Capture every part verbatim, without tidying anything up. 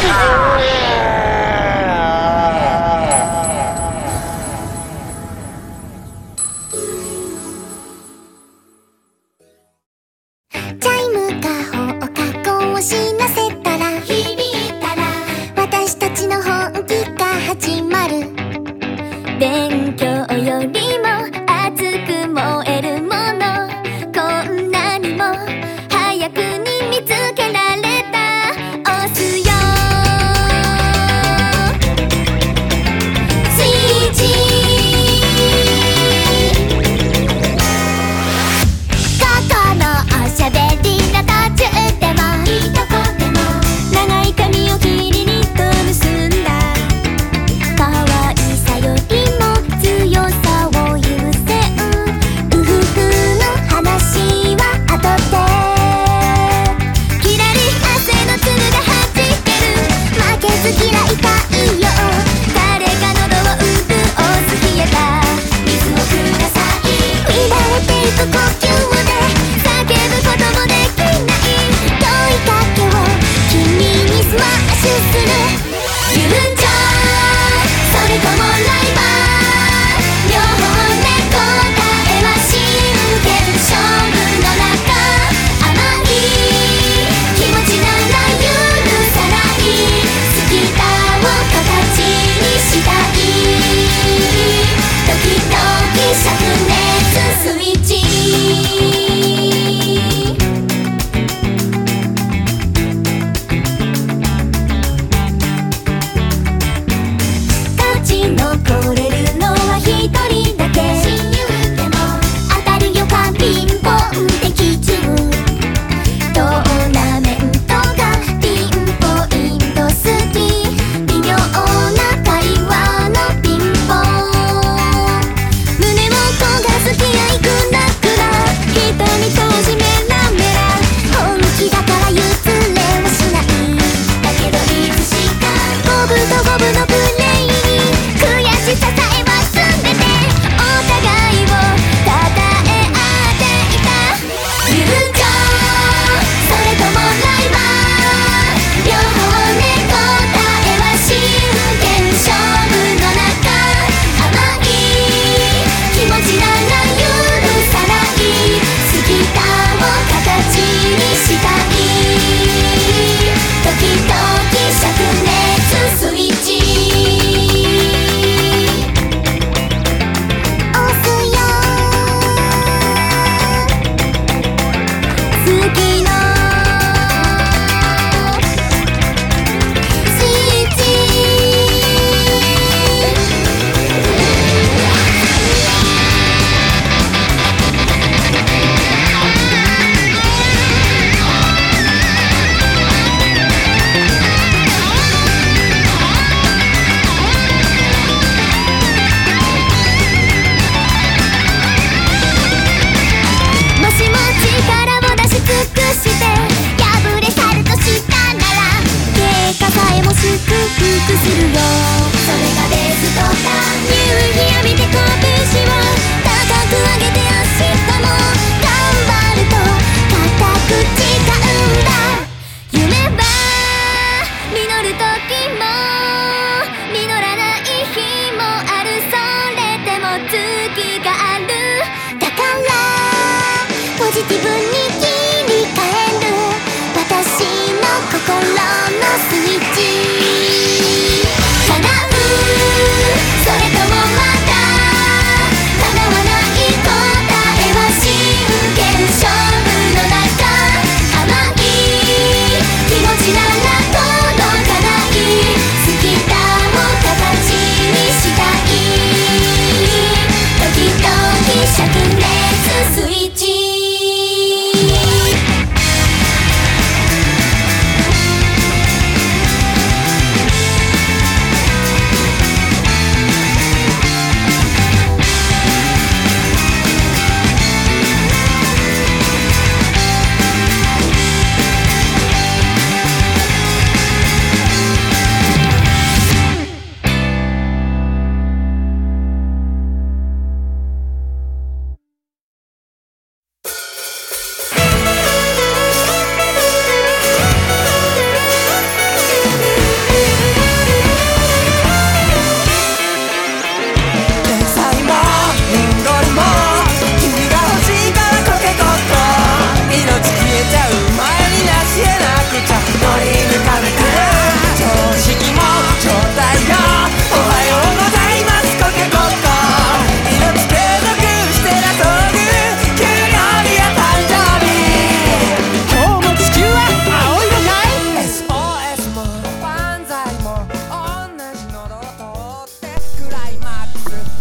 叶うそれと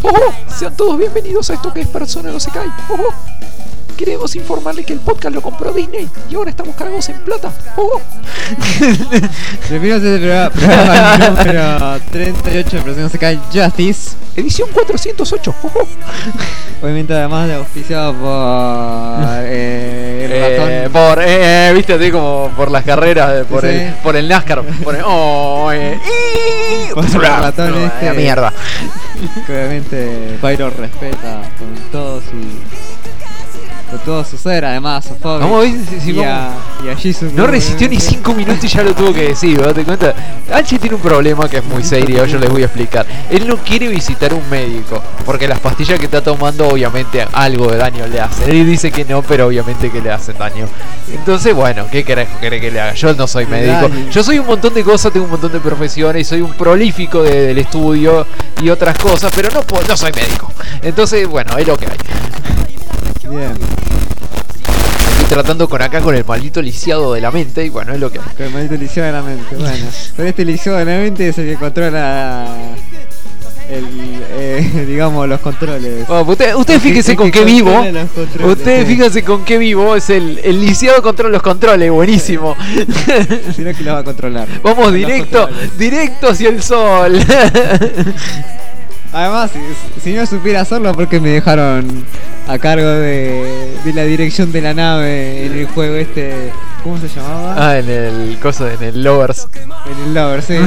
¡Ojo! Sean todos bienvenidos a esto que es Persona no se cae. ¡Ojo! Queremos informarle que el podcast lo compró Disney y ahora estamos cargados en plata. ¡Ojo! Bienvenidos al programa, programa número treinta y ocho de Persona no se cae Justice. Edición cuatrocientos ocho. ¡Ojo! Obviamente además de auspiciado por eh, el ratón. Eh, por, eh, viste, así como por las carreras, por, Sí. el, por el NASCAR. Por el, oh, eh, y- Por el ratón no, este. la mierda. Que obviamente Pyro respeta con todo su con todo su ser, además a Fobi Vamos a ver si- si y, vamos- a, y a Jisoo. No resistió ni cinco minutos y ya lo tuvo que decir, ¿te das cuenta? Anchi tiene un problema que es muy serio, yo les voy a explicar. Él no quiere visitar un médico, porque las pastillas que está tomando obviamente algo de daño le hacen. Él dice que no, pero obviamente que le hacen daño. Entonces, bueno, ¿qué querés, querés que le haga? Yo no soy médico. Yo soy un montón de cosas, tengo un montón de profesiones, soy un prolífico de- del estudio y otras cosas, pero no, puedo- no soy médico. Entonces, bueno, es lo que hay. Bien, Estoy tratando con acá con el maldito lisiado de la mente y bueno, es lo que hay. con el maldito lisiado de la mente. Bueno, pero este lisiado de la mente es el que controla el, eh, digamos, los controles. Bueno, usted, usted El que- fíjese el con que qué vivo. controla los controles, Usted sí. fíjese con qué vivo. Es el, el lisiado controla los controles. Buenísimo. Sino que lo va a controlar. Vamos Los directo, controles. directo hacia el sol. Además, si, si no supiera hacerlo, porque me dejaron a cargo de, de la dirección de la nave en el juego este. ¿Cómo se llamaba? Ah, en el coso, en el Lovers. En el Lover, sí.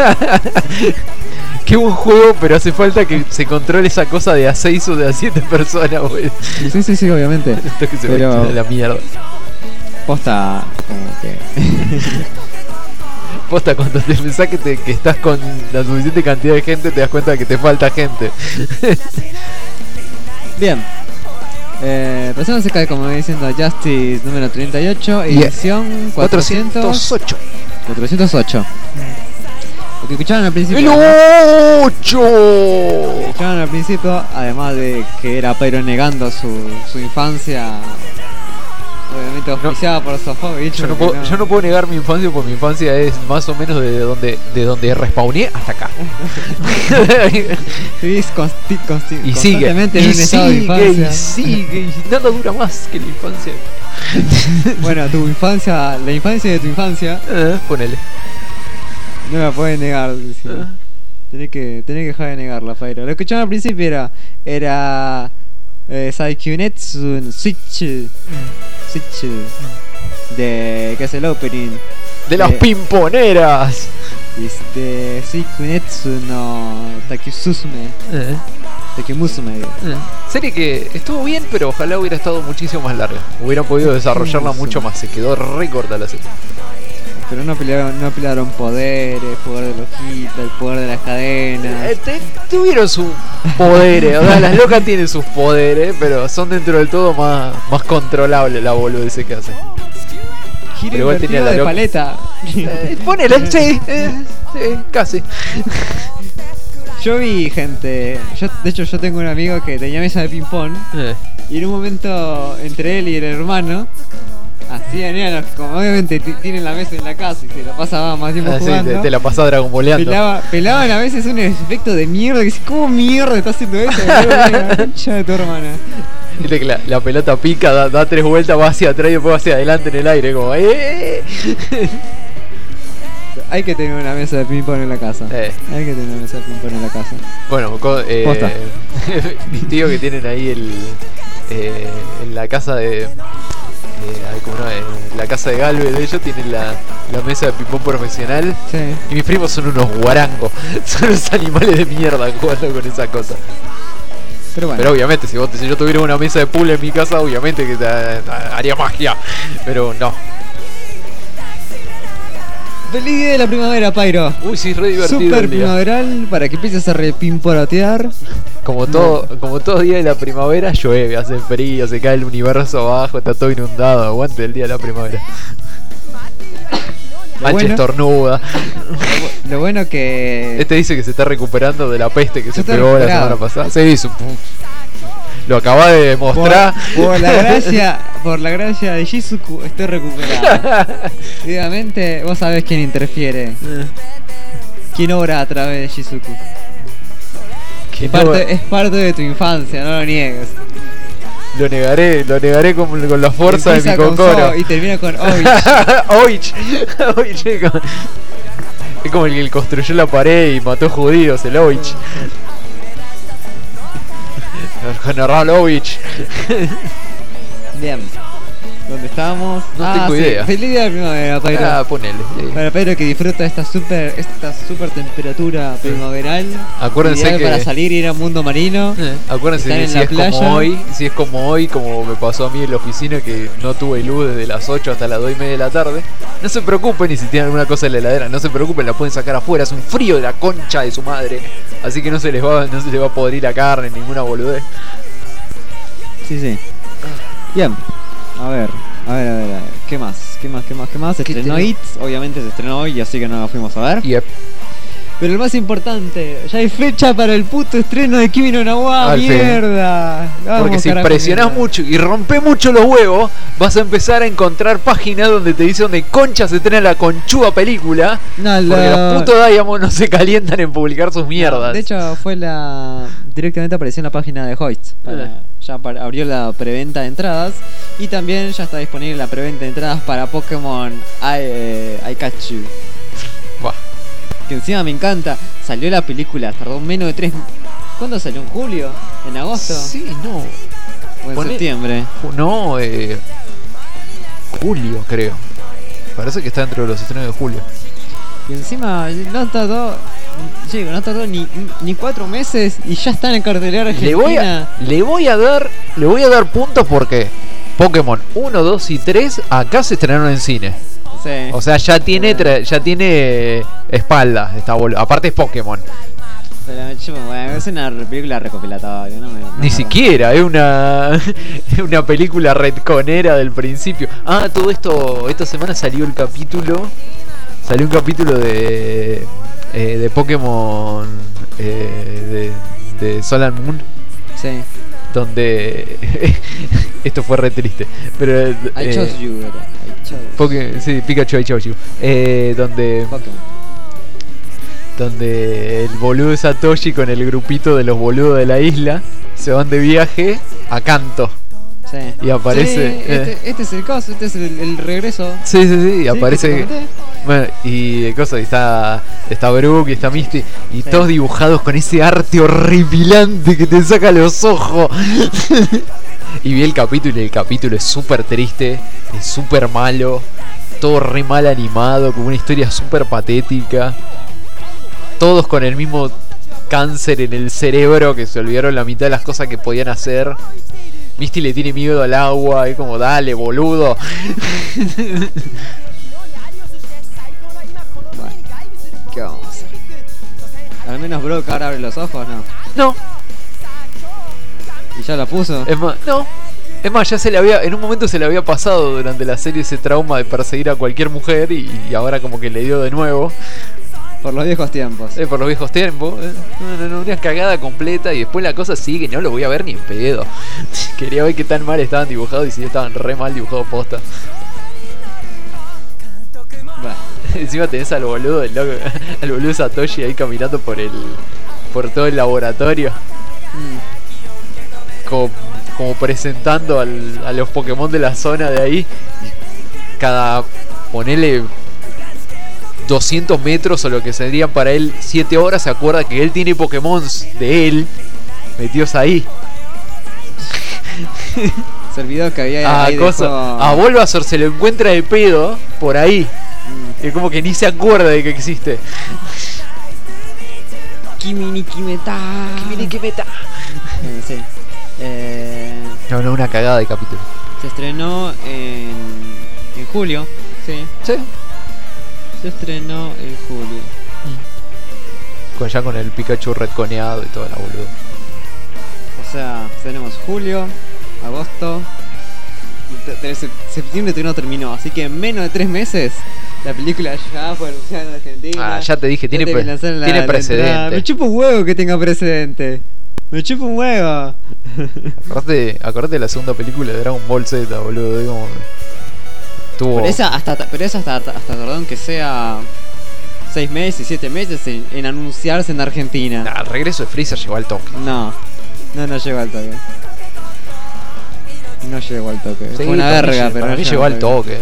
Qué buen juego, pero hace falta que se controle esa cosa de a seis o de a siete personas, güey. Sí, sí, sí, obviamente. Esto que se Pero- me a la mierda. Posta, como que. Posta, cuando te pensás que, te, que estás con la suficiente cantidad de gente, te das cuenta de que te falta gente. Bien. Eh, Persona se cae, como venía diciendo, Justice número treinta y ocho, edición cuatrocientos ocho. cuatrocientos ocho. Lo que escucharon al principio. ¡El Lo ocho! que escucharon al principio, además de que era Pyro negando su, su infancia. Obviamente auspiciada por Sofovich. Yo no, puedo, yo no puedo negar mi infancia porque mi infancia es más o menos de donde, de donde respawné hasta acá. Vivís consti consti Y sigue, constantemente y en un estado de sigue, infancia. y sigue, y nada dura más que la infancia. Bueno, tu infancia, la infancia de tu infancia, Eh, ponele. no la puedes negar. Sí. Eh. Tenés que, tenés que dejar de negarla, Pyro. Lo que escucharon al principio era. Era. Eh, Saikyunetsu no Switch. Switch. De. Que es el opening. De las Eh. pimponeras. Este. Saikyunetsu no Takiususume. Eh, Takimusume. digo. eh. Serie que estuvo bien, pero ojalá hubiera estado muchísimo más larga. Hubieran podido desarrollarla mucho más. Se quedó re corta la serie. Pero no pelearon, no pelearon poderes, poder de lojita, el poder de las cadenas. Eh, te- tuvieron sus poderes, o sea, las locas tienen sus poderes, pero son dentro del todo más, más controlables la boludez que hacen. Giro pero igual tenía invertido la de loca. paleta. Eh, ponele, sí, eh, sí, casi. Yo vi gente. Yo, de hecho, yo tengo un amigo que tenía mesa de ping-pong. Eh, Y en un momento, entre él y el hermano, hacían, eran los- como obviamente t- tienen la mesa en la casa y se la pasaban más tiempo ah, sí, jugando. te, te la pasás Dragon Balleando. Pelaba- pelaban a veces un efecto de mierda. Que dice, ¿cómo mierda está haciendo eso? La concha de tu hermana. Viste que la, la pelota pica, da, da tres vueltas, va hacia atrás y después va hacia adelante en el aire, como ¡eh! Hay que tener una mesa de ping-pong en la casa. Eh, Hay que tener una mesa de ping-pong en la casa. bueno, co- eh, Posta. mis tíos que tienen ahí el eh, en la casa de eh, ay, ¿cómo no? En la casa de Galvez de ellos tienen la, la mesa de ping-pong profesional. Sí. Y mis primos son unos guarangos, son unos animales de mierda jugando con esa cosa. Pero bueno. Pero obviamente, si, vos, si yo tuviera una mesa de pool en mi casa, obviamente que eh, haría magia. Pero no. Feliz día de la primavera, Pyro. Uy, sí, re divertido Super el día. primaveral para que empieces a repimporotear. Como todo, como todo día de la primavera, llueve, hace frío, se cae el universo abajo, está todo inundado. Aguante el día de la primavera. Lo Mancha bueno- estornuda. Lo bueno que. Este dice que se está recuperando de la peste que se está pegó la recuperado. semana pasada. Se hizo. Lo acaba de demostrar. Por, por la gracia, por la gracia de Shizuku estoy recuperado. Obviamente, vos sabés quién interfiere. ¿Quién obra a través de Shizuku? Que Es no- parte, es parte de tu infancia, no lo niegues. Lo negaré, lo negaré con, con la fuerza de mi Empieza con cocoro. So y termina con Ovich. Oich. Oich, es como- es como el que construyó la pared y mató judíos, el Oich. El general Oich. Bien. ¿Dónde estábamos? No ah, tengo sí. idea. Feliz día de primavera, Pedro. Ah, ponele. sí. Para Pedro que disfruta esta super, esta super temperatura primaveral. Acuérdense ideal que- para salir y ir a mundo marino. Eh, Acuérdense Están que en si la es playa. como hoy, si es como hoy, como me pasó a mí en la oficina que no tuve luz desde las ocho hasta las dos y media de la tarde, no se preocupen y si tienen alguna cosa en la heladera, no se preocupen, la pueden sacar afuera, es un frío de la concha de su madre, así que no se les va, no se les va a podrir la carne, ninguna boludez. Sí, sí. Bien. A ver, a ver, a ver, a ver. ¿Qué más? ¿Qué más? ¿Qué más? ¿Qué más? Se ¿Qué estrenó tenemos? It, obviamente se estrenó hoy, así que no la fuimos a ver. Yep. Pero el más importante, ya hay fecha para el puto estreno de Kimi no Na wa, Al fin. mierda. Vamos, Porque si carajo, presionás mierda. mucho y rompes mucho los huevos, vas a empezar a encontrar páginas donde te dice donde concha se estrena la conchuda película. No, Porque la- los putos Diamond no se calientan en publicar sus mierdas. De hecho, fue la. Directamente apareció en la página de Hoyt. Para- Ah. Ya par- abrió la preventa de entradas. Y también ya está disponible la preventa de entradas para Pokémon I, eh, Aikachu. Buah. Que encima me encanta. Salió la película, tardó menos de tres. ¿Cuándo salió? ¿En julio? ¿En agosto? Sí, no. ¿O en Poné- septiembre? Ju- No, eh, julio creo. Parece que está dentro de los estrenos de julio. Y encima no tardó. Digo, no tardó ni, ni cuatro meses y ya está en cartelera argentina. Le voy a, le voy a dar, le voy a dar puntos porque Pokémon uno, dos y tres acá se estrenaron en cine. Sí. O sea, ya tiene, tra- ya tiene eh, espalda esta bol- aparte es Pokémon. Pero yo, bueno, es una película recopilatoria, no me, no Ni me- siquiera, es una es una película redconera del principio. Ah, todo esto, esta semana salió el capítulo, salió un capítulo de eh, de Pokémon eh, de, de Sol and Moon, Sí. donde esto fue re triste, pero I eh, chose you, era. I chose Poké- sí, Pikachu I chose you. Eh, donde Pokémon. donde el boludo de Satoshi con el grupito de los boludos de la isla se van de viaje a Kanto. Sí. Y aparece, Sí, eh. este, este es el caso, este es el, el regreso. Sí, sí, sí, y Sí, aparece. que te comenté. Bueno, y de cosas, y está, está Brook y está Misty, y todos dibujados con ese arte horripilante que te saca los ojos. Y vi el capítulo y el capítulo es súper triste, es súper malo, todo re mal animado, con una historia súper patética. Todos con el mismo cáncer en el cerebro que se olvidaron la mitad de las cosas que podían hacer. Misty le tiene miedo al agua, es como, dale, boludo. Bueno, ¿qué vamos a hacer? Al menos Brock ahora abre los ojos, ¿no? No, Y ya la puso. es más, no. Es más, ya se le había, en un momento se le había pasado durante la serie ese trauma de perseguir a cualquier mujer y, y ahora como que le dio de nuevo. Por los viejos tiempos. Eh, por los viejos tiempos. eh. No, no, no, una cagada completa y después la cosa sigue, no lo voy a ver ni en pedo. Quería ver qué tan mal estaban dibujados y si estaban re mal dibujados posta. Bueno, Encima tenés al boludo del loco, al boludo Satoshi ahí caminando por el por todo el laboratorio, mm, como, como presentando al, a los Pokémon de la zona de ahí. Cada, ponele doscientos metros o lo que serían para él siete horas, se acuerda que él tiene Pokémon de él metidos ahí. se olvidó que había A, ahí Ah, cosa, dejó- a Bulbasaur se lo encuentra de pedo por ahí. Mm. Es como que ni se acuerda de que existe. Kimi ni Kimeta. meta. Bueno, sí. Eh, No, no, una cagada de capítulo. se estrenó en, en julio. Sí. Sí. Se estrenó en julio. Con, ya con el Pikachu redconeado y toda la boluda. O sea, tenemos julio, agosto. te- te- sep- Septiembre todavía no terminó. Así que en menos de tres meses la película ya fue anunciada en Argentina. Ah, ya te dije, tiene, Ya te pre- lanzaron la- tiene la entrada. precedente. Me chupa un huevo que tenga precedente. Me chupa un huevo. Acordate, acordate de la segunda película de Dragon Ball Z, boludo. de como- Tuvo. Pero esa hasta, pero esa hasta, hasta tardó en que sea seis meses, siete meses en, en anunciarse en Argentina. Nah, el regreso de Freezer llegó al toque. No, no, no llegó al toque. No llegó al toque. Sí, Fue una para mí verga, lle- pero para no mí llegó llegó al toque.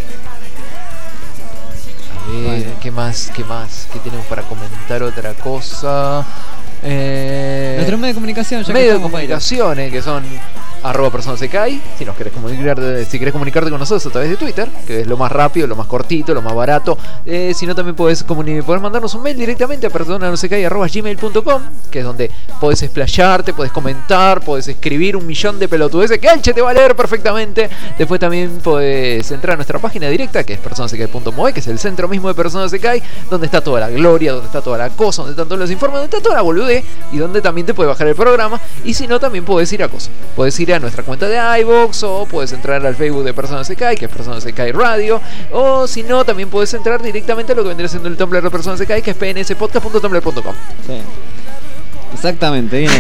A ver, Bueno. ¿qué más? ¿Qué más? ¿Qué tenemos para comentar? Otra cosa. Eh, Nuestro medio de comunicación, ya que medios de estamos, Pairo. comunicaciones que son arroba personas se cae. Si nos querés comunicar, si querés comunicarte con nosotros a través de Twitter, que es lo más rápido, lo más cortito, lo más barato. Eh, si no, también podés, comuni- podés mandarnos un mail directamente a personasnosecai arroba gmail punto com, que es donde podés explayarte, podés comentar, podés escribir un millón de pelotudeces que Elche te va a leer perfectamente. Después también podés entrar a nuestra página directa, que es personasecai punto moe, que es el centro mismo de Personas Se Cae, donde está toda la gloria, donde está toda la cosa, donde están todos los informes, donde está toda la boludez, y donde también te puedes bajar el programa. Y si no, también podés ir a cosas. Podés ir a nuestra cuenta de iVoox, o puedes entrar al Facebook de Personas Se Cae, que es Personas Se Cae Radio, o si no, también podés entrar directamente a lo que vendría siendo el Tumblr de Personas Se Cae, que es p n s podcast punto tumblr punto com. Sí. Exactamente, bien.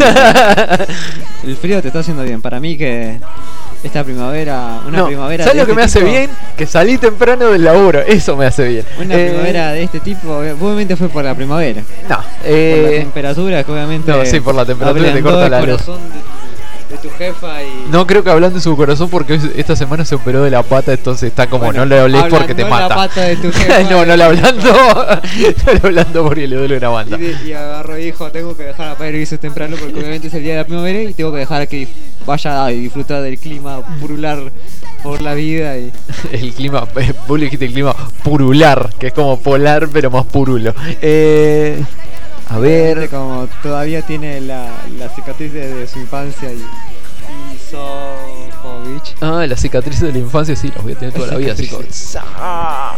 El frío te está haciendo bien. Para mí que esta primavera, una No, primavera ¿sabes de lo que este me hace tipo- bien? Que salí temprano del laburo, eso me hace bien. Una Eh, primavera de este tipo, obviamente fue por la primavera. No, Por la eh, temperatura, que obviamente. no, sí, por la temperatura te ablandó corta el la luz. corazón de, de tu jefa y. no creo que hablando de su corazón, porque esta semana se operó de la pata, entonces está como Bueno, no le hables porque te ablandó la mata. pata de tu jefa no, no y- le hablando, no le hablando porque le duele una banda. Y, de- y agarró y dijo, tengo que dejar a Pedro irse temprano porque obviamente es el día de la primavera y tengo que dejar que vaya a disfrutar del clima, purular por la vida y... El clima, eh, vos le dijiste el clima purular, que es como polar pero más purulo. Eh, a Obviamente ver, como todavía tiene la, la cicatriz de, de su infancia y... y Sofovich. ah, las cicatrices de la infancia sí, las voy a tener toda la vida, así como... ¡Sa!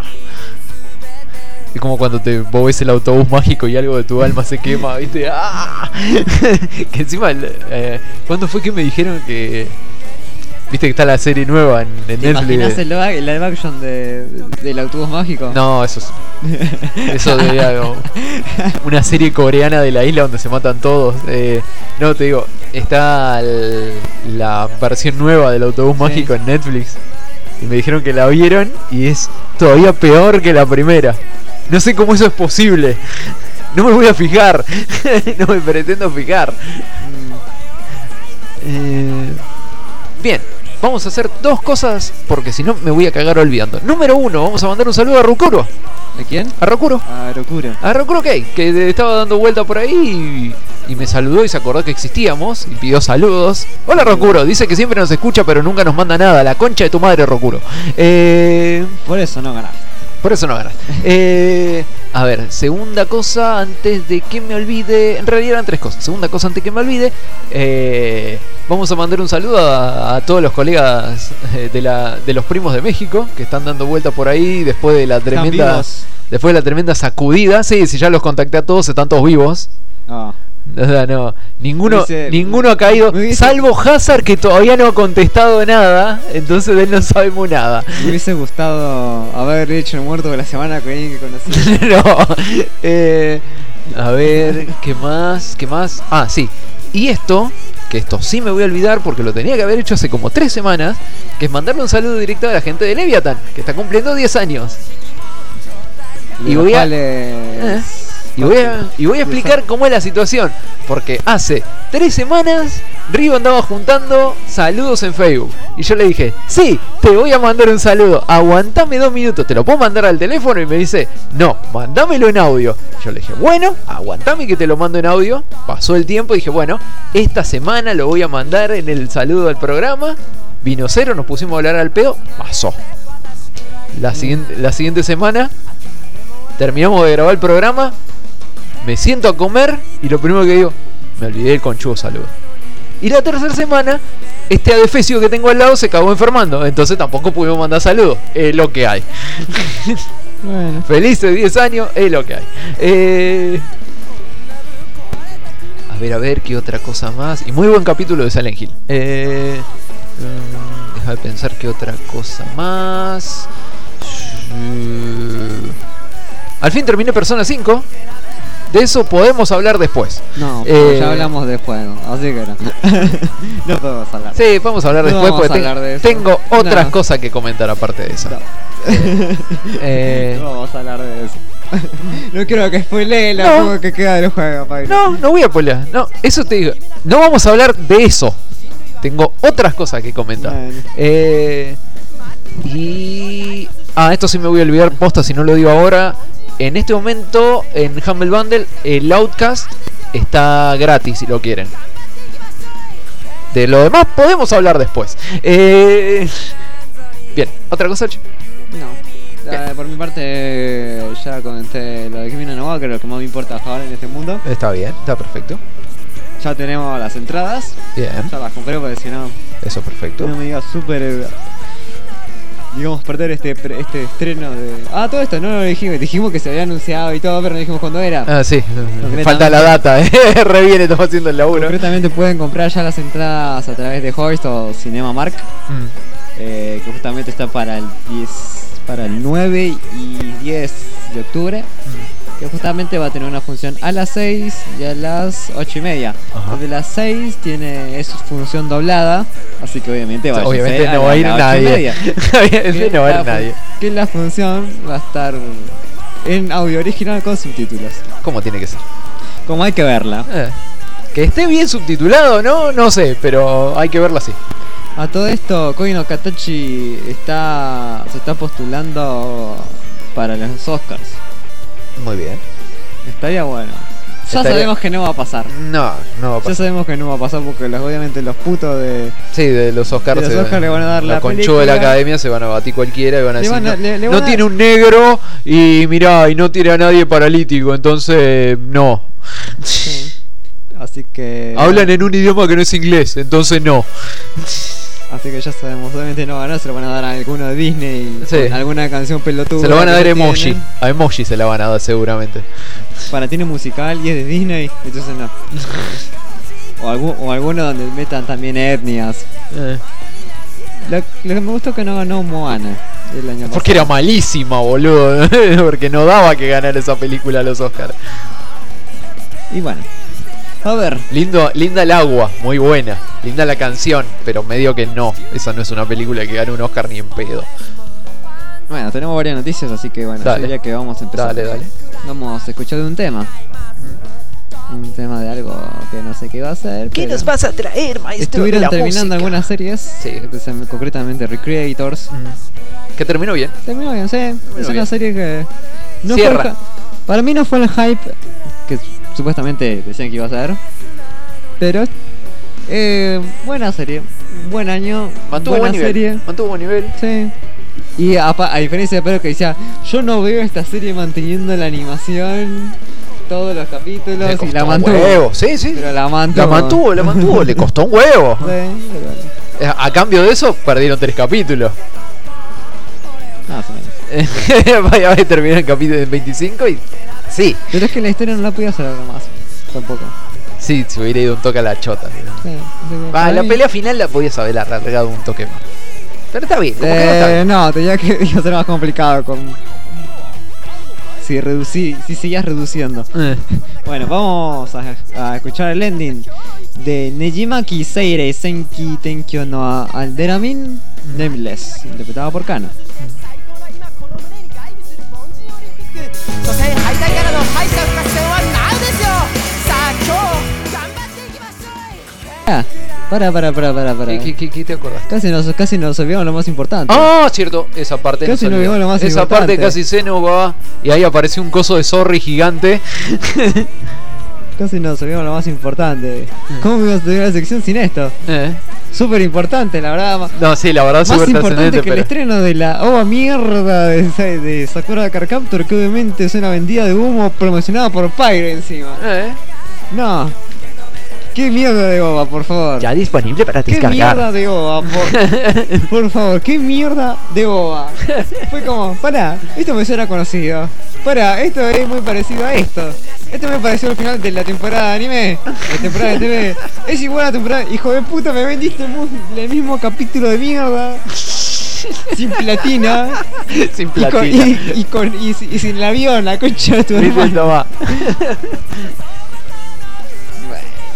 Es como cuando te vos ves el autobús mágico y algo de tu alma se quema, ¿viste? ¡Ah! Que encima, el, eh, ¿cuándo fue que me dijeron que... Viste que está la serie nueva en, en ¿Te Netflix? imaginas el, live- el live action de, del autobús mágico? No, eso es... Eso de algo... Una serie coreana de la isla donde se matan todos. Eh, no, te digo, está el- la versión nueva del autobús Sí. mágico en Netflix. Y me dijeron que la vieron y es todavía peor que la primera. No sé cómo eso es posible. No me voy a fijar. No me pretendo fijar. Eh, bien, vamos a hacer dos cosas porque si no me voy a cagar olvidando. Número uno, vamos a mandar un saludo a Rokuro. ¿De quién? A Rokuro. Ah, locura. A Rokuro Kei, que estaba dando vuelta por ahí y, y me saludó y se acordó que existíamos y pidió saludos. Hola Rokuro, dice que siempre nos escucha pero nunca nos manda nada. La concha de tu madre, Rokuro. Eh... Por eso no ganaste. Por eso no ganas. Eh, a ver, segunda cosa antes de que me olvide. En realidad eran tres cosas. Segunda cosa antes de que me olvide. Eh, vamos a mandar un saludo a, a todos los colegas eh, de, la, de los primos de México que están dando vuelta por ahí después de la ¿Están tremenda. vivos? Después de la tremenda sacudida. Sí, si ya los contacté a todos, están todos vivos. Ah. O sea, no, ninguno, Dice- ninguno ha caído, me dice- salvo Hazard que todavía no ha contestado nada, entonces de él no sabemos nada. Me hubiese gustado haber hecho el muerto de la semana con alguien que conocí. No, eh, a ver, ¿qué más? ¿Qué más? Ah, sí. Y esto, que esto sí me voy a olvidar porque lo tenía que haber hecho hace como tres semanas, que es mandarle un saludo directo a la gente de Leviathan, que está cumpliendo diez años. Y Lo voy a- cual es- Y voy, a, y voy a explicar cómo es la situación. Porque hace tres semanas Rigo andaba juntando saludos en Facebook. Y yo le dije, sí, te voy a mandar un saludo. Aguantame dos minutos, ¿te lo puedo mandar al teléfono? Y me dice, no, mandámelo en audio. Yo le dije, bueno, aguantame que te lo mando en audio. Pasó el tiempo y dije, bueno, esta semana lo voy a mandar en el saludo del programa. Vino cero, nos pusimos a hablar al pedo. Pasó. La siguiente, la siguiente semana terminamos de grabar el programa. Me siento a comer y lo primero que digo, me olvidé del conchudo saludo. Y la tercera semana, este adefesio que tengo al lado se acabó enfermando, entonces tampoco pudimos mandar saludos. Es lo que hay. Bueno. Feliz de diez años, es lo que hay. Eh... A ver, a ver, qué otra cosa más. Y muy buen capítulo de Silent Hill. Eh... mm, Deja de pensar qué otra cosa más. Eh, Al fin terminé Persona cinco. De eso podemos hablar después. No, Eh, pues ya hablamos de juego, así que no. No podemos hablar. Sí, vamos a hablar No después vamos porque a te- hablar de eso. tengo otras No. cosas que comentar aparte de eso. No. Eh, No vamos a hablar de eso. No quiero que spoilee la No. juego que queda del juego, Pablo. No, no voy a spoilear. No, eso te digo. No vamos a hablar de eso. Tengo otras cosas que comentar. Bueno. Eh, y. Ah, esto sí me voy a olvidar posta si no lo digo ahora. En este momento, en Humble Bundle, el Outcast está gratis si lo quieren. De lo demás podemos hablar después. Eh, bien, ¿otra cosa, Che? No. Ya, por mi parte, ya comenté lo de Kimi no Wa, que es lo que más me importa hasta ahora en este mundo. Está bien, está perfecto. Ya tenemos las entradas. Bien, Ya las compré porque si no, eso es perfecto. no me digas súper. eh, digamos, perder este, pre- este estreno de. Ah, todo esto no lo dijimos. Dijimos que se había anunciado y todo, pero no dijimos cuándo era. Ah, sí, Concretamente- falta la data, eh. Re bien, estamos haciendo el laburo. Concretamente pueden comprar ya las entradas a través de Hoist o Cinema Mark, Mm. eh, que justamente está para el diez, para el nueve y diez de octubre, que justamente va a tener una función a las seis y a las ocho y media. Ajá. Desde las seis tiene es función doblada, así que obviamente va Obviamente no va a ir nadie. Obviamente no va a ir nadie. Que la función va a estar en audio original con subtítulos, ¿Cómo tiene que ser? como hay que verla. Eh, Que esté bien subtitulado, ¿no? No sé, pero hay que verlo así. A todo esto, Koi no Katachi está se está postulando para los Oscars. Muy bien. Estaría bueno. Ya Estaría- sabemos que no va a pasar. No, no va a Ya pasar. sabemos que no va a pasar porque los, obviamente los putos de... Sí, de los Oscars. De los se- Oscars le van a dar la conchuda de la película. academia se van a batir cualquiera y van a Le decir: van a- no, le- le no van a- tiene un negro y mirá, y no tiene a nadie paralítico, entonces no. Sí. Así que... Hablan en un idioma que no es inglés, entonces no. Así que ya sabemos, obviamente no ganó, se lo van a dar a alguno de Disney, Sí. con alguna canción pelotuda. Se lo van a que dar no emoji. tienen. A emoji se la van a dar seguramente. Para tiene musical y es de Disney, entonces no. o, algún, o alguno donde metan también etnias. Eh, Lo, lo que me gustó que no ganó Moana el año Porque era pasado. malísima, boludo. Porque no daba que ganar esa película a los Oscars. Y bueno, a ver, Lindo, linda el agua, muy buena. Linda la canción, pero medio que no. Esa no es una película que gane un Oscar ni en pedo. bueno, tenemos varias noticias, así que bueno, Dale. yo diría que vamos a empezar. Dale, dale. Vamos a escuchar de un tema. Un tema de algo que no sé qué va a ser. ¿Qué pero nos vas a traer, maestro? Estuvieron de la terminando música? algunas series, Sí. especialmente- concretamente Recreators. Mm. Que terminó bien. Terminó bien, sí. Es bien. una serie que. No Cierra. fue el hy- para mí no fue el hype que supuestamente decían que iba a ser. Pero. Eh, buena serie. Buen año. Mantuvo buena buen nivel. serie. Mantuvo buen nivel. Sí. Y a, pa- a diferencia de Pedro que decía, yo no veo esta serie manteniendo la animación, todos los capítulos, Le y costó la un mantuvo. huevo. Sí, sí. Pero la mantuvo. La mantuvo, la mantuvo. Le costó un huevo. Sí, pero bueno. Eh, A cambio de eso, perdieron tres capítulos. Más o menos. Vaya a terminar el capítulo en veinticinco y. Sí, Pero es que la historia no la podía hacer más. Tampoco. sí, se hubiera ido un toque a la chota. Sí, así que Va, para la mí- pelea final la podías haber alargado un toque más. Pero está bien, como que no está Eh, bien. no, tenía que iba a ser más complicado con. Si reducí, si seguías reduciendo. Eh. Bueno, vamos a, a escuchar el ending de Nejima Kiseire Senki Tenkyo no Alderamin Nameless, interpretado por Kano. 所詮敗退からの敗者復活戦はないですよ。さあ今日頑張っていきましょう。 Ah, para, para, para, para, para. ¿Qué, qué, qué, qué te acordás? Casi nos, casi nos olvidamos lo más importante. Ah, cierto, esa parte Casi nos no olvidó. vimos lo más Esa importante. parte casi se nos va y ahí apareció un coso de Sorry gigante. Casi nos olvidamos lo más importante. ¿Cómo íbamos a tener la sección sin esto? Eh. Súper importante, la verdad. ma- No, sí, la verdad Más súper importante trascendente, que el pero... estreno de la ova mierda de, de Sakura Card Captor, que obviamente es una vendida de humo promocionada por Pyre encima. Eh. No. ¿Qué mierda de ova, por favor? Ya disponible para ¿Qué mierda de ova, por, por favor? ¿Qué mierda de ova? Fue como, pará, esto me suena conocido. Pará, esto es muy parecido a esto. Esto me pareció al final de la temporada de anime, la temporada de T V. Es igual a la temporada. Hijo de puta, me vendiste mu- el mismo capítulo de mierda. Sin platina. Sin Y, con, platina. y, y con, y, si- y sin el avión, la concha de tu Viste, hermano. toma.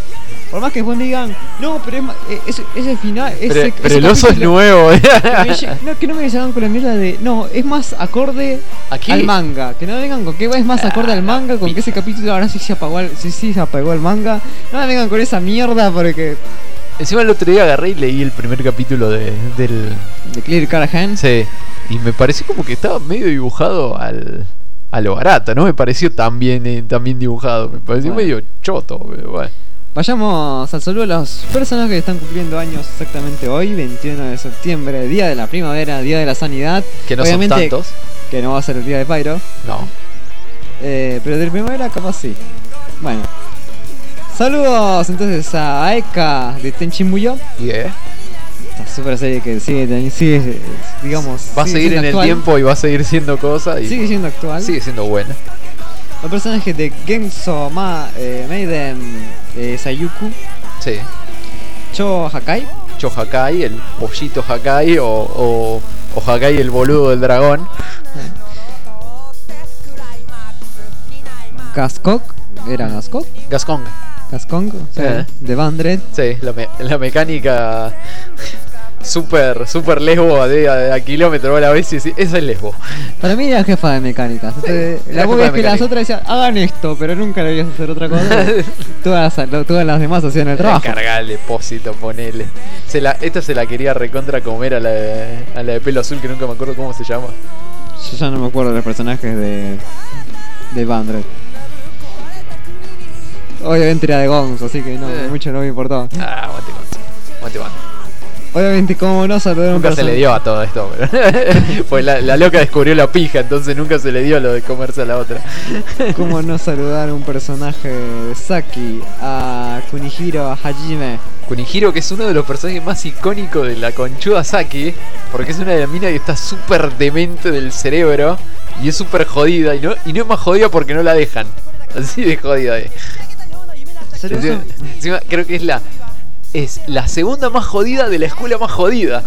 Por más que después me digan, no, pero es, ma- eh, ese, ese final. Ese, Pero, ese pero el oso es capítulo- nuevo. que me lle- no, que no me salgan con la mierda de. No, es más acorde Aquí. al manga. Que no me vengan con que es más acorde al manga, con que ese capítulo ahora sí se apagó el, sí, sí se apagó el manga. No me vengan con esa mierda porque. Encima el otro día agarré y leí el primer capítulo de, del... De Clear Carahan. Sí, y me pareció como que estaba medio dibujado al... a lo barato, no me pareció tan bien, eh, tan bien dibujado. Me pareció Bueno. medio choto, pero bueno. Vayamos al saludo a las personas que están cumpliendo años exactamente hoy, veintiuno de septiembre, día de la primavera, día de la sanidad. Que no Obviamente, son tantos. Que no va a ser el día de Pyro. No. Eh, pero de primavera capaz sí. Bueno. Saludos entonces a Aeka de Tenchin Muyo. Y eh, Esta super serie que sigue, sigue digamos, va a sigue seguir siendo en el actual. tiempo y va a seguir siendo cosas. Y Sigue siendo actual. sigue siendo buena. Los personajes de Genso Ma, eh, Maiden, eh, Sayuku, Sí. Cho Hakai, Cho Hakai, el pollito Hakai o, o, o Hakai el boludo del dragón. Gaskok, ¿era Gaskok? Gascong. Gaskong, sí, Eh. de Bandred. Sí, la, me- la mecánica super, super lesbo de, a, a kilómetro a la vez. Y sí, esa es lesbo. Para mí era jefa de mecánicas. Entonces, era la jefa movida de es que las mecánica. otras decían, hagan esto, pero nunca le ibas a hacer otra cosa. todas, lo- todas las demás hacían el trabajo. Cargar el depósito, ponele. Se la, esta se la quería recontra comer a la, de, a la de pelo azul, que nunca me acuerdo cómo se llama. Yo ya no me acuerdo de los personajes de, de Bandred. Obviamente era de Gonzo, así que no, Eh. mucho no me importaba. Ah, aguante, aguante. Aguante, aguante. Obviamente, como no saludar a un Nunca se le person- dio a todo esto, pero pues la, la loca descubrió la pija, entonces nunca se le dio lo de comerse a la otra. ¿Cómo no saludar a un personaje de Saki, a Kunihiro Hajime? Kunihiro, que es uno de los personajes más icónicos de la conchuda Saki, porque es una de las minas que está súper demente del cerebro y es súper jodida, y no, y no es más jodida porque no la dejan. Así de jodida es. Encima, encima creo que es la es la segunda más jodida de la escuela más jodida.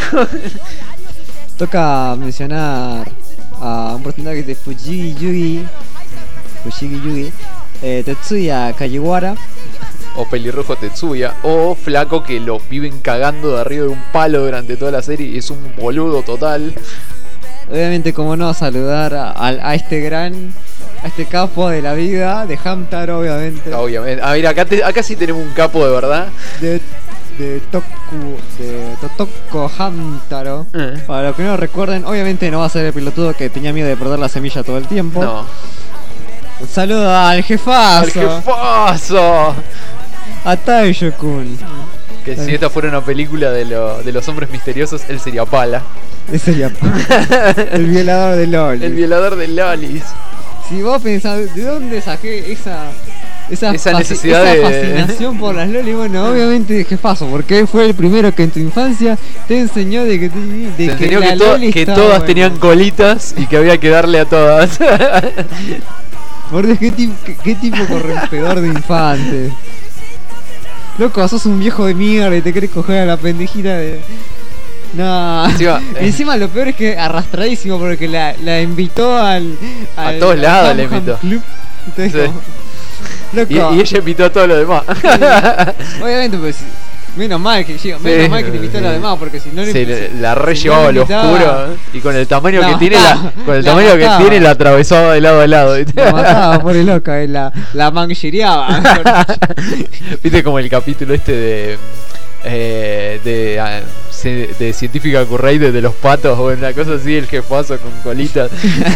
Toca mencionar a un personaje de Fujigi Yugi, Fujigi Yugi, eh, Tetsuya Kajiwara. O pelirrojo Tetsuya, o flaco que lo viven cagando de arriba de un palo durante toda la serie y es un boludo total. Obviamente, como no saludar a, a- a este gran, a este capo de la vida, de Hamtaro, obviamente, Obviamente. A ver, acá, te- acá sí tenemos un capo de verdad. de, de Toku, de Totoko Hamtaro. Eh. Para los que no lo recuerden, obviamente no va a ser el pilotudo que tenía miedo de perder la semilla todo el tiempo. No. Un saludo al jefazo, ¡El jefazo! a Taisho-kun. Que si esta fuera una película de, lo- de los hombres misteriosos, él sería Pala. Ese sería el violador de Loli. El violador de Lolis. Si vos pensás, ¿de dónde saqué esa esa, Esa fasci- necesidad esa de- fascinación por las Loli? Bueno, obviamente de jefazo, porque él fue el primero que en tu infancia te enseñó de que, te- de Te que enseñó la que, to- Loli que estaba todas buena. tenían colitas y que había que darle a todas. Por Dios, qué, tipo, qué, qué tipo corrompedor de infante. Loco, sos un viejo de mierda y te querés coger a la pendejita de... No. Encima, eh. Encima lo peor es que arrastradísimo porque la, la invitó al, A al todos lados la Ham Ham invitó. Club. Entonces, Sí. como, y, loco, y ella invitó a todo lo demás. obviamente pues menos mal que llega, menos Sí. mal que te invitó a los demás porque si no le Sí, le- la re si no llevaba le al invitaba- oscuro ¿eh? y con el tamaño La que tiene la, mataba, con el la tamaño que mataba. tiene la atravesaba de lado a lado. ¿viste? la mataba por el loca, eh, la, la mangireaba. Viste como el capítulo este de eh, de, ah, ci- de científica Currey de los patos o una cosa así, el jefazo con colitas.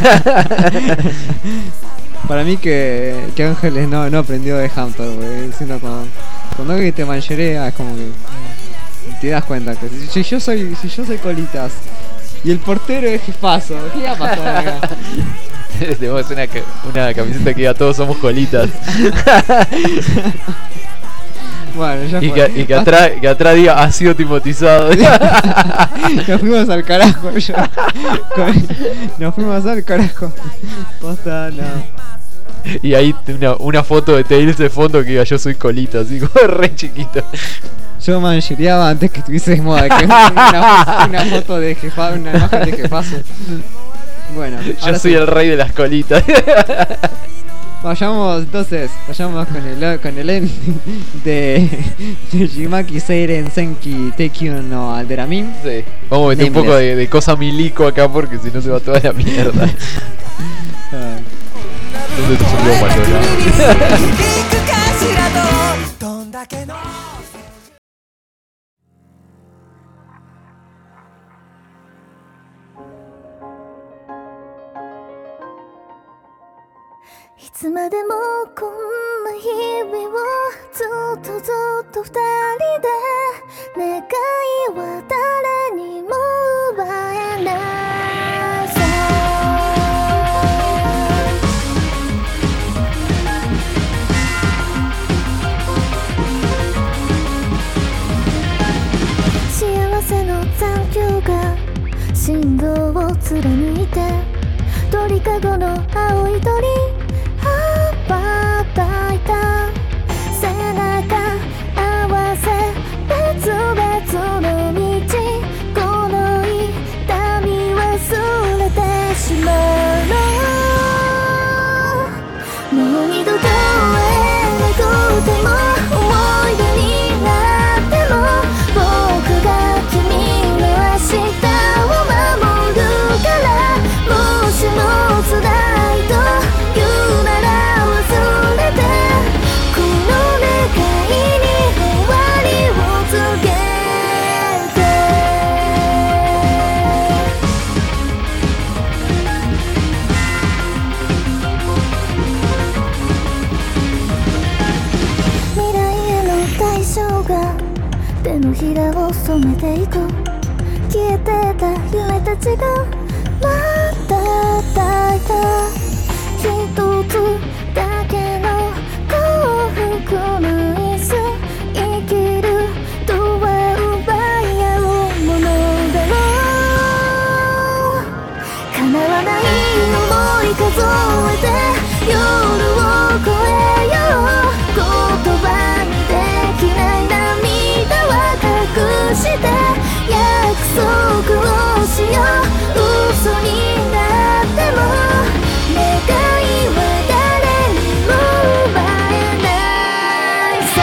Para mí que, que Ángeles no, no aprendió de Hampton, porque sino cuando, cuando alguien te mancherea es como que te das cuenta que si, si yo soy si yo soy colitas y el portero es jefazo, ¿qué va a pasar acá? Tenemos una, ca- una camiseta que diga todos somos colitas. Bueno, ya Y fue. que, y que atrás, que atrás diga ha sido timotizado. Nos fuimos al carajo ya. Con- Nos fuimos al carajo. Posta, no. Y ahí una, una foto de Tails de fondo que diga yo soy colita, así como re chiquito. Yo manchereaba antes que estuviese de moda que una, una foto de jefa, una imagen de jefazo. Bueno, Yo ahora soy sí. el rey de las colitas. Vayamos entonces, vayamos con el con el ending de Yujimaki Seiren Senki Teikyu no Alderamin. Sí. Vamos a meter un poco de, de cosa milico acá porque si no se va toda la mierda. Ah. ¿Dónde te subió Mayora? 行くかしらとどんだけのいつまでもこんな日々をずっとずっと二人で願いは誰にも奪えないさ幸せの残響が振動を貫いて鳥かごの青い鳥羽ばたいた背中合わせ別々の道この痛み忘れてしまうのもう二度と会えなくても思い出になっても僕が君の明日を守るからもしも辛いと言うなら忘れてこの願いに終わりを告げて未来への対象が手のひらを染めていく消えてた夢たちがまた抱いた一つだけの幸福の椅子生きるとは奪い合うものだろう叶わない想い数えて夜を越えよう言葉にできない涙は隠して約束をしよう嘘になっても願いは誰にも奪えないさ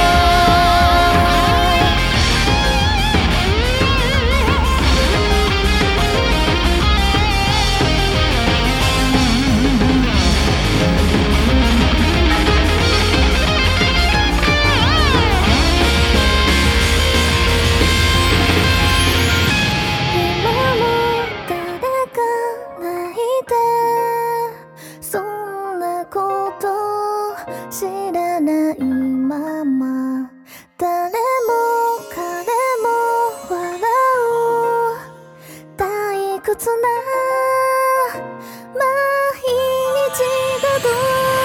今も誰か泣いてそんなこと知らないまま誰も彼も笑う退屈な毎日だと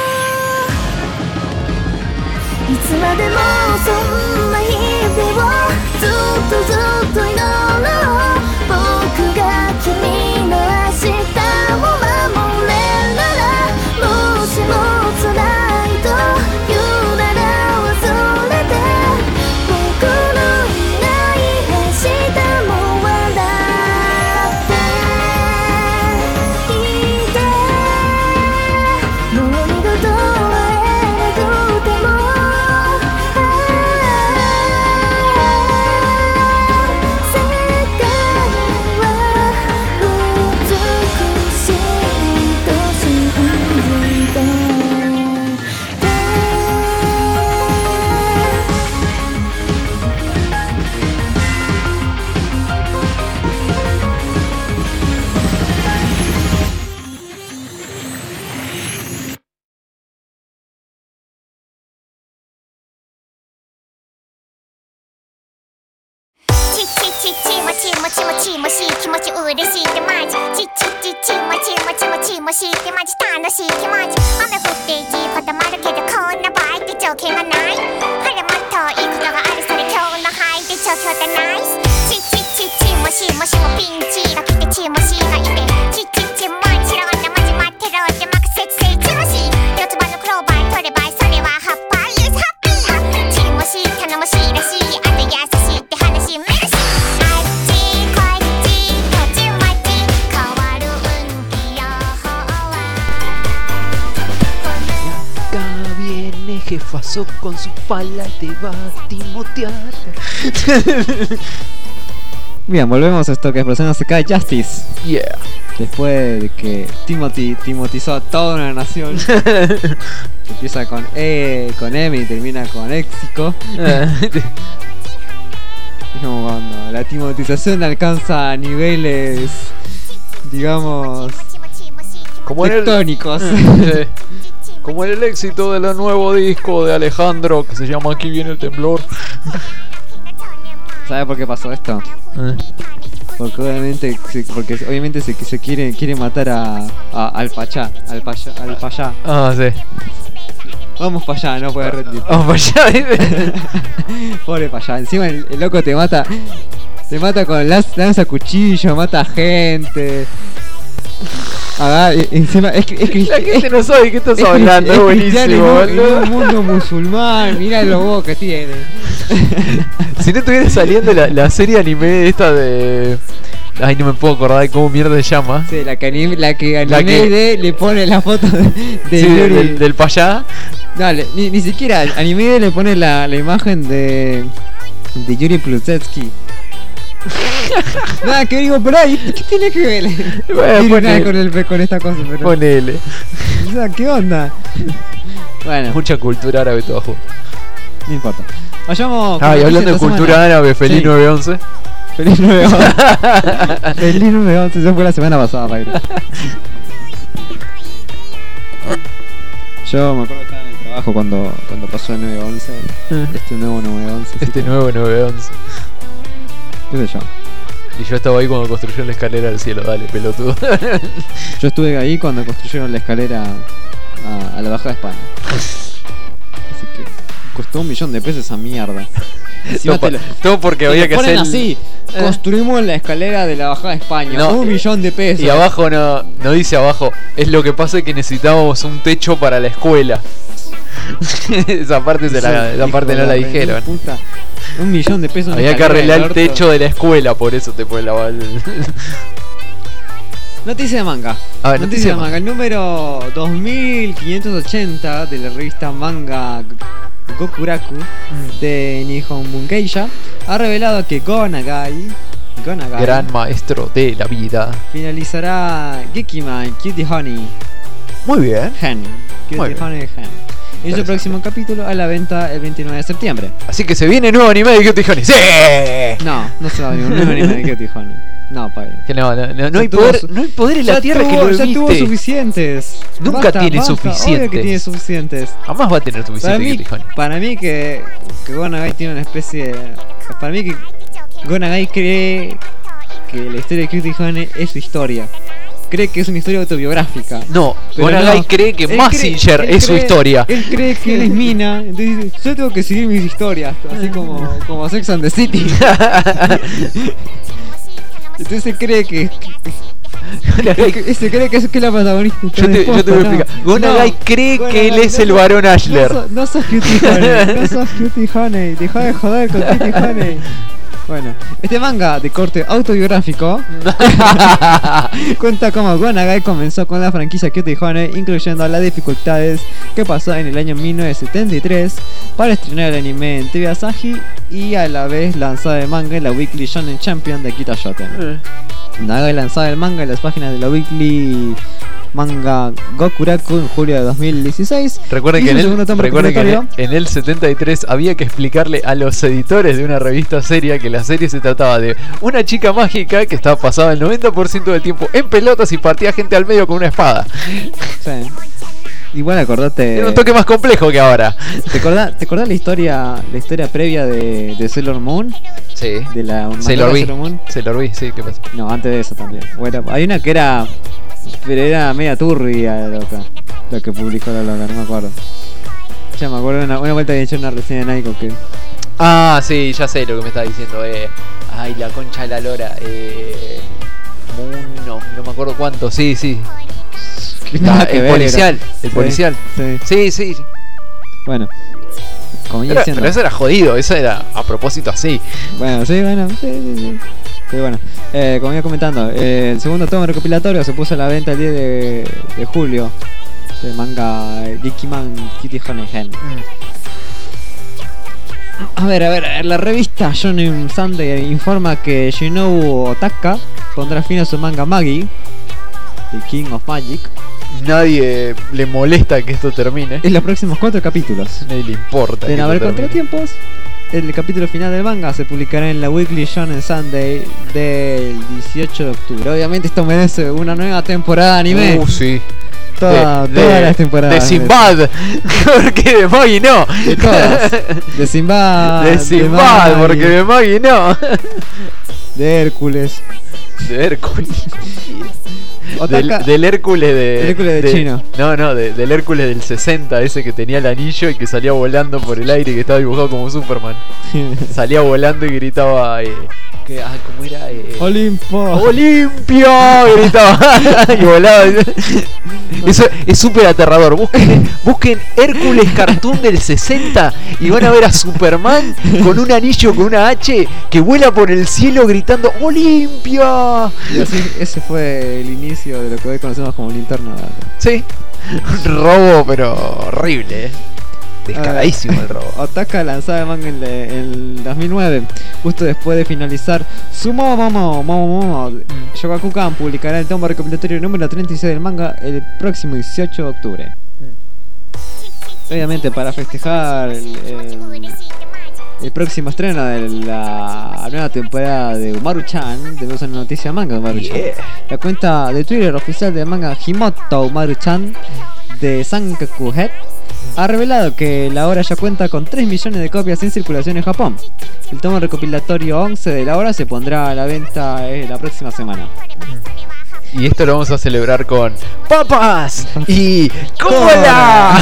いつまでもそんな日々をずっとずっと祈ろう僕が君の明日を守れならもしも辛いと言うなら忘れて僕のいない明日も笑っていてもう二度と会えなくても世界は美しいと信じてちちちちもちもちもちもしい気持ち嬉しいってマジちちちちもちもちもちもしいってマジ楽しい気持ち雨降っていいこともあるけどこんな場合って条件がない晴れもっといいことがあるそれ今日の範囲で状況ってナイスちちちちもしもしもピンチが来てちもしがいてちちちもちろんなマジ待ってろって任せてちもし四つ葉のクローバー取ればそれはハッパーユースハッピーちもし頼もしいらしいあと優しいって話メルシーあっちこっちたちまち変わる運気予報はこんな jefazo con su pala te va a timotear. Bien, volvemos a esto que es Persona se cae Justice. Yeah. Después de que Timothy timotizó a toda una nación. Empieza con E, con M y termina con Éxico. Es como cuando la timotización alcanza niveles, digamos, Como en el, tectónicos. eh, como en el éxito del nuevo disco de Alejandro que se llama Aquí viene el temblor. ¿Sabe por qué pasó esto? Eh. Porque obviamente se, porque obviamente se, se quiere quiere matar a, a al Pachá, al Pachá, al Pachá. Ah, sí. Vamos para allá, no puede rendir. Vamos para allá. Pobre Pachá. Encima el, el loco te mata, te mata con lanza, lanza cuchillo, mata gente. Ah, encima es que, es que La gente no sabe de qué estás es, hablando, es es cristiano buenísimo, en un, boludo. en un mundo musulmán. Mira los huevos que tiene. Si no estuviera saliendo la, la serie anime esta de... Ay, no me puedo acordar de cómo mierda se llama. Sí, la que anime, la que anime La que- de, le pone la foto de, de Sí, Yuri. del, del payá. No, le- ni, ni siquiera anime le pone la, la imagen de de Yuri Plusetsky. Nada, que digo, pero ahí, ¿qué tiene que ver? Bueno, Tiene nada ponele. con, el, con esta cosa, pero. Ponele. O sea, ¿qué onda? Bueno, Mucha cultura árabe todo junto. no importa. Vayamos. con Ah, y la hablando de noticia esta cultura semana. árabe, feliz Sí. nueve once. Feliz nueve once. Feliz nueve once, eso fue la semana pasada, Pagre. Yo me acuerdo que estaba en el trabajo cuando, cuando pasó el nueve once. Este nuevo nueve once. así Este que, nuevo nueve once. ¿Qué sé yo? Y yo estaba ahí cuando construyeron la escalera al cielo, dale, pelotudo. Yo estuve ahí cuando construyeron la escalera a, a la Bajada de España. Así que costó un millón de pesos esa mierda. Encima todo, pa- te lo- todo porque te había lo que ponen hacer... así. Eh. Construimos la escalera de la Bajada de España. No, un y- millón de pesos. Y abajo no, no dice abajo, es lo que pasa que necesitábamos un techo para la escuela. Esa parte, se la, esa Hijo parte de no la re dijeron. puta. Un millón de pesos. en Había que escalera arreglar del el orto. techo de la escuela, por eso te puede lavar el... Noticia de manga. A ver, noticia de manga. El número dos mil quinientos ochenta de la revista Manga Gokuraku de Nihon Bunkeisha ha revelado que Go Nagai, Go Nagai Gran maestro de la vida. finalizará Gekiman Cutie Honey Muy bien. Hen. Muy Cutie bien. Honey Hen. Y su Interesante. próximo capítulo a la venta el veintinueve de septiembre. Así que se viene nuevo anime de Cutie Honey. ¡Sí! No, no se va a venir un nuevo anime de Cutie Honey. No, padre. Que no, no, no, no Ya hay tuvo poder, su- no hay poder en la Ya tierra tuvo- que lo ya tuvo evite. suficientes. Nunca Basta, tiene basta, Obvio que suficientes. tiene suficientes. Jamás va a tener Para suficiente mí, Cutie Honey. para mí que, que Gonagai tiene una especie de... Para mí que Gonagai cree que la historia de Cutie Honey es su historia. Cree que es una historia autobiográfica. No, Pero Gonagai no. cree que Él Mazinger cree- él es su cree- historia. Él cree que él es Mina, entonces dice, yo tengo que seguir mis historias, así como, como Sex and the City. Entonces él cree que... que- que- se cree que es que es la protagonista. Yo te, yo te voy a explicar. Gonagai cree que él es el varón Ashler. No, sos- no sos Cutie Honey, no sos Cutie Honey, deja de joder con Cutie Honey. Bueno, este manga de corte autobiográfico cuenta cómo Gonagai comenzó con la franquicia Cutie Honey, incluyendo las dificultades que pasó en el año mil novecientos setenta y tres para estrenar el anime en T V Asahi y a la vez lanzar el manga en la Weekly Shonen Champion de Akita Shoten. Nagai lanzaba el manga en las páginas de la Weekly Manga Gokuraku en julio de dos mil dieciséis. Recuerden Y que, en su el, segundo tomo recuerden que en, el, recopilatorio- en el setenta y tres había que explicarle a los editores de una revista seria que la serie se trataba de una chica mágica que estaba pasada el noventa por ciento del tiempo en pelotas y partía gente al medio con una espada. Sí. Igual acordate. Era un toque más complejo que ahora. ¿Te acordás, ¿Te acordás la historia la historia previa de, de Sailor Moon? Sí. De la Sailor manga V. Sailor Moon. Sailor V, sí, ¿qué pasa? No, antes de eso también. Bueno, hay una que era. Pero era media turbia la loca. Lo que publicó la loca, no me acuerdo. Ya me acuerdo una, una vuelta había hecho una reseña en Naiko que. Ah, sí, ya sé lo que me está diciendo. Eh. Ay, la concha de la lora. Eh. Moon, no, no me acuerdo cuánto. Sí, sí. Nada Ah, que el ver, policial. era. El Sí, policial. Sí. Sí, sí. Bueno. Como iba Era- diciendo. pero eso era jodido. Eso era a propósito así. Bueno, sí, bueno, sí, sí, sí. Pero bueno, eh, como iba comentando, eh, el segundo tomo recopilatorio se puso a la venta el diez de, de julio del manga Gekiman Kitty Honegen. A ver, a ver, a ver, la revista Shonen Sunday informa que Shinobu Otaka pondrá fin a su manga Magi, The King of Magic, Nadie le molesta que esto termine. en los próximos cuatro capítulos. Nadie le importa. De que no haber esto termine. contratiempos, el capítulo final del manga se publicará en la Weekly Shonen Sunday del dieciocho de octubre. Obviamente esto merece una nueva temporada de anime. Uh, sí. Toda- de, todas de- las temporadas. De Sinbad. Porque de Maggie no. De todas. De Sinbad. De Sinbad, Maggie, porque de Maggie no. de Hércules. De Hércules. Del, Otaka- del Hércules de. Del Hércules de chino. No, no, de- del Hércules del sesenta, ese que tenía el anillo y que salía volando por el aire y que estaba dibujado como Superman. Salía volando y gritaba. Eh, que, ah, ¿cómo era? Eh, Olimpo. ¡Olimpia! Gritaba y volaba. Eso es súper aterrador. Busquen, busquen Hércules Cartoon del sesenta y van a ver a Superman con un anillo con una H que vuela por el cielo gritando ¡Olimpia! Y así, ese fue el inicio de lo que hoy conocemos como Linterna Verde. Sí, un robo, pero horrible. ¿eh? Descaradísimo el robo. Otaka lanzaba el manga en el, en dos mil nueve, justo después de finalizar Sumo Momo Momo Momo. Shogakukan publicará el tomo recopilatorio número treinta y seis del manga el próximo dieciocho de octubre. Obviamente para festejar el, el- el próximo estreno de la nueva temporada de Umaru-chan, tenemos una noticia de manga de Umaru-chan. Yeah. La cuenta de Twitter oficial del manga Himoto Umaru-chan de Sankaku Head ha revelado que la obra ya cuenta con tres millones de copias en circulación en Japón. El tomo recopilatorio once de la obra se pondrá a la venta eh, la próxima semana. Y esto lo vamos a celebrar con papas y cola.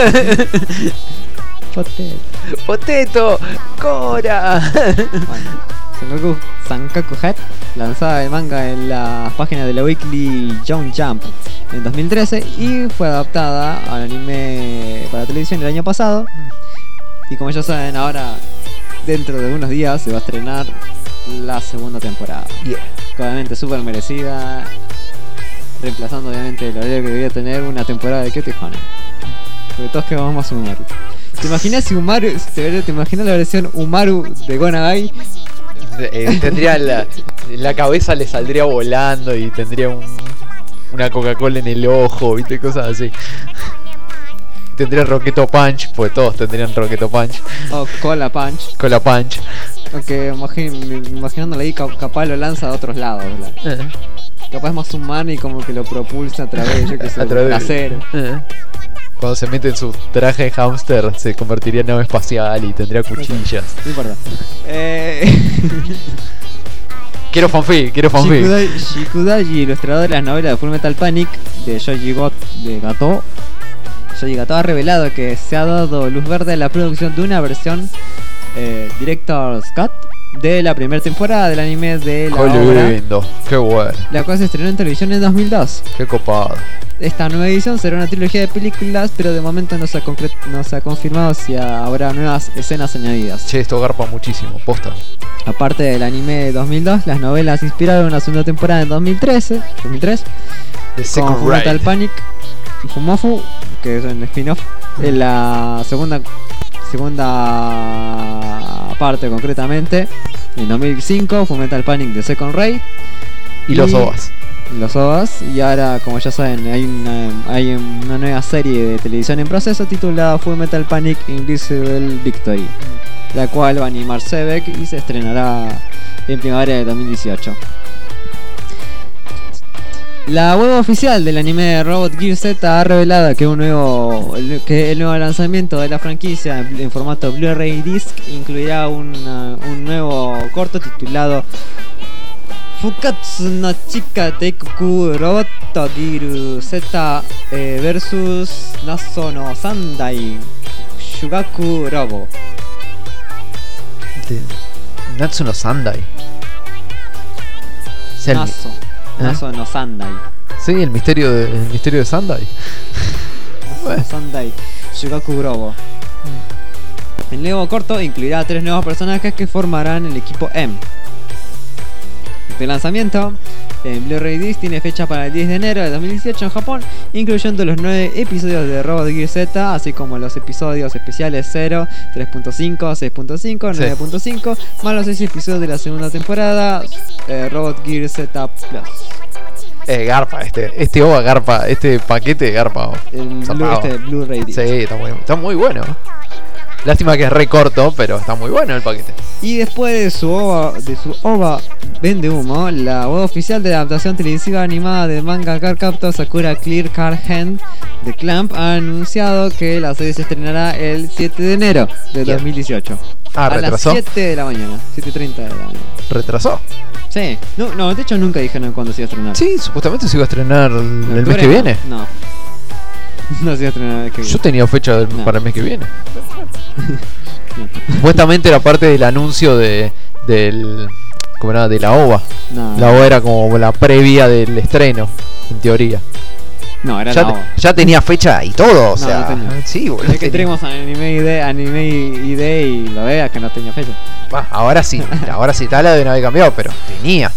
Potato, Cora. Bueno, Sankaku, Sankaku Head lanzaba el manga en las páginas de la Weekly Young Jump en dos mil trece y fue adaptada al anime para televisión el año pasado. Y como ya saben, ahora dentro de unos días se va a estrenar la segunda temporada. Yeah. Obviamente súper merecida, reemplazando obviamente el horario que debía tener una temporada de Kyuubi Honen. Porque todos queremos más Umaru. ¿Te imaginas si Umaru, si te, te imaginas la versión Umaru de Go Nagai? Eh, tendría la, la cabeza le saldría volando y tendría un, una Coca-Cola en el ojo, viste, cosas así. Tendría Roqueto Punch, pues todos tendrían Roqueto Punch. O Cola Punch. Cola Punch. Aunque imagin, imaginándolo ahí, ca- capaz lo lanza a otros lados. ¿verdad? Eh, Capaz es más humano y como que lo propulsa a través, yo que sé, a través del de- trasero. eh. Cuando se mete en su traje de hámster se convertiría en nave espacial y tendría cuchillas. No importa. Eh... Quiero fanfic, quiero fanfic. Shikudai- Shikudaji, ilustrador de las novelas de Full Metal Panic de Shoji Got de Gato. Shoji Gato ha revelado que se ha dado luz verde a la producción de una versión eh, Director's Cut de la primera temporada del anime de la Qué obra, lindo, qué bueno, la cual se estrenó en televisión en dos mil dos. qué copado. Esta nueva edición será una trilogía de películas, pero de momento no se ha, concre- no se ha confirmado si habrá nuevas escenas añadidas. Che, esto garpa muchísimo, posta. Aparte del anime de dos mil dos, las novelas inspiraron una segunda temporada en dos mil trece, dos mil tres, The con Second Fullmetal Raid. Panic y Fumofu, que es un spin-off. En la segunda segunda parte concretamente, en dos mil cinco, Fullmetal Panic The Second Raid Y los O V As. los O V As, y ahora, como ya saben, hay una, hay una nueva serie de televisión en proceso titulada Fullmetal Panic Invisible Victory, la cual va a animar Sebek y se estrenará en primavera de dos mil dieciocho. La web oficial del anime de Robot Gear Z ha revelado que un nuevo el- que el nuevo lanzamiento de la franquicia en, en formato Blu-ray Disc incluirá una- un nuevo corto titulado Fukatsu no Chika Teikuku Robot Gear Z eh, versus Naso no Sandai Shugaku Robo. Natsuno Sandai. Es el mi- Naso, ¿Eh? Naso no Sandai. Sí, el misterio de, el misterio de Sandai. Naso no Sandai Shugaku Robo. El nuevo corto incluirá a tres nuevos personajes que formarán el equipo M. Este lanzamiento en Blu-ray Disc tiene fecha para el diez de enero de dos mil dieciocho en Japón, incluyendo los nueve episodios de Robot Gear Z, así como los episodios especiales cero, tres punto cinco, seis punto cinco, nueve punto cinco, más los seis episodios de la segunda temporada, eh, Robot Gear Z Plus. Eh, garpa, este, este O V A garpa, este paquete de garpa. El Blu- Zarpado. este Blu-ray Disc. Sí, está muy, está muy bueno. Lástima que es re corto, pero está muy bueno el paquete. Y después de su ova, de su ova Vende Humo, la web oficial de la adaptación televisiva animada de manga Card Captor Sakura Clear Card Hand de Clamp ha anunciado que la serie se estrenará el siete de enero de Bien. dos mil dieciocho. Ah, a retrasó. las siete de la mañana, siete y treinta de la mañana. ¿Retrasó? Sí, no, no, de hecho nunca dijeron cuándo se iba a estrenar. Sí, supuestamente se iba a estrenar el, ¿En el mes octubre? que viene. No. No se iba a estrenar el mes que Yo viene. tenía fecha del- No. para el mes que viene. Supuestamente era parte del anuncio de del ¿cómo era? De la O V A. No, La O V A era como la previa del estreno, en teoría. no, era Ya, la te- ova. ya tenía fecha y todo, o No, sea. no tenía. Sí, boludo. Es que tenía. tenemos anime I D, anime I D y lo veas que no tenía fecha. Bah, ahora sí, ahora sí está la de no haber cambiado, pero tenía.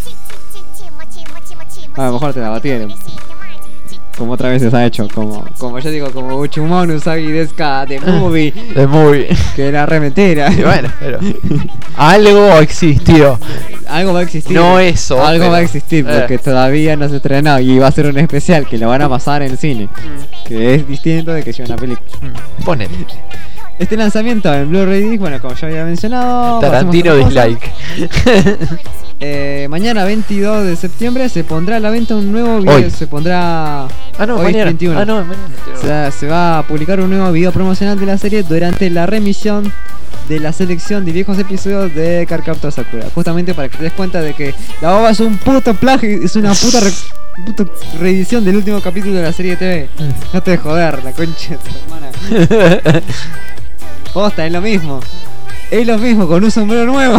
A lo mejor te la batieron. Como otras veces ha hecho, como, como yo digo, como Uchumon Usagi Deska de Movie, Es muy. que era re mentira. Y bueno, pero. Algo existió. Algo va a existir. No eso, Algo pero- va a existir porque eh. todavía no se estrenó y va a ser un especial que lo van a pasar en cine. Que es distinto de que sea una película. Mm, Ponele. Este lanzamiento en Blu-ray Disc, bueno, como ya había mencionado, Tarantino pasemos a otra cosa. dislike. Eh, mañana veintidós de septiembre se pondrá a la venta un nuevo video. Hoy. Se pondrá. Ah, no, hoy es mañana. veintiuno. Ah, no, mañana. O sea, se va a publicar un nuevo video promocional de la serie durante la remisión de la selección de viejos episodios de Card Captor Sakura. Justamente para que te des cuenta de que la O V A es un puto plagio, es una puta, re- puta reedición del último capítulo de la serie de T V. No te de joder, la concha de tu hermana. Posta, es lo mismo. Es lo mismo con un sombrero nuevo.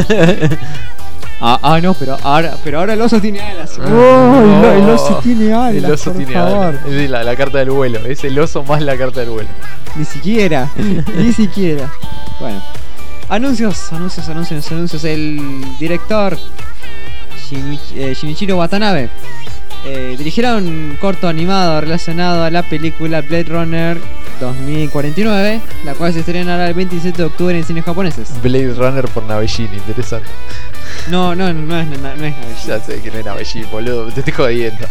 Ah, ah, no, pero ahora, pero ahora el oso tiene alas. Oh, el, o- el oso tiene alas. El oso por tiene favor. alas. Es la, la carta del vuelo. Es el oso más la carta del vuelo. Ni siquiera, ni siquiera. Bueno, anuncios, anuncios, anuncios, anuncios. El director Shinichi- eh, Shinichiro Watanabe eh, dirigirá un corto animado relacionado a la película Blade Runner dos mil cuarenta y nueve, la cual se estrenará el veintisiete de octubre en cines japoneses. Blade Runner por Navellini, interesante. No, no, no es, no, no es Ya sé que no es Navellini, boludo, te estoy jodiendo.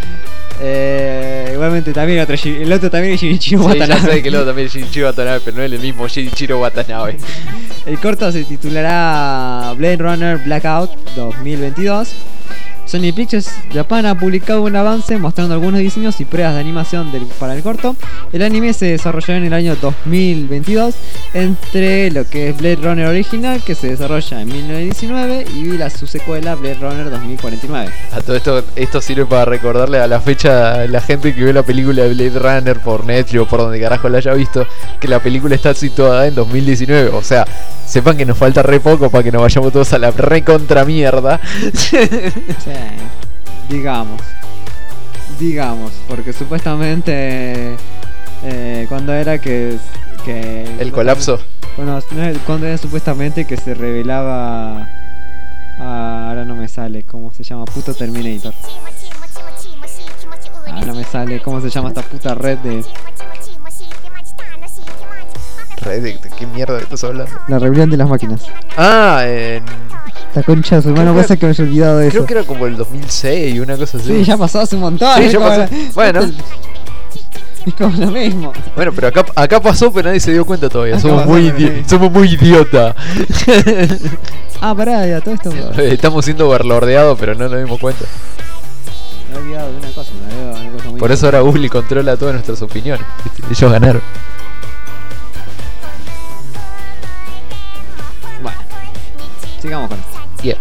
Eh, igualmente también otro, Shi- el otro también es Shinichiro Sí, ya Watanabe. sé que el otro también es Shinichiro Watanabe, pero no es el mismo Shinichiro Watanabe. El corto se titulará Blade Runner Blackout dos mil veintidós. Sony Pictures Japan ha publicado un avance mostrando algunos diseños y pruebas de animación del- para el corto. El anime se desarrollará en el año dos mil veintidós entre lo que es Blade Runner original, que se desarrolla en mil novecientos diecinueve, y la su secuela Blade Runner dos mil cuarenta y nueve. A todo esto, esto sirve para recordarle a la fecha a la gente que ve la película de Blade Runner por Netflix o por donde carajo la haya visto, que la película está situada en dos mil diecinueve. O sea, sepan que nos falta re poco para que nos vayamos todos a la recontra mierda. Sí, digamos. Digamos, porque supuestamente eh, cuando era que, que El colapso. Bueno, no es- cuando era supuestamente que se revelaba. Ah, ahora no me sale, ¿cómo se llama? Puto Terminator. Ah, no me sale, ¿cómo se llama esta puta red de. Re, ¿de, de qué mierda estás hablando? La rebelión de las máquinas? Ah, en... La concha de su hermano, Creo que- cosa que me haya olvidado de creo eso. que era como el dos mil seis, una cosa así. Sí, ya pasó hace un montón. Sí, es ya como pasó. la- Bueno. Es como lo mismo. Bueno, pero acá, acá pasó, pero nadie se dio cuenta todavía. Acá Somos pasó, muy, pero idi- nadie- somos muy idiota. Ah, pará, ya, todo esto. Me Estamos siendo overlordeados, pero no nos dimos cuenta. he olvidado de una cosa, me había olvidado de una cosa muy Por eso ahora Google controla todas nuestras opiniones. ¿viste? Ellos ganaron. Bueno, sigamos con esto. Yeah.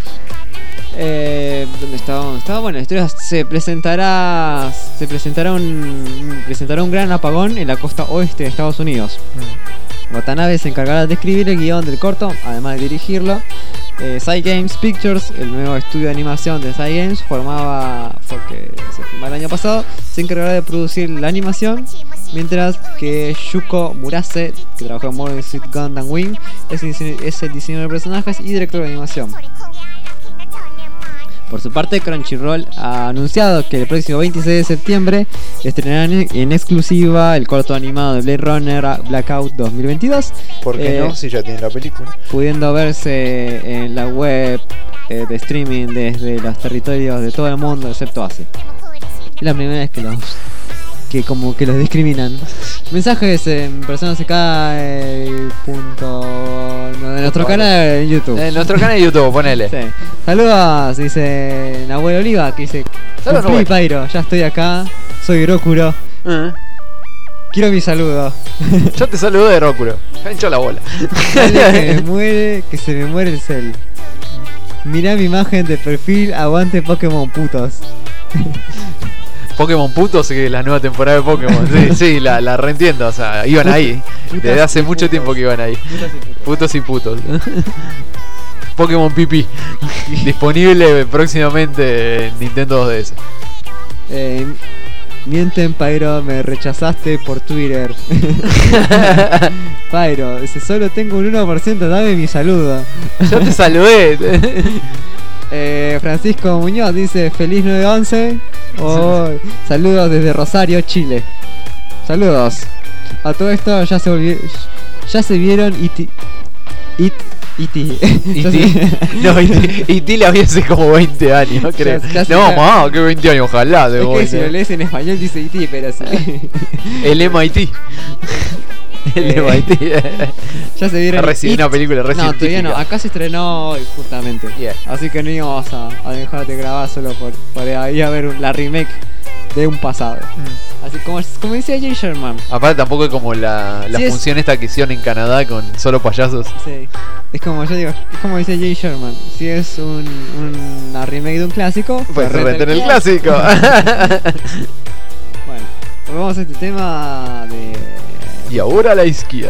Eh, ¿Dónde estaba? ¿Dónde estaba? Bueno, la historia se presentará. Se presentará un. Presentará un gran apagón en la costa oeste de Estados Unidos. Watanabe se encargará de escribir el guión del corto, además de dirigirlo. Eh, Cygames Pictures, el nuevo estudio de animación de Cygames, formaba. Porque se filmó el año pasado, se encargará de producir la animación. Mientras que Shuko Murase, que trabajó en Mobile Suit Gundam Wing, es el, dise- es el diseñador de personajes y director de animación. Por su parte, Crunchyroll ha anunciado que el próximo veintiséis de septiembre estrenarán en, en exclusiva el corto animado de Blade Runner Blackout dos mil veintidós. ¿Por qué eh, no? Si ya tiene la película. Pudiendo verse en la web eh, de streaming desde los territorios de todo el mundo excepto Asia. Es la primera vez que los que como que los discriminan. Mensajes en Persona C K eh, punto no, de nuestro Vale. canal en YouTube. En nuestro canal de YouTube, ponele. Sí. Saludos, dice Nahuel Oliva, que dice: Saludos, Cumplí, Nahuel. Pairo, ya estoy acá, soy Grokuro, Eh, quiero mi saludo. Yo te saludo de Róculo. Me hinchó la bola. Dale que me muere, que se me muere el cel. Mirá mi imagen de perfil, aguante Pokémon putos. Pokémon putos, que la nueva temporada de Pokémon. Sí, sí, la, la reentiendo. O sea, iban ahí. Putas Desde hace y mucho putos. tiempo que iban ahí. Putos y putos. Pokémon Pipí. Disponible próximamente en Nintendo dos D S. Eh, mienten, Pyro, me rechazaste por Twitter. Pyro, dice: solo tengo un uno por ciento, dame mi saludo. Yo te saludé. Eh, Francisco Muñoz dice: feliz nueve once. Oh, saludos desde Rosario, Chile. Saludos. A todo esto ya se volvió, ya se vieron It It It Y ti, no, y ti, y ti le había hace como veinte años, creo. Ya- ya se- No, ya- más, que veinte años, ojalá. De Es que hoy, si ¿no? lo lees en español dice I T, pero sí. El M I T. El Eh, M I T. Ya se vieron Reci- It. una película re No, todavía científica. no. Acá se estrenó hoy, justamente. Yeah. Así que no íbamos a, a dejar de grabar solo por, por ahí a ver un- la remake de un pasado. Así como, como decía Jay Sherman. Aparte tampoco es como la, la Sí, es- función esta que hicieron en Canadá con solo payasos. Sí. Es como yo digo, es como dice Jay Sherman. Si es un, una remake de un clásico, Pues renta reten el clásico. Bueno, volvamos a este tema de. Y ahora a la izquierda.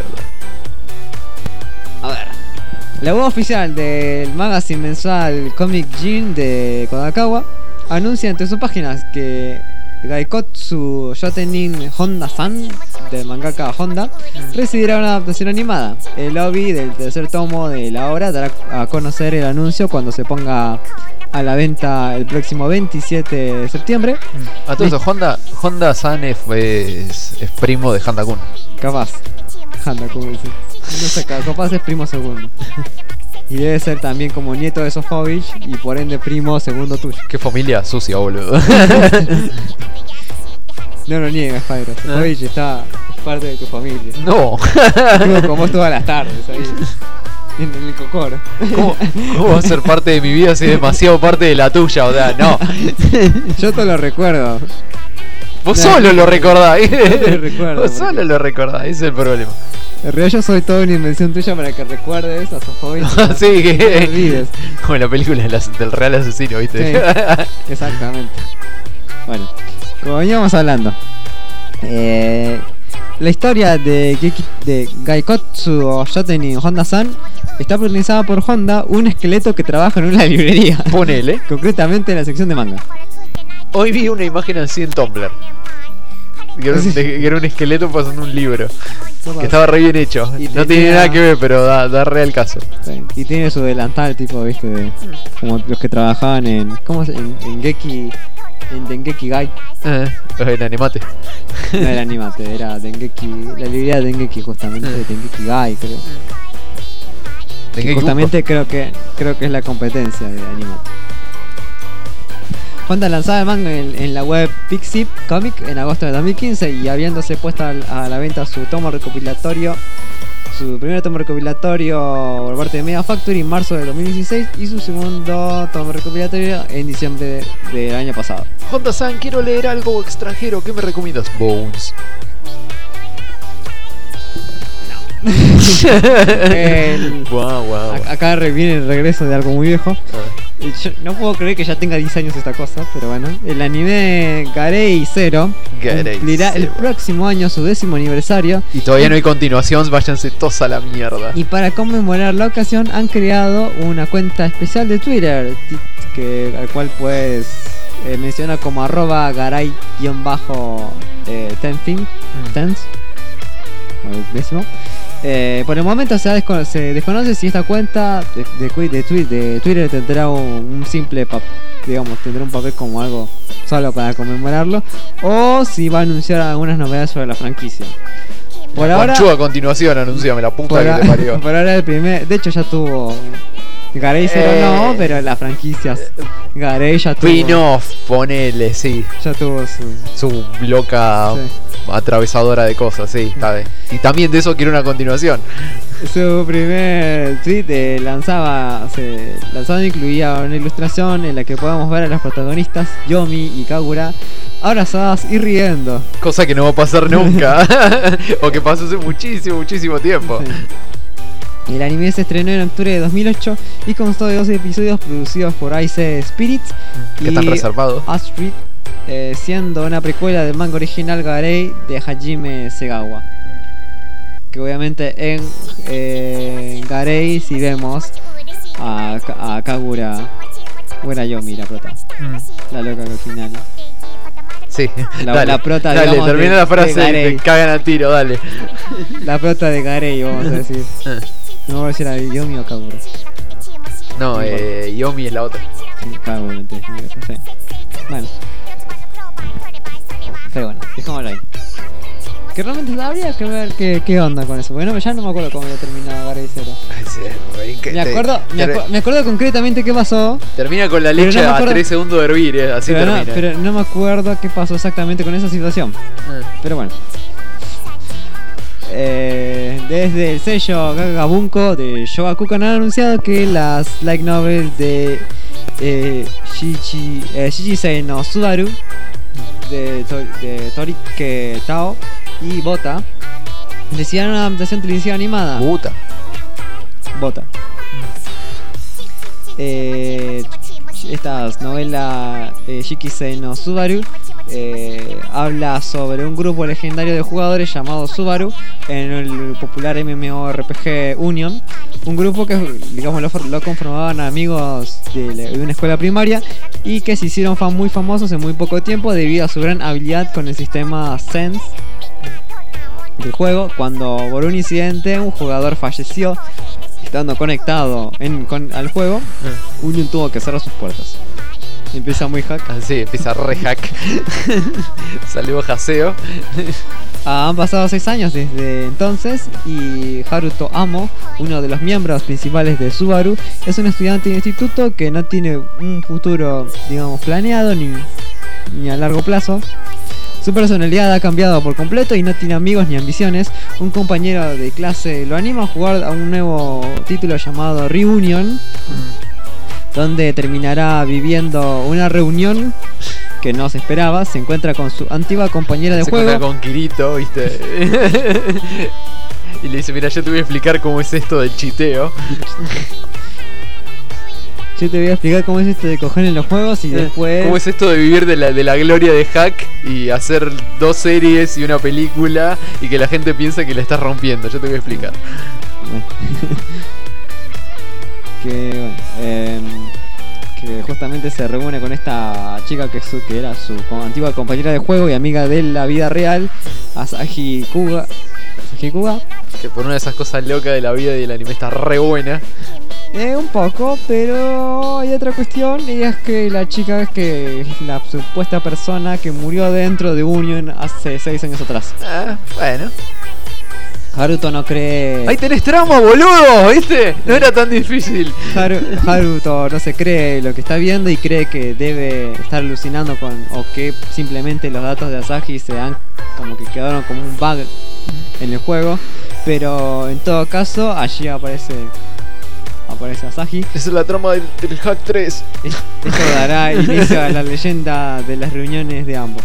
A ver. La web oficial del magazine mensual Comic Gin de Kodakawa anuncia entre sus páginas que Gaikotsu Shotenin Honda-san, del mangaka Honda, recibirá una adaptación animada. El lobby del tercer tomo de la obra dará a conocer el anuncio cuando se ponga a la venta el próximo veintisiete de septiembre. A todo eso, Honda, Honda San es, es, es primo de Handa Kun. Capaz. Honda, como dice. No sé, capaz es primo segundo. Y debe ser también como nieto de Sofovich y por ende primo segundo tuyo. Qué familia sucia, boludo. No lo niegas, Pyro. Sofovich está, es parte de tu familia. No. Estuvo con vos todas las tardes ahí. En el cocoro. ¿Cómo, ¿Cómo va a ser parte de mi vida si es demasiado parte de la tuya? O sea, no. Yo te lo recuerdo. Vos No, solo lo recordás. te lo recuerdo, Vos porque- solo lo recordás, ese es el problema. En realidad yo soy toda una invención tuya para que recuerdes a Sofovich. No Sí, te que. olvides. Como en la película del as- del real asesino, ¿viste? Sí. Exactamente. Bueno, como veníamos hablando, eh, la historia de, Geki- de Gaikotsu Shotenin Honda-san está protagonizada por Honda, un esqueleto que trabaja en una librería, Ponele. concretamente en la sección de manga. Hoy vi una imagen así en Tumblr. Que era un, que era un esqueleto pasando un libro. Que estaba re bien hecho. Y No tenía- tiene nada que ver, pero da, da real caso. Sí, y tiene su delantal tipo, viste, de, como los que trabajaban en, ¿cómo se, en, en Geki, en Dengeki Gai, Eh, en animate. no era Animate, era Dengeki, la librería de Dengeki justamente, de Dengeki Gai creo. Que Dengeki justamente creo que creo que es la competencia de Animate. Honda lanzaba el manga en, en la web Pixip Comic en agosto de dos mil quince y habiéndose puesto al- a la venta su tomo recopilatorio, su primer tomo recopilatorio por parte de Mega Factory en marzo de dos mil dieciséis y su segundo tomo recopilatorio en diciembre de- del año pasado. Honda-san, quiero leer algo extranjero. ¿Qué me recomiendas? Bones. El- Wow, wow. a- acá re- viene el regreso de algo muy viejo. Y yo no puedo creer que ya tenga diez años esta cosa, pero bueno. El anime Garei Zero Garei cumplirá el Zero. próximo año su décimo aniversario. Y todavía no hay continuación, váyanse todos a la mierda. Y para conmemorar la ocasión han creado una cuenta especial de Twitter, ti- que, al cual pues eh, menciona como arroba garay-tenfing, tens, o el décimo. Eh, por el momento se, ha descono- se desconoce si esta cuenta de, de, cui- de twi- de Twitter tendrá un, un simple pa- digamos, tendrá un papel como algo solo para conmemorarlo, o si va a anunciar algunas novedades sobre la franquicia. Por ahora, Juanchu, a continuación, anunciame la puta por, que a- te parió. por ahora el primer, de hecho ya tuvo Garei Zero Eh. no, pero las franquicias Garei ya tuvo, Spin-off, ponele, sí. ya tuvo su, Su loca sí. atravesadora de cosas, sí, está bien. Y también de eso quiero una continuación. Su primer tweet eh, lanzaba, se lanzado incluía una ilustración en la que podemos ver a las protagonistas Yomi y Kagura abrazadas y riendo. Cosa que no va a pasar nunca. O que pasó hace muchísimo, muchísimo tiempo. Sí. El anime se estrenó en octubre de dos mil ocho y constó de doce episodios producidos por Ice Spirits Que y están reservados. Astrid, eh, siendo una precuela del manga original Garei de Hajime Segawa. Que obviamente en eh, Garei si vemos a, Ka- a Kagura, o era Yomi la prota, la loca que al final. Sí, La- dale, la prota, dale, digamos, termina de- la de frase y Garei. te cagan a tiro, dale. La prota de Garei, vamos a decir. No voy a decir a Yomi o Kagura. No, eh, Yomi es la otra. Sí, Kagura, entonces, sí. Bueno, pero bueno, dejémoslo ahí. Que realmente habría que ver qué, qué onda con eso. Porque no, ya no me acuerdo cómo había terminado Garei Zero. Me acuerdo, me, acu- me acuerdo concretamente qué pasó. Termina con la Pero leche no me a acuerdo- tres segundos de hervir, eh, así Pero no, termina. pero no me acuerdo qué pasó exactamente con esa situación. Ah. Pero bueno. Eh, desde el sello Gagabunko de Shogakukan han anunciado que las light novels de eh, Shichi, eh, Shichisei no Subaru de, To- de Torike Tao y Bota recibieron una adaptación televisiva animada. Puta. Bota. Eh, estas novelas eh, Shikisei no Subaru eh, habla sobre un grupo legendario de jugadores llamado Subaru en el popular MMORPG Union, un grupo que digamos lo, for- lo conformaban amigos de, la- de una escuela primaria y que se hicieron fan muy famosos en muy poco tiempo debido a su gran habilidad con el sistema Sense del juego. Cuando por un incidente un jugador falleció estando conectado en, con, al juego, Union tuvo que cerrar sus puertas. Empieza muy hack. Así, empieza re hack. Salió jaseo. Ah, han pasado seis años desde entonces y Haruto Amo, uno de los miembros principales de Subaru, es un estudiante de instituto que no tiene un futuro, digamos, planeado ni, ni a largo plazo. Su personalidad ha cambiado por completo y no tiene amigos ni ambiciones. Un compañero de clase lo anima a jugar a un nuevo título llamado Reunion, donde terminará viviendo una reunión que no se esperaba. Se encuentra con su antigua compañera de Se juego. encuentra con Kirito, viste. Y le dice, mira, yo te voy a explicar cómo es esto del chiteo. Yo te voy a explicar cómo es esto de coger en los juegos y después... ¿Cómo es esto de vivir de la, de la gloria de hack y hacer dos series y una película y que la gente piensa que la estás rompiendo? Yo te voy a explicar. Bueno. que bueno, em, que justamente se reúne con esta chica que, su, que era su co- antigua compañera de juego y amiga de la vida real, Asahi Kuga. Asahi Kuga. Que por una de esas cosas locas de la vida y el anime está re buena. Eh, un poco, pero hay otra cuestión y es que la chica es que es la supuesta persona que murió dentro de Union hace seis años atrás. Ah, bueno. Haruto no cree... Ahí tenés trama, boludo, ¿viste? No era tan difícil. Haru- Haruto no se cree lo que está viendo y cree que debe estar alucinando con, o que simplemente los datos de Asahi se han como que quedaron como un bug en el juego, pero en todo caso allí aparece aparece Asahi. Esa es la trama del, del hack tres. Es- Esto dará inicio a la leyenda de las reuniones de ambos.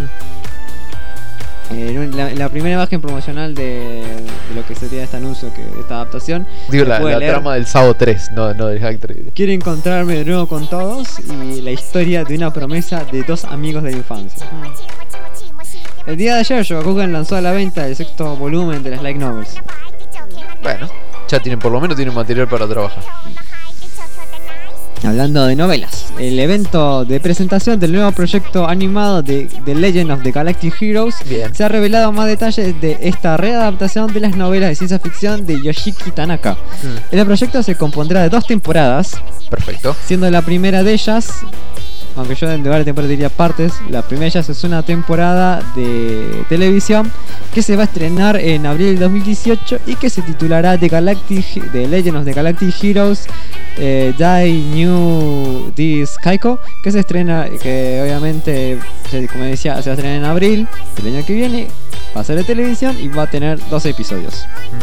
Eh, en un- la, la primera imagen promocional de, de lo que sería este anuncio, que esta adaptación, Digo, se la, puede la leer. trama del Sao tres, no, no del hack tres. Quiero encontrarme de nuevo con todos y la historia de una promesa de dos amigos de la infancia. El día de ayer Shogakukan lanzó a la venta el sexto volumen de las light novels. Bueno, ya tienen, por lo menos tienen material para trabajar. Hablando de novelas, el evento de presentación del nuevo proyecto animado de The Legend of the Galactic Heroes Bien. se ha revelado más detalles de esta readaptación de las novelas de ciencia ficción de Yoshiki Tanaka. Mm. El proyecto se compondrá de dos temporadas, Perfecto. siendo la primera de ellas, aunque yo en lugar de temporada diría partes, la primera de ellas es una temporada de televisión que se va a estrenar en abril del dos mil dieciocho y que se titulará The Galactic, The Legend of the Galactic Heroes eh, Dai New This Kaiko, que se estrena, que obviamente, se- como decía, se va a estrenar en abril del año que viene, va a ser de televisión y va a tener doce episodios.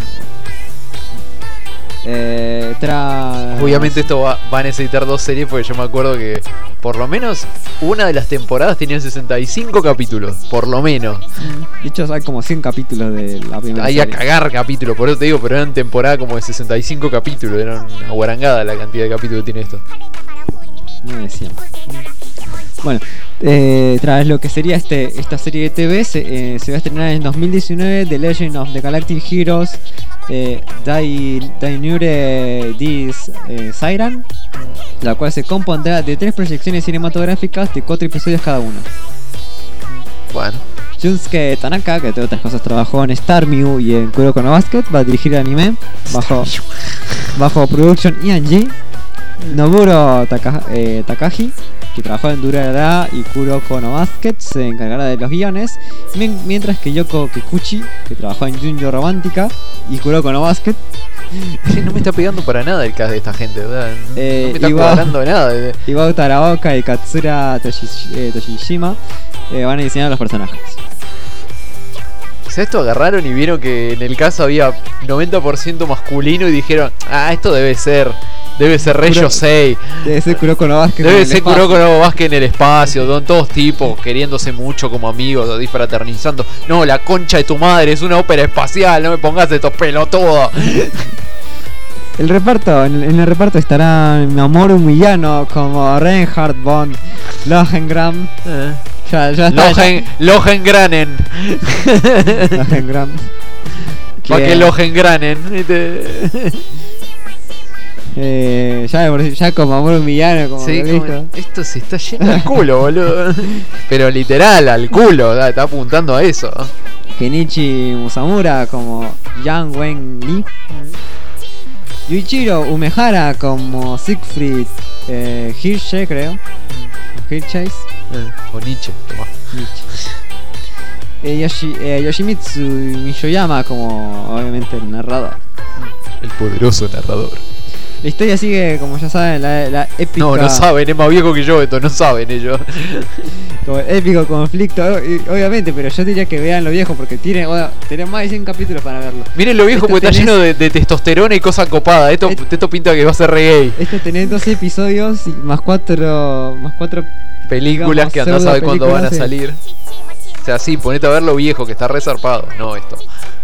Eh, tras... Obviamente esto va, va a necesitar dos series porque yo me acuerdo que por lo menos una de las temporadas tenía sesenta y cinco capítulos, por lo menos. De hecho hay como cien capítulos de la primera Ahí a serie. cagar capítulos, por eso te digo, pero eran temporadas como de sesenta y cinco capítulos, era una guarangada la cantidad de capítulos que tiene esto. No decían. Bueno, eh, tras lo que sería este esta serie de T V, se, eh, se va a estrenar en dos mil diecinueve The Legend of the Galactic Heroes eh, Dai, Dainure This eh, Siren, la cual se compondrá de tres proyecciones cinematográficas de cuatro episodios cada uno. Bueno, Junsuke Tanaka, que entre otras cosas trabajó en Star Mew y en Kuroko no Basket, va a dirigir el anime bajo, bajo Production I N G. Noburo Taka- eh, Takagi, que trabajó en Durarara y Kuroko no Basket, se encargará de los guiones, mien- mientras que Yoko Kikuchi, que trabajó en Junjo Romántica y Kuroko no Basket, che, no me está pegando para nada el cast de esta gente, ¿verdad? No, Eh, no me está igual- cuadrando nada. eh. Iwao Taraoka y Katsura Toshi- eh, Toshishima eh, van a diseñar los personajes. O sea, esto agarraron y vieron que en el caso había noventa por ciento masculino y dijeron, ah, esto debe ser, debe ser Rey Kuro- Yosei, Debe ser Kuroko no Basket. en debe el ser espacio. Kuroko no Basket en el espacio, don todos tipos queriéndose mucho como amigos, disfraternizando. No, la concha de tu madre, es una ópera espacial, no me pongas estos pelotudos. El reparto, en el, en el reparto estarán Mamoru Miyano como Reinhard von Lohengram. Ya, ya está. Lohen, Lohengranen. ya- Lohengram. Pa' que Que- Lohengranen. ¿viste? Eh, ya, de por sí- ya con Mamoru Miyano como Sí, que como- listo. esto se está yendo al culo, boludo. Pero literal, al culo, da, está apuntando a eso. Kenichi Musamura como Yang Wen Lee. Yuichiro Umehara como Siegfried eh, Hirsche, creo. O Hirschais. O Nietzsche, tomá. Eh, Yoshi- eh, Yoshimitsu Miyoyama como obviamente el narrador. El poderoso narrador. La historia sigue, como ya saben, la, la épica, No, no saben, es más viejo que yo esto, no saben ellos. como el épico conflicto, o- y- obviamente, pero yo diría que vean lo viejo porque tiene, bueno, tiene más de cien capítulos para verlo. Miren lo viejo Esto porque está tenés- lleno de, de testosterona y cosa copada. Esto, Et- esto pinta que va a ser re gay. Esto tenés doce episodios y más cuatro, más cuatro Películas digamos, que andás a ver cuándo van a pseudo salir. O sea, sí, ponete a ver lo viejo que está re zarpado. No, esto.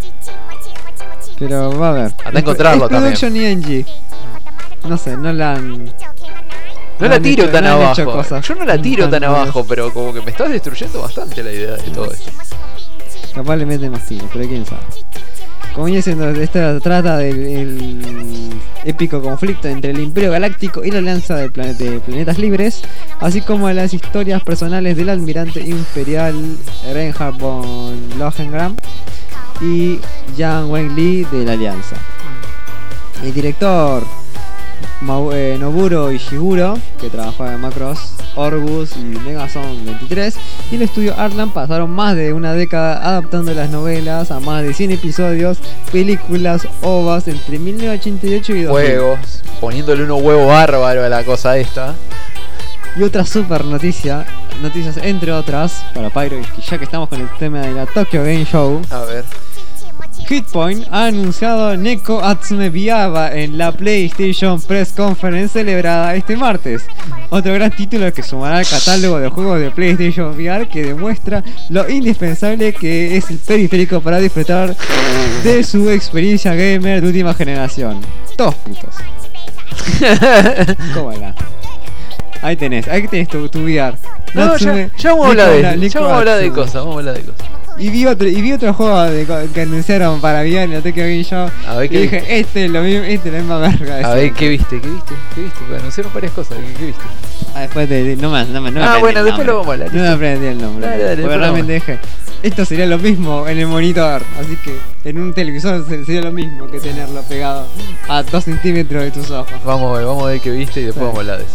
pero va a ver. Anda a encontrarlo es también. Production I N G. No sé, no la han... No la han tiro hecho- tan no han hecho abajo. cosas Yo no la tiro tan nuevas. abajo, pero como que me estás destruyendo bastante la idea de todo esto. Capaz le meten más pila, pero quién sabe. Como viene siendo, esta trata del el épico conflicto entre el Imperio Galáctico y la Alianza de, Plane- de Planetas Libres, así como las historias personales del almirante imperial Reinhard von Lohengram y Yang Wen Lee de la Alianza. El director Mau- eh, Noburo Ishiguro, que trabajó en Macross, Orbus y Megazone veintitrés, y el estudio Artland pasaron más de una década adaptando las novelas a más de cien episodios, películas, ovas entre mil novecientos ochenta y ocho y dos mil. Juegos, poniéndole unos huevos bárbaros a la cosa esta. Y otra super noticia, noticias entre otras, para Pyro, y que ya que estamos con el tema de la Tokyo Game Show, A ver. Hitpoint ha anunciado Neko Atsume Viaba en la PlayStation Press Conference celebrada este martes. Otro gran título que sumará al catálogo de juegos de PlayStation V R que demuestra lo indispensable que es el periférico para disfrutar de su experiencia gamer de última generación. Todos putos. ¿Cómo la? Ahí tenés, ahí tenés tu, tu V R. No, ya, Natsume ya vamos a hablar Neko- de, ya Neko vamos a hablar de Atsume. cosas, vamos a hablar de cosas. Y vi otro, y vi otro juego de, que anunciaron para V R en la Tokyo Game Show. A ver Y qué dije, viste. este es lo mismo, este es la misma verga. A Ese. ver qué viste, qué viste, qué viste. Porque anunciaron varias cosas. ¿Qué, qué viste? Ah, después de, de- no más, no más, no me Ah, aprendí bueno, el después nombre. lo vamos a hablar, No me listo. aprendí el nombre. Dale, dale, porque después lo realmente dije, esto sería lo mismo en el monitor. Así que en un televisor se- sería lo mismo que tenerlo pegado a dos centímetros de tus ojos. Vamos a ver, vamos a ver qué viste y después Sí. vamos a hablar de eso.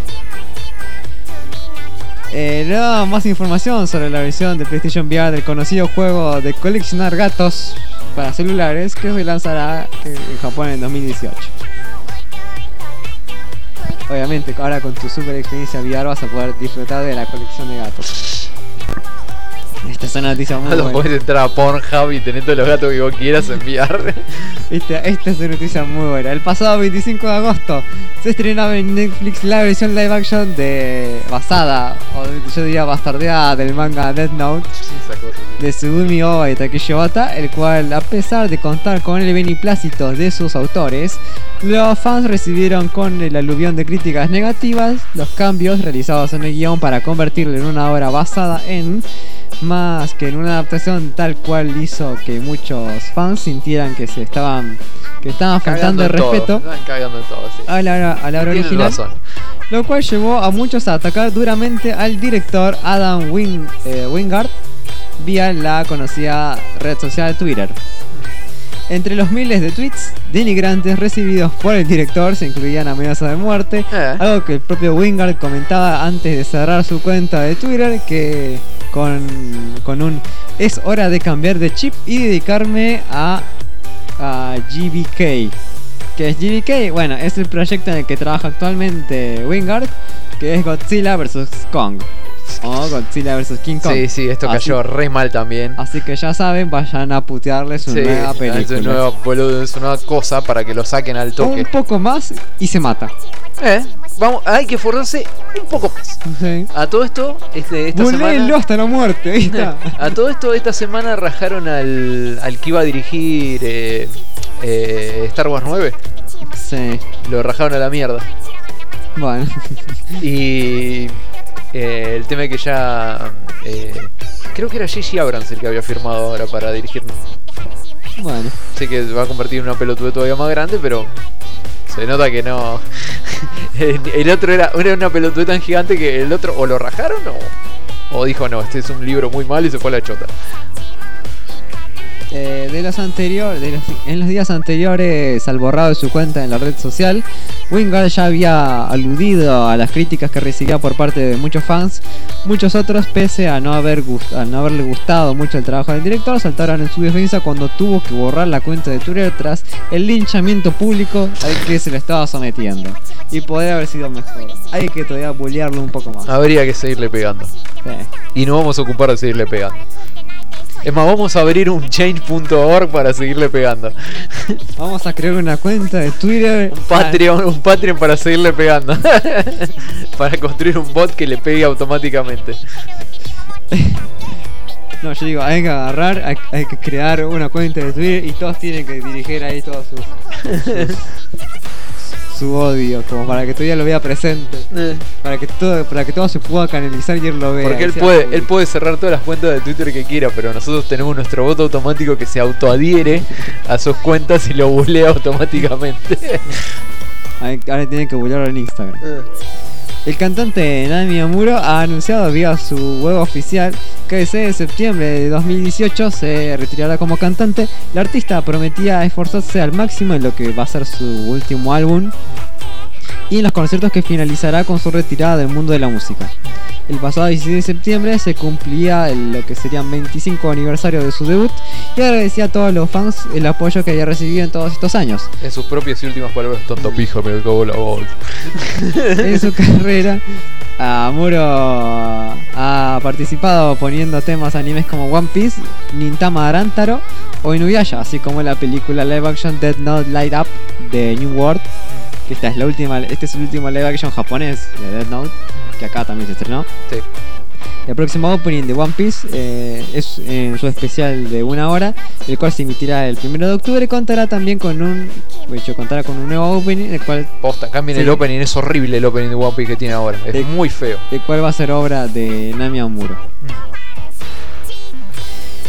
Eh, no, más información sobre la versión de PlayStation V R del conocido juego de coleccionar gatos para celulares que se lanzará en Japón en dos mil dieciocho. Obviamente, ahora con tu super experiencia V R vas a poder disfrutar de la colección de gatos. Esta es una noticia muy No buena. podés entrar a Pornhub y tener todos los gatos que vos quieras enviar. Esta, esta es una noticia muy buena. El pasado veinticinco de agosto se estrenaba en Netflix la versión live action de basada, o yo diría bastardeada, del manga Death Note de Tsugumi Oba y Takeshi Obata, el cual, a pesar de contar con el beneplácito de sus autores, los fans recibieron con el aluvión de críticas negativas los cambios realizados en el guión para convertirlo en una obra basada en, más que en una adaptación tal cual hizo que muchos fans sintieran que se estaban que estaban faltando el respeto Están cagando en todo, sí. a la, a la obra Tienen original, razón. lo cual llevó a muchos a atacar duramente al director Adam Wing, eh, Wingard vía la conocida red social Twitter. Entre los miles de tweets denigrantes recibidos por el director se incluían amenazas de muerte, Eh. algo que el propio Wingard comentaba antes de cerrar su cuenta de Twitter, que con, con un es hora de cambiar de chip y dedicarme a, a G B K. ¿Qué es G B K? Bueno, es el proyecto en el que trabaja actualmente Wingard, que es Godzilla versus. Kong. O Godzilla versus. King Kong. Sí, sí, esto Así- cayó re mal también. Así que ya saben, vayan a putearle su Sí, nueva es película. una nueva, boludo, es una nueva cosa para que lo saquen al Un toque. poco más y se mata. Eh, vamos, hay que esforzarse un poco más. Sí. A todo esto, este, esta Buléenlo semana. hasta la muerte, ahí está. A todo esto, esta semana rajaron al, al que iba a dirigir eh, eh, Star Wars nueve. Sí, Lo rajaron a la mierda. bueno. Y eh, el tema es que ya. eh, creo que era J J Abrams el que había firmado ahora para dirigir. Bueno, Sé que se va a convertir en una pelotude todavía más grande, pero se nota que no. El otro era, era una pelotude tan gigante que el otro o lo rajaron o, o dijo no, este es un libro muy malo y se fue a la chota. eh, de los anteriores, de los- en los días anteriores al borrado de su cuenta en la red social, Wingard ya había aludido a las críticas que recibía por parte de muchos fans. Muchos otros, pese a no, haber gust a no haberle gustado mucho el trabajo del director, saltaron en su defensa cuando tuvo que borrar la cuenta de Twitter tras el linchamiento público al que se le estaba sometiendo. Y podría haber sido mejor. Hay que todavía bullearlo un poco más. Habría que seguirle pegando. Sí. Y nos vamos a ocupar de seguirle pegando. Es más, vamos a abrir un change punto org para seguirle pegando. Vamos a crear una cuenta de Twitter. Un Patreon, un Patreon para seguirle pegando. Para construir un bot que le pegue automáticamente. No, yo digo, hay que agarrar, hay, hay que crear una cuenta de Twitter y todos tienen que dirigir ahí todos sus, sus- su odio, como para que todavía lo vea presente, para que todo, para que todo se pueda canalizar y él lo vea. Porque él sea puede, público. él puede cerrar todas las cuentas de Twitter que quiera, pero nosotros tenemos nuestro bot automático que se autoadhiere a sus cuentas y lo bulea automáticamente. Ahí- Ahora tienen que bullarlo en Instagram. El cantante Nami Amuro ha anunciado vía su web oficial que el seis de septiembre de dos mil dieciocho se retirará como cantante. La artista prometía esforzarse al máximo en lo que va a ser su último álbum y en los conciertos que finalizará con su retirada del mundo de la música. El pasado dieciséis de septiembre se cumplía el- lo que serían veinticinco aniversario de su debut y agradecía a todos los fans el apoyo que había recibido en todos estos años. En sus propias y últimas palabras, tonta pija, me acabó la voz. En su carrera, Amuro ha participado poniendo temas a animes como One Piece, Nintama Arantaro o Inuyasha, así como en la película live action Death Note Light Up de New World, que esta es la última, este es el último live action japonés de Death Note, que acá también se estrenó. Sí. El próximo opening de One Piece eh, es en su especial de una hora, el cual se emitirá el primero de octubre y contará también con un, de hecho, contará con un nuevo opening, el cual, Posta, cambien Sí. el opening, es horrible el opening de One Piece que tiene ahora. Es Sí. muy feo. el cual va a ser obra de Nami Amuro.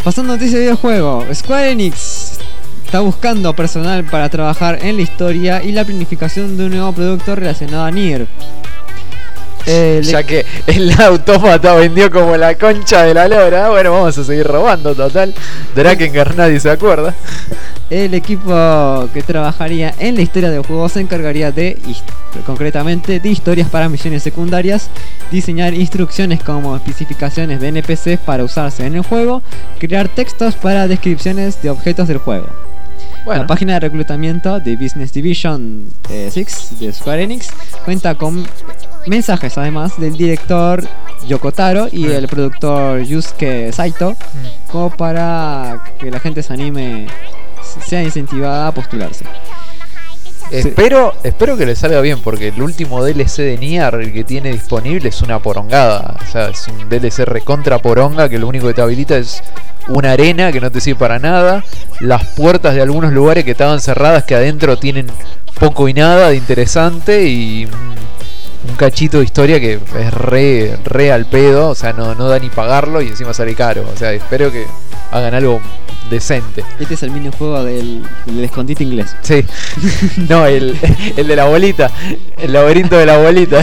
Pasando a noticias de videojuego, Square Enix está buscando personal para trabajar en la historia y la planificación de un nuevo producto relacionado a Nier. Eh, Ya que el autómata vendió como la concha de la lora, bueno, vamos a seguir robando, total. Drakengard nadie se acuerda. El equipo que trabajaría en la historia del juego se encargaría de, concretamente, de historias para misiones secundarias, diseñar instrucciones como especificaciones de N P Cs para usarse en el juego, crear textos para descripciones de objetos del juego. Bueno, La página de reclutamiento de Business Division eh, seis de Square Enix cuenta con mensajes además del director Yoko Taro y el productor Yusuke Saito, como para que la gente se anime, sea incentivada a postularse. espero, espero que le salga bien, porque el último D L C de Nier, el que tiene disponible, es una porongada. O sea, es un D L C recontra poronga que lo único que te habilita es una arena que no te sirve para nada, las puertas de algunos lugares que estaban cerradas que adentro tienen poco y nada de interesante, y un, un cachito de historia que es re, re al pedo, o sea, no, no da ni pagarlo y encima sale caro. O sea, espero que hagan algo decente. Este es el minijuego del, del escondite inglés. Sí, no, el, el de la bolita, el laberinto de la bolita.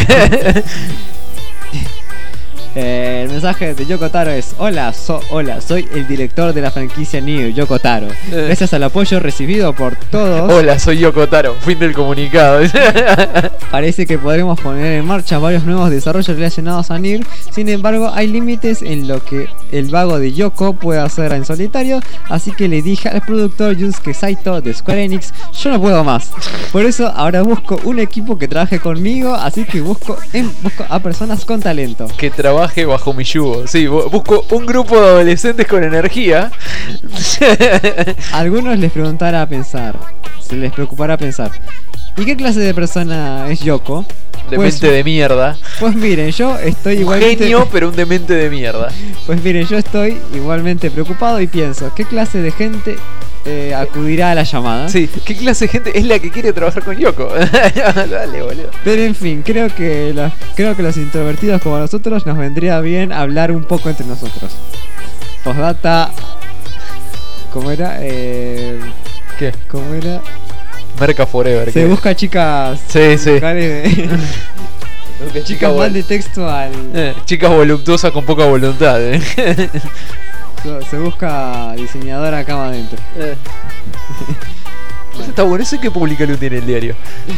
Eh, el mensaje de Yoko Taro es: Hola, so, hola, soy el director de la franquicia Nier, Yoko Taro. Gracias al apoyo recibido por todos, Hola, soy Yoko Taro, fin del comunicado. parece que podremos poner en marcha varios nuevos desarrollos relacionados a Nier. Sin embargo, hay límites en lo que el vago de Yoko puede hacer en solitario, así que le dije al productor Yusuke Saito de Square Enix: yo no puedo más. Por eso ahora busco un equipo que trabaje conmigo, así que busco, en, busco a personas con talento. Que trabaje bajo mi yugo. Sí, bu- busco un grupo de adolescentes con energía. A algunos les preguntará a pensar, se les preocupará pensar: ¿y qué clase de persona es Yoko? Pues, Demente de mierda. pues miren, yo estoy Un igualmente genio, pero un demente de mierda. Pues miren, yo estoy igualmente preocupado y pienso: ¿qué clase de gente eh, acudirá a la llamada? Sí, ¿qué clase de gente es la que quiere trabajar con Yoko? Dale, boludo. Pero en fin, creo que los, creo que los introvertidos como nosotros nos vendría bien hablar un poco entre nosotros. Postdata, ¿cómo era? Eh, ¿Qué? ¿Cómo era? Merca Forever. Se ¿qué? busca chicas. Sí, sí. vocales de- Chicas chicas mal de texto al. Eh, chicas voluptuosas con poca voluntad. ¿eh? Se busca diseñadora acá adentro. Eh. Eso está bueno, eso hay que publicarlo en el diario.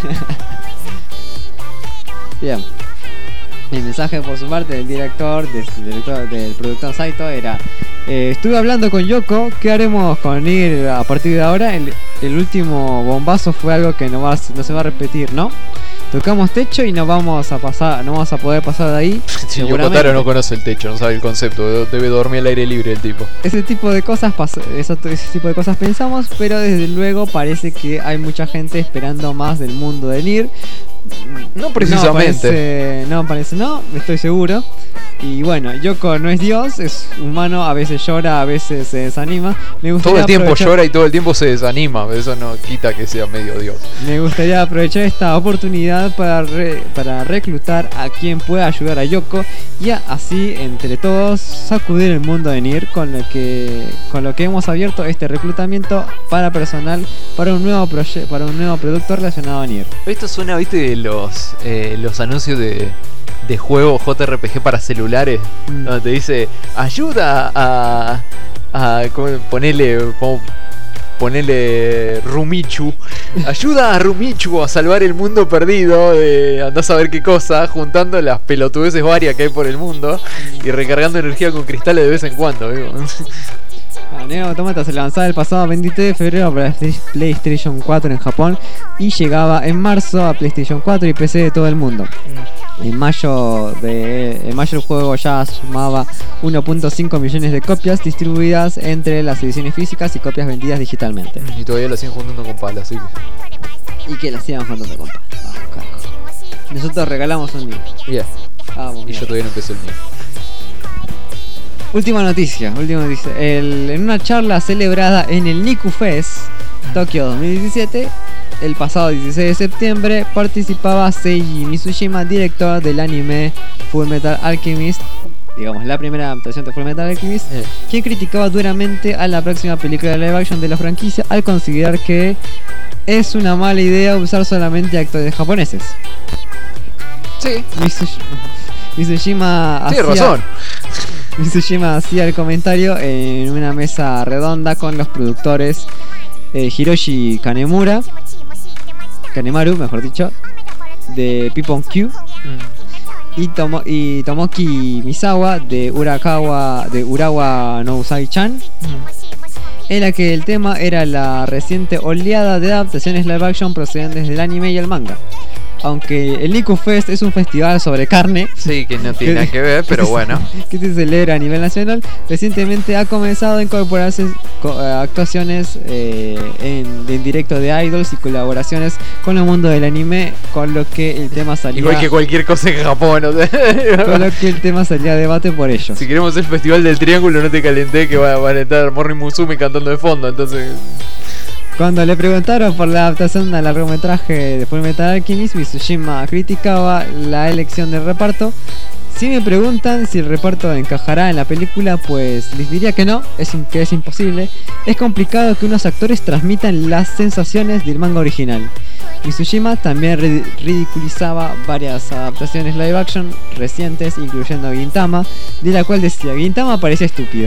Bien. El mensaje por su parte del director, del, director, del productor Saito era: eh, estuve hablando con Yoko, ¿qué haremos con Nier a partir de ahora? El, el último bombazo fue algo que no, va, no se va a repetir, ¿no? Tocamos techo y no vamos a pasar, no vamos a poder pasar de ahí. Si Yoko seguramente. Taro no conoce el techo, no sabe el concepto, debe dormir al aire libre el tipo. Ese tipo de cosas pas- eso- ese tipo de cosas pensamos, pero desde luego parece que hay mucha gente esperando más del mundo de Nier. No precisamente. No parece, no parece, no, estoy seguro. Y bueno, Yoko no es Dios, es humano, a veces llora, a veces se desanima. Me Todo gustaría el tiempo aprovechar- llora y todo el tiempo se desanima, pero eso no quita que sea medio Dios. Me gustaría aprovechar esta oportunidad para, re- para reclutar a quien pueda ayudar a Yoko y a- así entre todos sacudir el mundo de Nier, con lo que con lo que hemos abierto este reclutamiento para personal para un nuevo proye- para un nuevo producto relacionado a Nier. Esto suena, viste, de los, eh, los anuncios de, de juegos J R P G para celulares, Mm. donde te dice: ayuda a, a ¿cómo? Ponele, pon- ponele Rumichu, ayuda a Rumichu a salvar el mundo perdido de andás a ver qué cosa, juntando las pelotudeces varias que hay por el mundo y recargando energía con cristales de vez en cuando, ¿viu? Ah, Nier Automata se lanzaba el pasado veintidós de febrero para PlayStation cuatro en Japón y llegaba en marzo a PlayStation cuatro y P C de todo el mundo. En mayo, de, en mayo el juego ya sumaba uno punto cinco millones de copias distribuidas entre las ediciones físicas y copias vendidas digitalmente. Y todavía lo siguen juntando con palas, así que... Y que las sigan juntando con palas. Vamos, carajo. Nosotros regalamos un Nier. Yeah. Vamos, Y yo mierda. todavía no empecé el mío. Última noticia, última noticia. El- en una charla celebrada en el Niku Fest Tokio dos mil diecisiete, el pasado dieciséis de septiembre, participaba Seiji Mitsushima, director del anime Full Metal Alchemist, digamos la primera adaptación de Fullmetal Alchemist, Eh. quien criticaba duramente a la próxima película de live action de la franquicia al considerar que es una mala idea usar solamente actores japoneses. Sí, Mitsush- Mitsushima tiene hacía- razón. Mitsushima hacía el comentario en una mesa redonda con los productores eh, Hiroshi Kanemura, Kanemaru, mejor dicho, de Pippon Q, Mm. y, Tomo- y Tomoki Misawa de Urakawa de Urawa no Usai-chan, en la que el tema era la reciente oleada de adaptaciones live action procedentes del anime y el manga. Aunque el Niku Fest es un festival sobre carne, Sí, que no tiene nada que ver, pero bueno. que se celebra a nivel nacional, recientemente ha comenzado a incorporarse co- eh, actuaciones eh, en, en directo de idols y colaboraciones con el mundo del anime, con lo que el tema salía Igual que cualquier cosa en Japón. O sea. con lo que el tema salía a debate por ello. Si queremos el festival del triángulo, no te calenté que va, van a estar Morri Musume cantando de fondo, entonces. Cuando le preguntaron por la adaptación al largometraje de Fullmetal Alchemist, Mitsushima criticaba la elección del reparto. Si me preguntan si el reparto encajará en la película, pues les diría que no, es in- que es imposible. Es complicado que unos actores transmitan las sensaciones del manga original. Mitsushima también ri- ridiculizaba varias adaptaciones live action recientes, incluyendo Gintama, de la cual decía: Gintama parecía estúpida.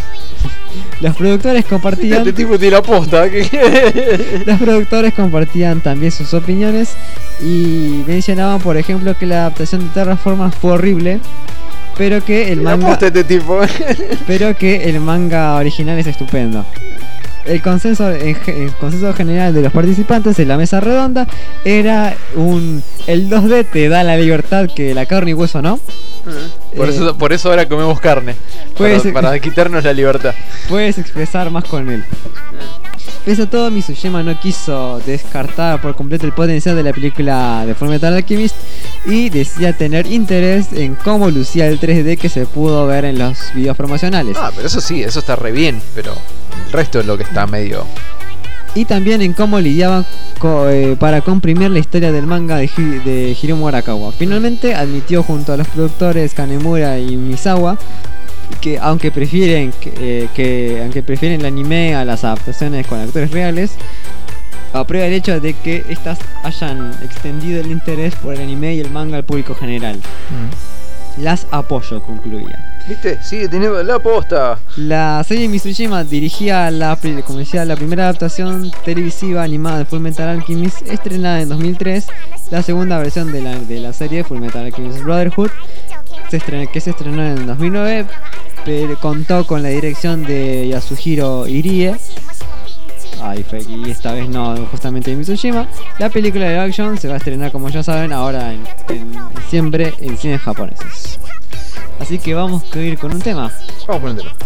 Los productores compartían Este tipo tiene la posta. que- Los productores compartían también sus opiniones y mencionaban, por ejemplo, que la adaptación de Terraformers fue horrible, pero que el La manga, posta este tipo. pero que el manga original es estupendo. El consenso, en ge- el consenso general de los participantes en la mesa redonda era un: el dos D te da la libertad que la carne y hueso no. Por, Eh, eso, por eso ahora comemos carne. Pues- Para, para quitarnos la libertad. Puedes expresar más con él. Pese a todo, Mitsushima no quiso descartar por completo el potencial de la película de Fullmetal Alchemist y decía tener interés en cómo lucía el tres D que se pudo ver en los videos promocionales. Ah, pero eso sí, eso está re bien. Pero el resto es lo que está medio. Y también en cómo lidiaban co- eh, para comprimir la historia del manga de, Hi- de Hiromu Arakawa. Finalmente admitió junto a los productores Kanemura y Misawa que aunque prefieren que, eh, que aunque prefieren el anime a las adaptaciones con actores reales, aprueba el hecho de que estas hayan extendido el interés por el anime y el manga al público general. Las apoyo, concluía. ¿Viste? Sigue teniendo la posta. La serie Mitsushima dirigía la, pri- como decía, la primera adaptación televisiva animada de Fullmetal Alchemist, estrenada en dos mil tres. La segunda versión de la, de la serie Fullmetal Alchemist Brotherhood, se estrenó, que se estrenó en dos mil nueve, pero contó con la dirección de Yasuhiro Irie. Ay, fue aquí, esta vez no, justamente de Mitsushima. La película de action se va a estrenar, como ya saben, ahora en, en diciembre en cines japoneses. Así que vamos a ir con un tema. Vamos con el tema.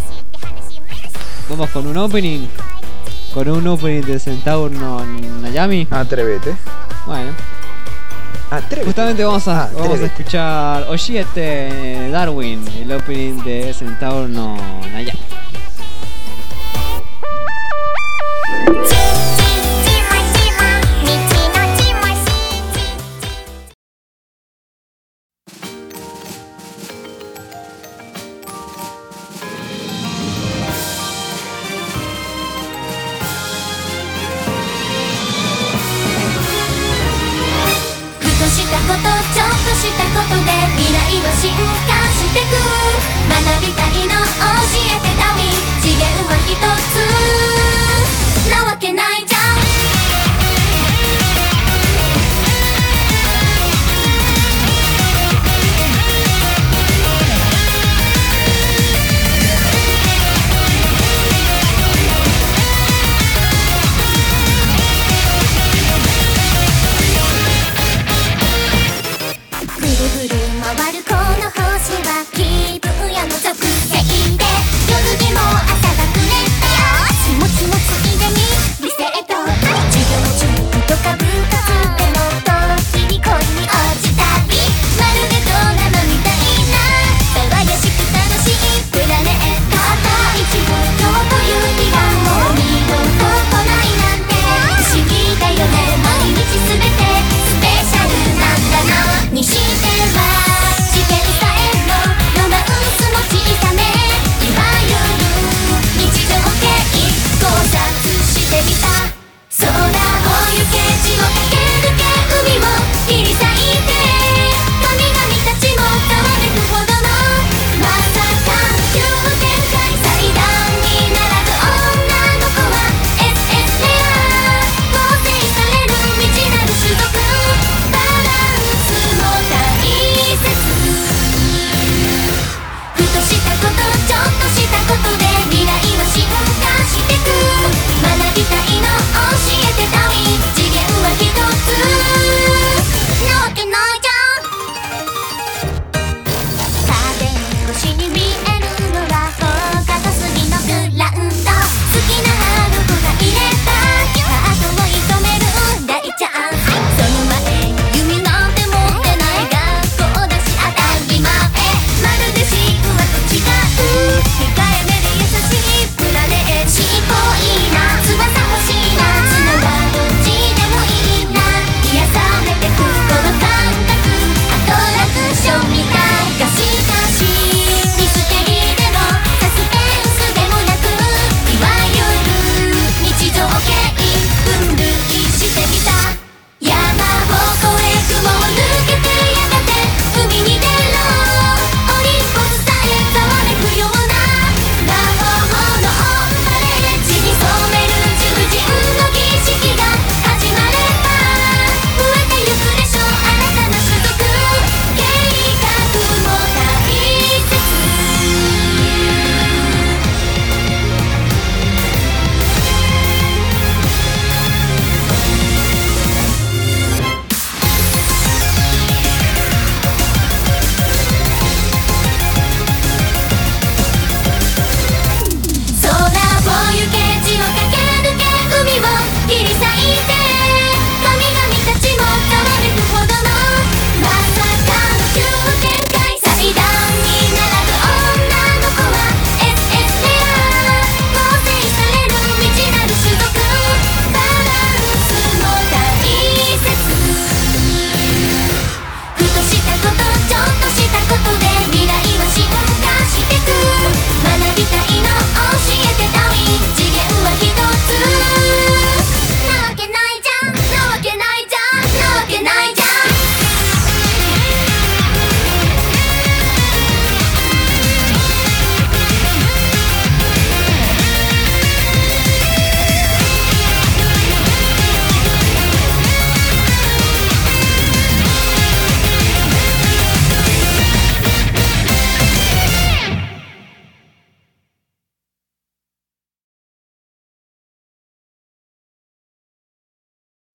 Vamos con un opening. Con un opening de Centaur no Nayami. Atrévete. Bueno, Atrévete. justamente vamos a, Ah, vamos a atrévete. escuchar Oshiete Darwin, el opening de Centaur no Nayami. ちちちまちま道のちましふとしたことちょっとしたことで未来は進化してく学びたいの教えてダミー次元は一つなわけないじゃんぐるぐる回るこの星は気分屋のザ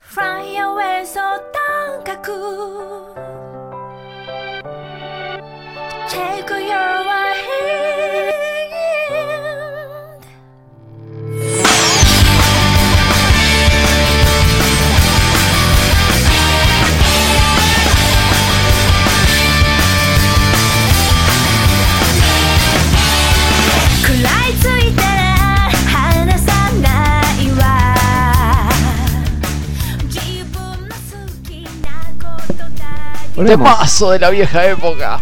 Fly away so 高く Take your hand Temazo de la vieja época.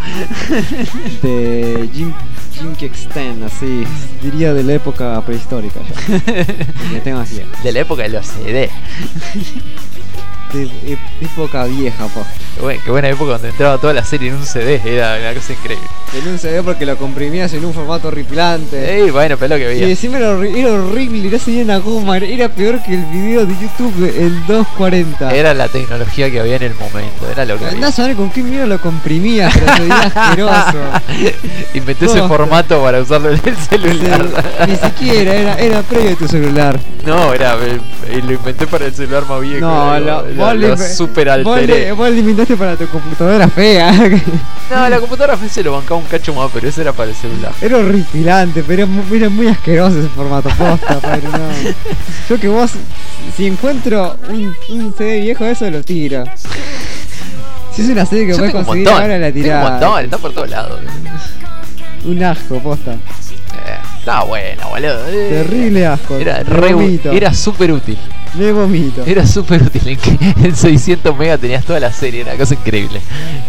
De Jim, Jim Kexten, así, diría de la época prehistórica ya. Me tengo así. De la época de los C D. De e- época vieja, po. Qué, buen- qué buena época donde entraba toda la serie en un C D. Era una cosa increíble. En un C D porque lo comprimías en un formato horripilante. Ey, bueno, pero lo que Y veía. encima era, horri- era horrible, no tenía una goma, era peor que el video de YouTube, el doscientos cuarenta. Era la tecnología que había en el momento. Era lo que había. Andás a ver con qué mierda lo comprimías, pero se veía asqueroso. Inventé ese Posta. formato para usarlo en el celular. Ni siquiera, era, era previo a tu celular. No, era. eh, lo inventé para el celular más viejo. No, lo, lo, lo- vos lo le- super vos le, alteré. vos le inventaste para tu computadora fea. No, la computadora F se lo bancaba un cacho más, pero ese era para el celular. Era horripilante, pero era mu- era muy asqueroso ese formato, posta, padre, no. Yo que vos, si encuentro un, un C D viejo, eso lo tiro. Si es una serie que Yo puedes tengo un conseguir montón. ahora, la Tengo un tirás. montón, está por todos lados. Un asco, posta. Eh, estaba bueno, boludo. Eh, Terrible asco. Era Me re vomito. Era súper útil. Me vomito. Era súper útil. En, que en seiscientos megas tenías toda la serie. Era una cosa increíble.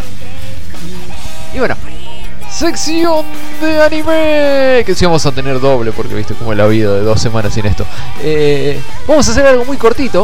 Y bueno, sección de anime. Que sí vamos a tener doble porque viste como la vida de dos semanas sin esto. Eh, vamos a hacer algo muy cortito.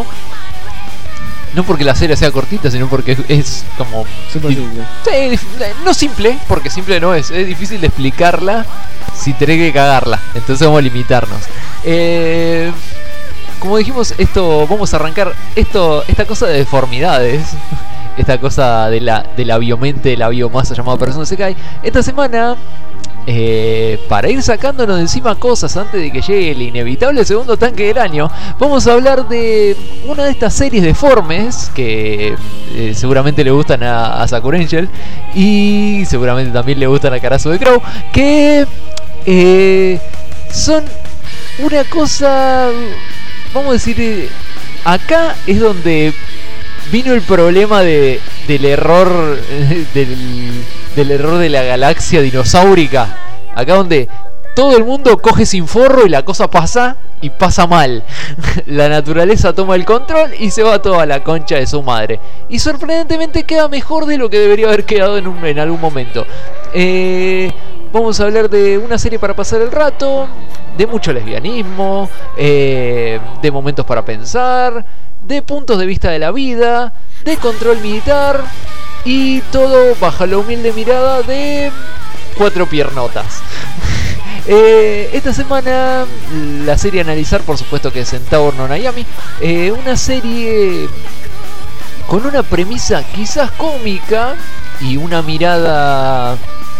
No porque la serie sea cortita, sino porque es, es como... Súper di- simple. Sí, dif- no simple, porque simple no es. Es difícil de explicarla si tenés que cagarla. Entonces vamos a limitarnos. Eh, como dijimos, esto vamos a arrancar esto, esta cosa de deformidades. Esta cosa de la, de la biomente, de la biomasa llamada Persona Sekai. Esta semana, eh, para ir sacándonos de encima cosas antes de que llegue el inevitable segundo tanque del año, vamos a hablar de una de estas series deformes que eh, seguramente le gustan a, a Sakura Angel y seguramente también le gustan a Karasu de Crow, que eh, son una cosa, vamos a decir, eh, acá es donde vino el problema de, del error del, del error de la galaxia dinosaurica. Acá donde todo el mundo coge sin forro y la cosa pasa y pasa mal. La naturaleza toma el control y se va toda la concha de su madre. Y sorprendentemente queda mejor de lo que debería haber quedado en, un, en algún momento. Eh, vamos a hablar de una serie para pasar el rato, de mucho lesbianismo, eh, de momentos para pensar, de puntos de vista de la vida, de control militar y todo bajo la humilde mirada de cuatro piernotas. eh, esta semana la serie a analizar, por supuesto, que es Centaur no Nayami, eh, una serie con una premisa quizás cómica y una mirada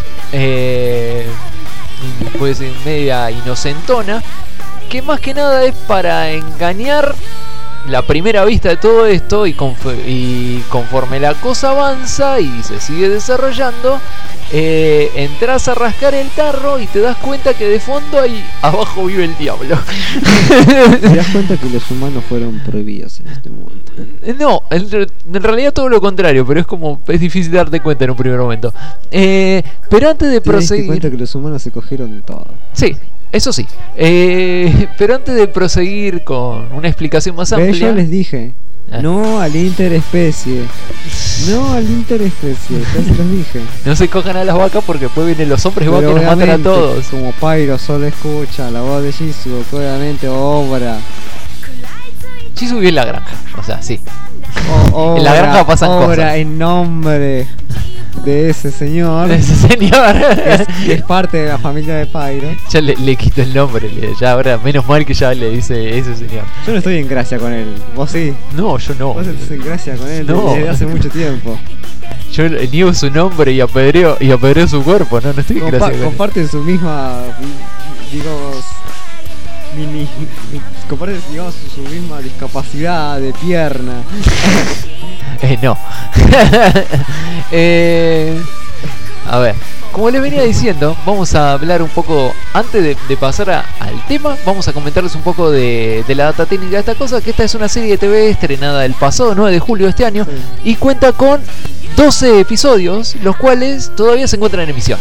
eh, puede ser media inocentona, que más que nada es para engañar la primera vista de todo esto y, conf- y conforme la cosa avanza y se sigue desarrollando, eh, entras a rascar el tarro y te das cuenta que de fondo ahí abajo vive el diablo. Te das cuenta que los humanos fueron prohibidos en este mundo. No, en, re- en realidad todo lo contrario, pero es como es difícil darte cuenta en un primer momento. Eh, pero antes de Te diste proseguir, cuenta que los humanos se cogieron todo. sí, eso sí. Eh, pero antes de proseguir con una explicación más ¿Ves? amplia, Yo les dije, Ah. no al interespecie. No al interespecie, ya se los dije. no se cojan a las vacas porque después vienen los hombres vacas y Pero nos matan a obviamente, todos. como Pyro solo escucha la voz de Jisoo, que obviamente obra. Chisu vive en la granja, o sea, sí. o- En la obra- granja pasan obra cosas. en nombre de ese señor. Ese señor. es, es parte de la familia de Pyro. Ya le, le quito el nombre, le- ya ahora, menos mal que ya le dice ese señor. Yo no estoy en gracia con él. Vos sí. No, yo no. Vos estás en gracia con él No. desde hace mucho tiempo. Yo niego su nombre y apedreo, y apedreo su cuerpo, no, no estoy en Compa- gracia con él. comparten su misma, digamos, mini, comparte, digamos, su, su misma discapacidad de pierna. Eh, no. eh, a ver, como les venía diciendo, vamos a hablar un poco, antes de, de pasar a, al tema, vamos a comentarles un poco de, de la data técnica de esta cosa, que esta es una serie de T V estrenada el pasado nueve de julio de este año, sí. Y cuenta con doce episodios, los cuales todavía se encuentran en emisión.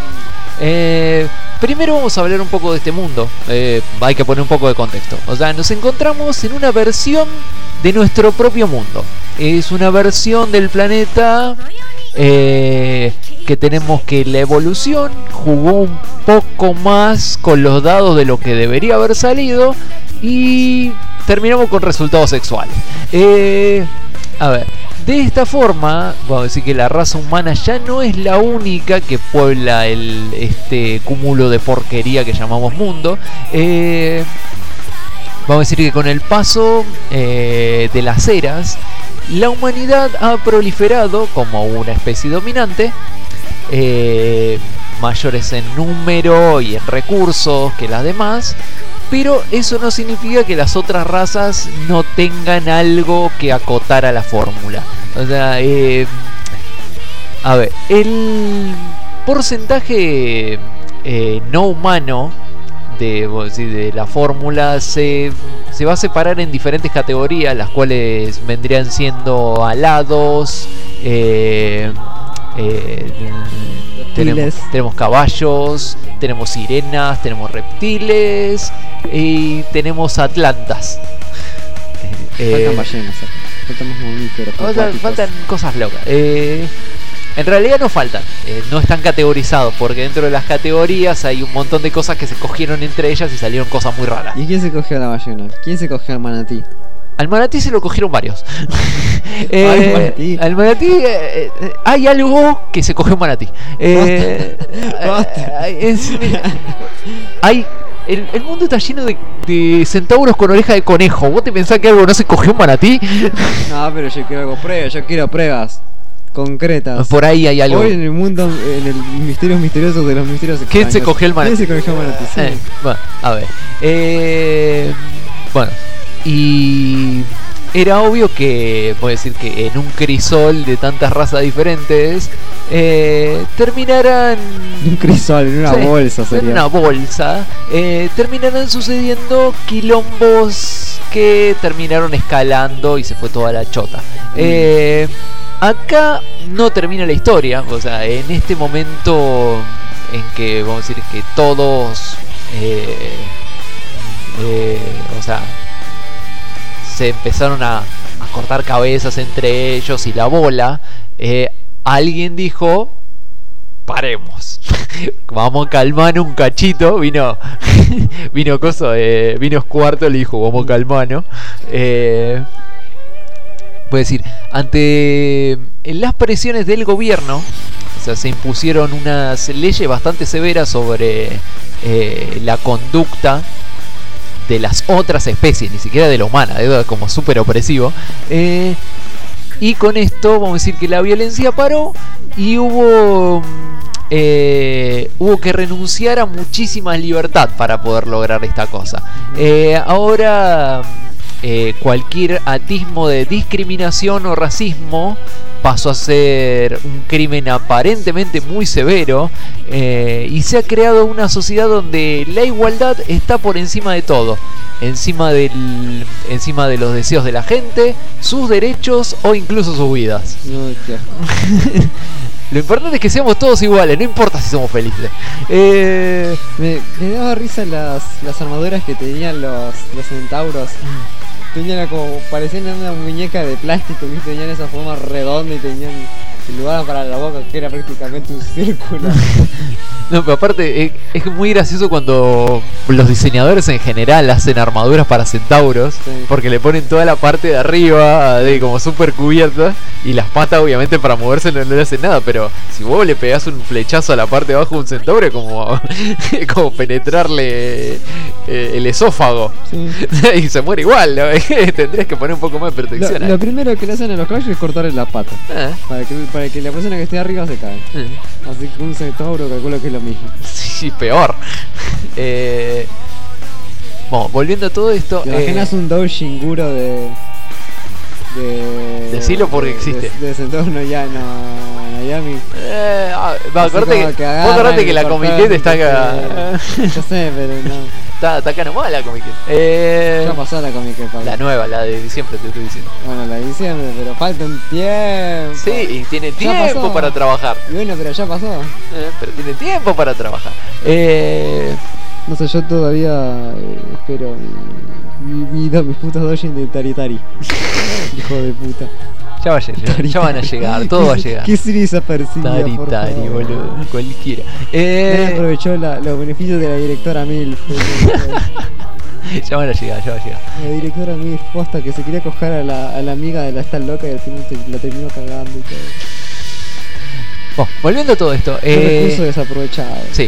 Eh, primero vamos a hablar un poco de este mundo, eh, hay que poner un poco de contexto. O sea, nos encontramos en una versión de nuestro propio mundo. Es una versión del planeta eh, que tenemos que la evolución jugó un poco más con los dados de lo que debería haber salido y terminamos con resultados sexuales. Eh, a ver, de esta forma, vamos a decir que la raza humana ya no es la única que puebla el, este cúmulo de porquería que llamamos mundo. Eh, vamos a decir que con el paso eh, de las eras, la humanidad ha proliferado como una especie dominante, eh, mayores en número y en recursos que las demás, pero eso no significa que las otras razas no tengan algo que acotar a la fórmula. O sea, eh, a ver, el porcentaje eh, no humano de, de la fórmula se, se va a separar en diferentes categorías, las cuales vendrían siendo alados, eh, eh, tenemos, tenemos caballos, tenemos sirenas, tenemos reptiles y tenemos atlantas. Eh, faltan ballenas, faltan más mamíferos. O sea, faltan cosas locas. Eh, en realidad no faltan, eh, no están categorizados, porque dentro de las categorías hay un montón de cosas que se cogieron entre ellas y salieron cosas muy raras. ¿Y quién se cogió a la ballena? ¿Quién se cogió al manatí? Al manatí se lo cogieron varios. eh, Ay, manatí. Al manatí eh, eh, hay algo que se cogió un manatí. Eh, Basta. eh, es, mira, hay el, el mundo está lleno de, de centauros con oreja de conejo. ¿Vos te pensás que algo no se cogió un manatí? No, pero yo quiero algo pruebas, yo quiero pruebas concretas. Por ahí hay algo. Hoy en el mundo, en el misterios misteriosos de los misterios ¿Quién extraños, se cogió el manatí? ¿Quién se cogió el manatí? Sí. Eh, bueno, a ver. Eh, bueno, y era obvio que, puedo decir que en un crisol de tantas razas diferentes, eh, terminarán... Un crisol, en una sí, bolsa sería. En una bolsa, eh, terminarán sucediendo quilombos que terminaron escalando y se fue toda la chota. Mm. Eh, acá no termina la historia, o sea, en este momento en que, vamos a decir, que todos, eh, eh, o sea, se empezaron a, a cortar cabezas entre ellos y la bola, eh, alguien dijo, paremos, vamos a calmar un cachito. Vino vino coso, eh, vino Cuarto, le dijo, vamos a calmarnos. Eh, puedo decir, ante las presiones del gobierno, o sea, se impusieron unas leyes bastante severas sobre eh, la conducta de las otras especies, ni siquiera de la humana, ¿eh? Como súper opresivo. Eh, y con esto vamos a decir que la violencia paró y hubo eh, hubo que renunciar a muchísima libertad para poder lograr esta cosa. Eh, ahora eh, cualquier atismo de discriminación o racismo pasó a ser un crimen aparentemente muy severo, eh, y se ha creado una sociedad donde la igualdad está por encima de todo, encima del, encima de los deseos de la gente, sus derechos o incluso sus vidas. No, Lo importante es que seamos todos iguales, no importa si somos felices. Eh... Me, me daba risa las, las armaduras que tenían los, los centauros. Tenían como, parecían una muñeca de plástico, ¿viste? Tenían esa forma redonda y tenían el lugar para la boca que era prácticamente un círculo. No, pero aparte es, es muy gracioso cuando los diseñadores en general hacen armaduras para centauros, sí, porque le ponen toda la parte de arriba de como súper cubierta y las patas obviamente para moverse no, no le hacen nada, pero si vos le pegás un flechazo a la parte de abajo de un centauro es como, como penetrarle eh, el esófago, sí, y se muere igual, ¿no? Tendrías que poner un poco más de protección. Lo, lo primero que le hacen a los caballos es cortarle la pata, ah, para, que, para que la persona que esté arriba se caiga. Ah. Así que un centauro calculo que es lo mismo. Sí, peor. eh, Bueno, volviendo a todo esto. ¿Te eh, imaginas un Doujinguro de. de. Decilo porque de- existe. De, de Sentorno ya no Miami. eh, ah, va, Así acordate como que, que vos agarran acordate que y la cortan, Comic Con está acá. entonces- Yo sé, pero no. está, está acá nomás la Comic Con. Eh, Ya pasó la Comic Con. la nueva, la de diciembre, te estoy diciendo. Bueno, la de diciembre, pero falta un tiempo. Sí, y tiene Ya tiempo pasó. para trabajar. Y bueno, pero ya pasó. Eh, pero tiene tiempo para trabajar. Eh, No sé, yo todavía eh, espero mi, mi, mi do- mis putos doujin de Taritari. Hijo de puta. ya va a llegar, ya van a llegar, todo va a llegar. ¿Qué serie desaparecida, Tari, por tari, favor? boludo, cualquiera. Nadie Eh, aprovechó la- los beneficios de la directora Milf. ya van a llegar, ya va a llegar. La directora Milf, posta que se quería coger a la, a la amiga de la está loca y al final te- la terminó cagando y todo. Bueno, volviendo a todo esto. Un Eh, recurso desaprovechado. sí.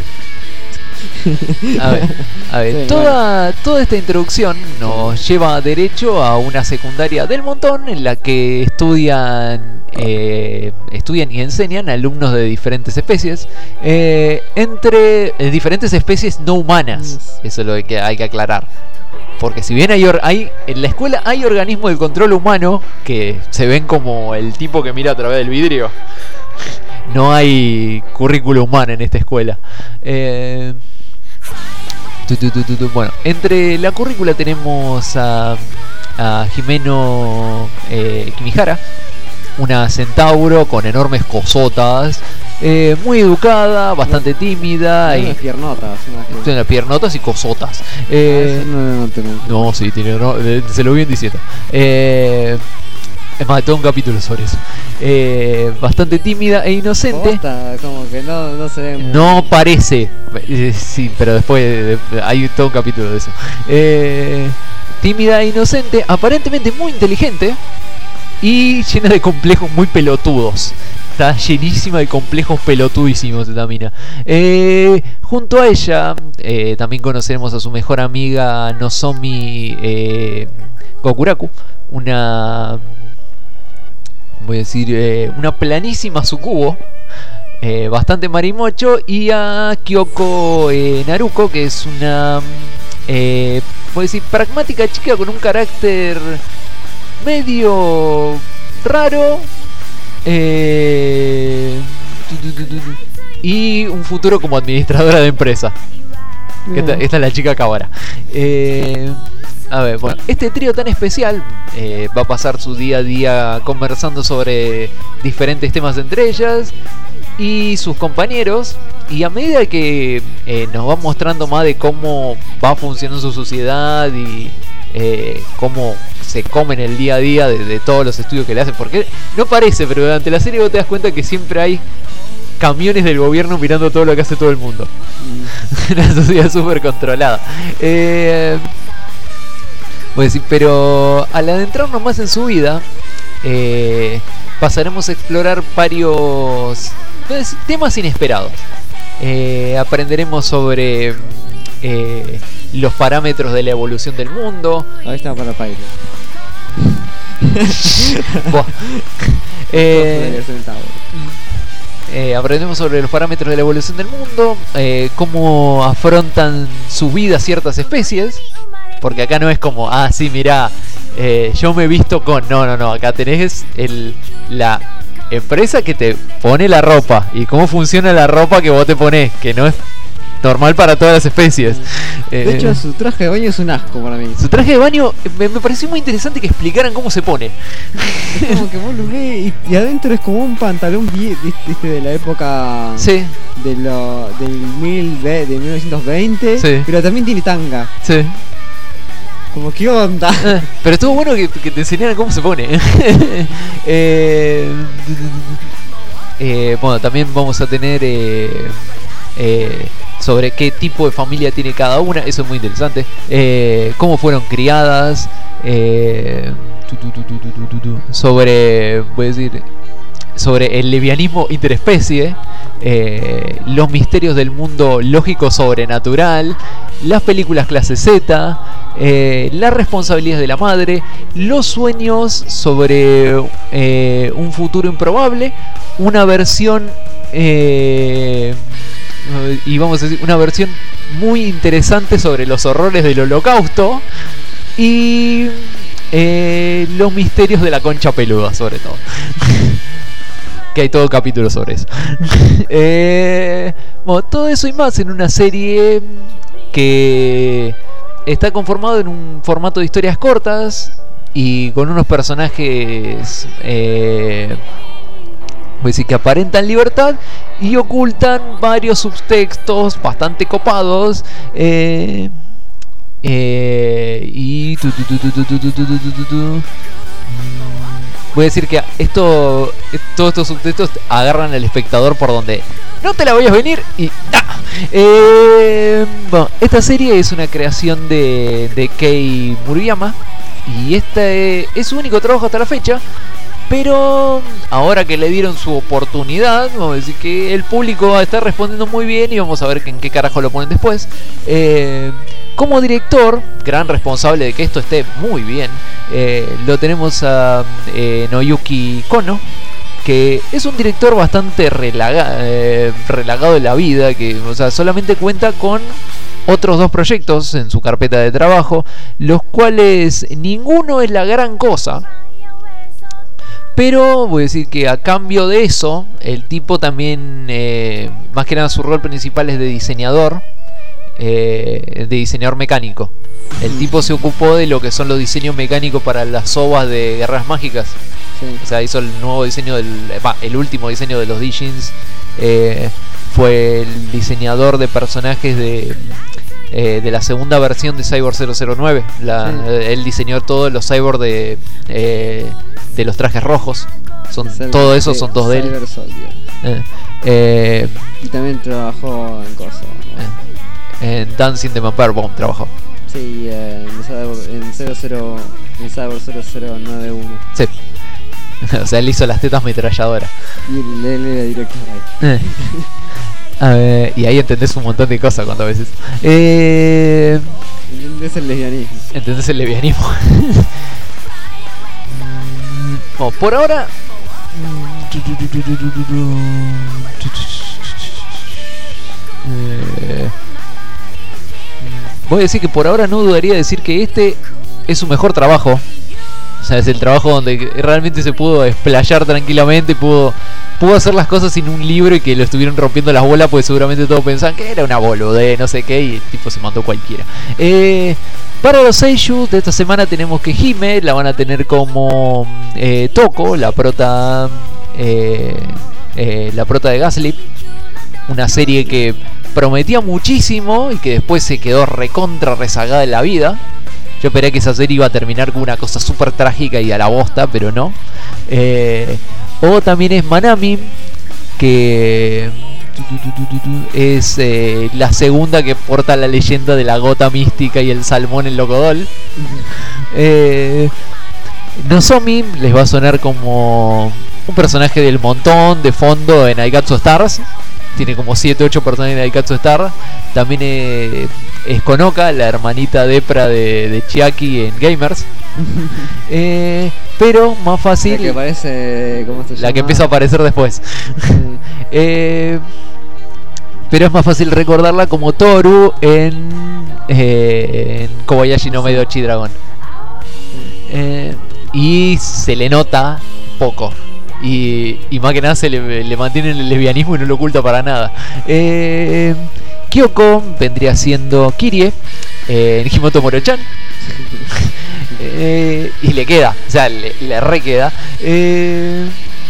A ver, a ver, Sí, toda, toda esta introducción nos lleva derecho a una secundaria del montón en la que estudian, eh, estudian y enseñan alumnos de diferentes especies, eh, entre eh, diferentes especies no humanas. Eso es lo que hay que aclarar. Porque si bien hay, or- hay en la escuela hay organismos de control humano que se ven como el tipo que mira a través del vidrio, no hay currículo humano en esta escuela. Eh, tu, tu, tu, tu, tu. Bueno, entre la currícula tenemos a, a Jimeno eh, Kimihara, una centauro con enormes cosotas, eh, muy educada, bastante tímida Hay y unas piernotas. unas que- tiene piernotas y cosotas. Ah, Eh, eso no, no, no, tengo. no, sí, tiene, no, eh, se lo vienen diciendo. Eh, es más, todo un capítulo sobre eso. Eh, bastante tímida e inocente. Posta, como que no, no se ve muy- No parece. Eh, sí, pero después eh, hay todo un capítulo de eso. Eh, tímida e inocente, aparentemente muy inteligente y llena de complejos muy pelotudos. Está llenísima de complejos pelotudísimos esta mina. Eh, junto a ella eh, también conoceremos a su mejor amiga Nozomi eh, Gokuraku, una, voy a decir, eh, una planísima sucubo, eh, bastante marimocho, y a Kyoko eh, Naruko, que es una, eh, voy a decir, pragmática chica con un carácter medio raro, eh, tu, tu, tu, tu, tu, y un futuro como administradora de empresa. Esta, esta es la chica cabra. Eh, a ver, bueno, este trío tan especial eh, va a pasar su día a día conversando sobre diferentes temas entre ellas y sus compañeros. Y a medida que eh, nos va mostrando más de cómo va funcionando su sociedad y eh, cómo se come en el día a día de, de todos los estudios que le hacen, porque no parece, pero durante la serie vos te das cuenta que siempre hay camiones del gobierno mirando todo lo que hace todo el mundo. Una sociedad súper controlada. Eh, voy a decir, pero al adentrarnos más en su vida, eh, pasaremos a explorar varios pues, temas inesperados. Eh, aprenderemos sobre eh, los parámetros de la evolución del mundo. Ahí está para Pyro. Buah. Eh, Eh, aprendemos sobre los parámetros de la evolución del mundo, eh, cómo afrontan su vida ciertas especies, porque acá no es como, ah, sí, mirá, eh, yo me he visto con... No, no, no, acá tenés el, la empresa que te pone la ropa y cómo funciona la ropa que vos te ponés, que no es normal para todas las especies. De Eh, hecho, su traje de baño es un asco para mí. su traje de baño eh, me, me pareció muy interesante que explicaran cómo se pone. Es como que vos lo ves y, y adentro es como un pantalón vie- viste, de la época Sí, de lo, del mil, ve- de mil novecientos veinte, Sí. pero también tiene tanga. sí. Como, ¿qué onda? Ah, pero estuvo bueno que, que te enseñaran cómo se pone. eh, eh, bueno, también vamos a tener eh, eh, sobre qué tipo de familia tiene cada una. Eso es muy interesante. Eh, cómo fueron criadas. Eh, tu, tu, tu, tu, tu, tu, tu, sobre, voy a decir, sobre el levianismo interespecie, eh, los misterios del mundo lógico sobrenatural, las películas clase Z, eh, las responsabilidades de la madre, los sueños sobre eh, un futuro improbable, una versión eh, y vamos a decir una versión muy interesante sobre los horrores del Holocausto y eh, los misterios de la concha peluda, sobre todo. Que hay todo capítulo sobre eso. eh, bueno, todo eso y más en una serie que está conformado en un formato de historias cortas y con unos personajes eh, voy a decir que aparentan libertad y ocultan varios subtextos bastante copados eh, eh, y tu, tu, tu, tu, tu, tu, tu, tu, tu, tu, tu. Voy a decir que esto, todos estos subtextos agarran al espectador por donde no te la vayas a venir y ¡ah! eh, bueno, esta serie es una creación de, de Kei Murayama y este es su único trabajo hasta la fecha. Pero ahora que le dieron su oportunidad, vamos a decir que el público está respondiendo muy bien y vamos a ver en qué carajo lo ponen después. Eh, como director, gran responsable de que esto esté muy bien, eh, lo tenemos a eh, Noyuki Kono, que es un director bastante relaga, eh, relagado de la vida, que o sea, solamente cuenta con otros dos proyectos en su carpeta de trabajo, los cuales ninguno es la gran cosa. Pero voy a decir que a cambio de eso, el tipo también, eh, más que nada su rol principal es de diseñador, eh, de diseñador mecánico. El tipo se ocupó de lo que son los diseños mecánicos para las ovas de Guerras Mágicas. Sí. O sea, hizo el nuevo diseño del, bah, el último diseño de los Dijins. Eh, fue el diseñador de personajes de eh, de la segunda versión de Cyborg cero cero nueve. La, Sí. eh, él diseñó todos los cyborg de eh, de los trajes rojos. Son Es el- todo eso sí, son dos de él. Cyber Soldier. Eh, eh, Y también trabajó en cosas. en Dancing the Vampire Bomb trabajó. Sí, eh, en Cyber, en cero cero, en Cyber cero cero nueve uno. Sí. O sea, él hizo las tetas ametralladoras. Y él, él era director ahí. Eh. A ver, y ahí entendés un montón de cosas cuántas veces. Eh, Es el lesbianismo. entendés el lesbianismo. Mm, bueno, por ahora. Eh, voy a decir que por ahora no dudaría de decir que este es su mejor trabajo. O sea, es el trabajo donde realmente se pudo explayar tranquilamente y pudo, pudo hacer las cosas sin un libro y que lo estuvieron rompiendo las bolas, pues seguramente todos pensaban que era una boludez, no sé qué, y el tipo se mandó cualquiera. Eh, para los seiyuu de esta semana tenemos que Hime la van a tener como eh, Toko, la prota, eh, eh, la prota de Gaslit. Una serie que prometía muchísimo y que después se quedó recontra rezagada en la vida. Yo esperé que esa serie iba a terminar con una cosa súper trágica y a la bosta, pero no. Eh, o también es Manami, que es eh, la segunda que porta la leyenda de la gota mística y el salmón en Locodol. eh, Nozomi les va a sonar como un personaje del montón de fondo en Aikatsu Stars. Tiene como siete ocho personajes en Aikatsu Star. También eh, es Konoka, la hermanita depra de, de Chiaki en Gamers. eh, pero más fácil. La que aparece, ¿cómo se llama? La que empieza a aparecer después. Sí. eh, pero es más fácil recordarla como Toru en, eh, en Kobayashi no Medochi Dragon. Eh, y se le nota poco. Y, y más que nada se le, le mantiene el lesbianismo y no lo oculta para nada. Eh, Kyoko vendría siendo Kirie eh, en Himoto Moro-chan. eh, y le queda, o sea, le, le re queda. Eh,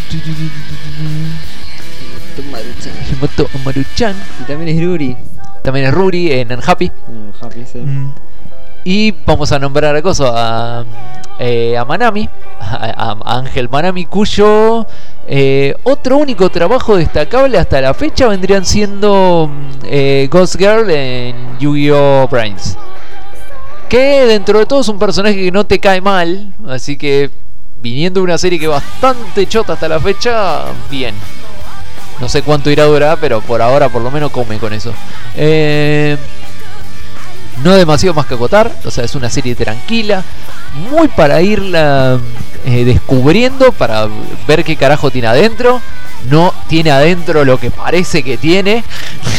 Himoto Moro-chan. Y también es Ruri. También es Ruri en Unhappy. Mm, Happy, sí. Y vamos a nombrar a Coso, a, eh, a Manami, a, a Ángel Manami, cuyo eh, otro único trabajo destacable hasta la fecha vendrían siendo eh, Ghost Girl en Yu-Gi-Oh! Brains. Que dentro de todo es un personaje que no te cae mal, así que viniendo de una serie que es bastante chota hasta la fecha, bien. No sé cuánto irá a durar, pero por ahora por lo menos come con eso. Eh... No demasiado más que acotar, o sea, es una serie tranquila, muy para irla eh, descubriendo, para ver qué carajo tiene adentro. No tiene adentro lo que parece que tiene.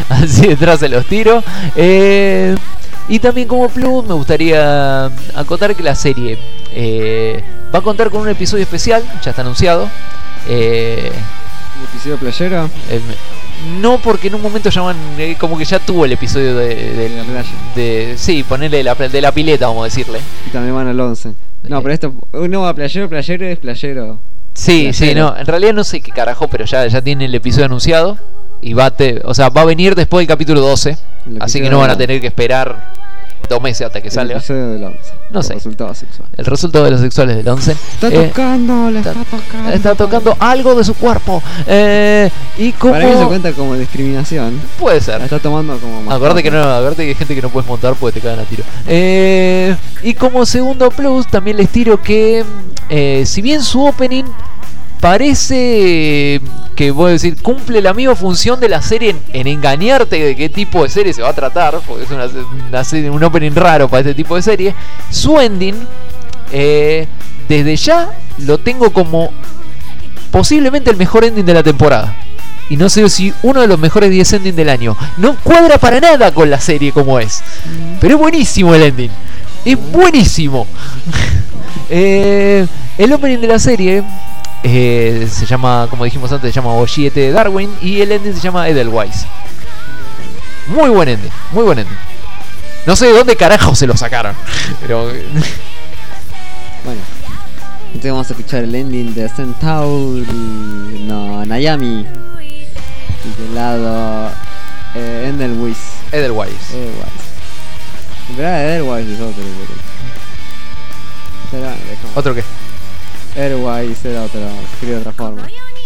así detrás de los tiros. Eh, y también como plus me gustaría acotar que la serie eh, va a contar con un episodio especial, ya está anunciado. Eh, ¿Un episodio playero? eh, no, porque en un momento llaman eh, como que ya tuvo el episodio de, de, De la playa. de sí, ponerle de la, de la pileta, vamos a decirle. Y también van al once. No, Eh. pero esto, uno va playero, playero es playero. Sí, sí, Playero. no, en realidad no sé qué carajo, pero ya, ya tiene el episodio anunciado y va a te, o sea, va a venir después del capítulo doce, El así que episodio no van a del- tener que esperar dos meses hasta que El salga. episodio del once. No Los sé. resultados sexuales. El resultado de los sexuales del once. Está Eh, tocando, le está- está, tocando. Está tocando algo de su cuerpo. Eh, y como... Para mí se cuenta como discriminación. Puede ser. La está tomando como mascota. Acuérdate que no, acuérdate que hay gente que no puedes montar porque te cagan a tiro. Eh, y como segundo plus, también les tiro que eh, si bien su opening parece que voy a decir cumple la misma función de la serie en, en engañarte de qué tipo de serie se va a tratar, porque es una, una serie- un opening raro para este tipo de serie, su ending eh, desde ya lo tengo como posiblemente el mejor ending de la temporada. Y no sé si uno de los mejores diez endings del año. No cuadra para nada con la serie como es. Pero es buenísimo el ending. Es buenísimo. eh, el opening de la serie eh, se llama, como dijimos antes, se llama Oshiete de Darwin. Y el ending se llama Edelweiss. Muy buen ending. Muy buen ending. No sé de dónde carajo se lo sacaron. Pero... Bueno. Entonces vamos a escuchar el ending de Centaur no, Nayami. Titulado eh, Edelweiss. Edelweiss. Edelweiss. En verdad Edelweiss es otro, pero... Pero bueno, dejamos. ¿Otro qué? Edelweiss era otro, escrito de otra forma.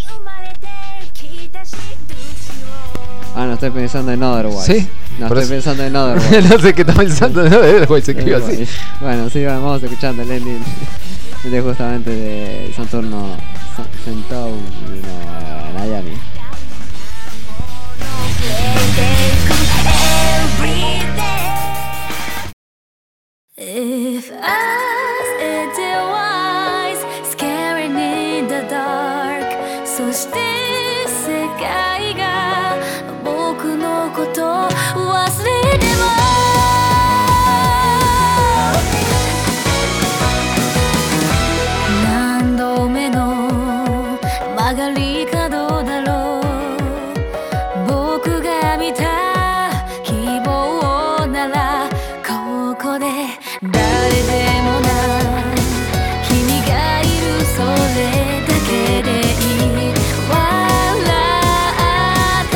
Ah, no, estoy pensando en Otherwise. ¿Sí? No, Por estoy eso- pensando en Otherwise. No sé qué está pensando. No, Edelweiss se escribe así. Edelweiss. Bueno, sí, vamos escuchando el ending de justamente de Saturno Centaur no, Nayami. If I said it wise, scaring in the dark. そして世界が僕のことを忘れても何度目の曲がり角だろう僕が見た希望ならここで誰でもない君がいるそれだけでいい笑って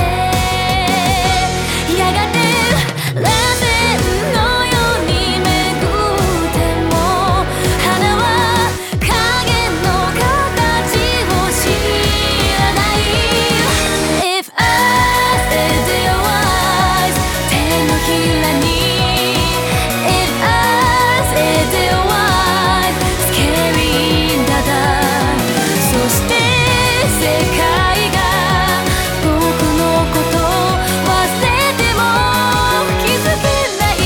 やがて螺旋のように巡っても花は影の形を知らない If I said your eyes 手のひらにIf I said your eyes Scary in the dark そして世界が僕のこと忘れても気づけない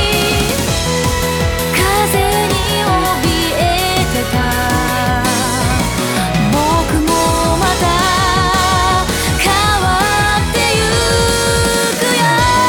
風に怯えてた僕もまた変わってゆくよ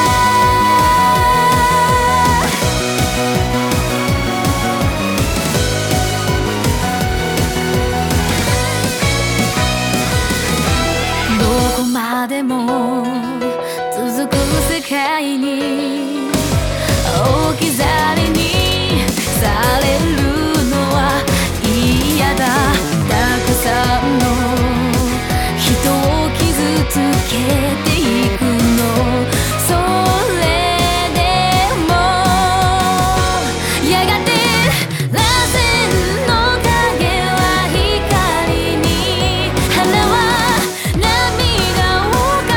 どこまでも続く世界に置き去りにされるのは嫌だたくさんの人を傷つけていくのそれでもやがて螺旋の影は光に花は涙を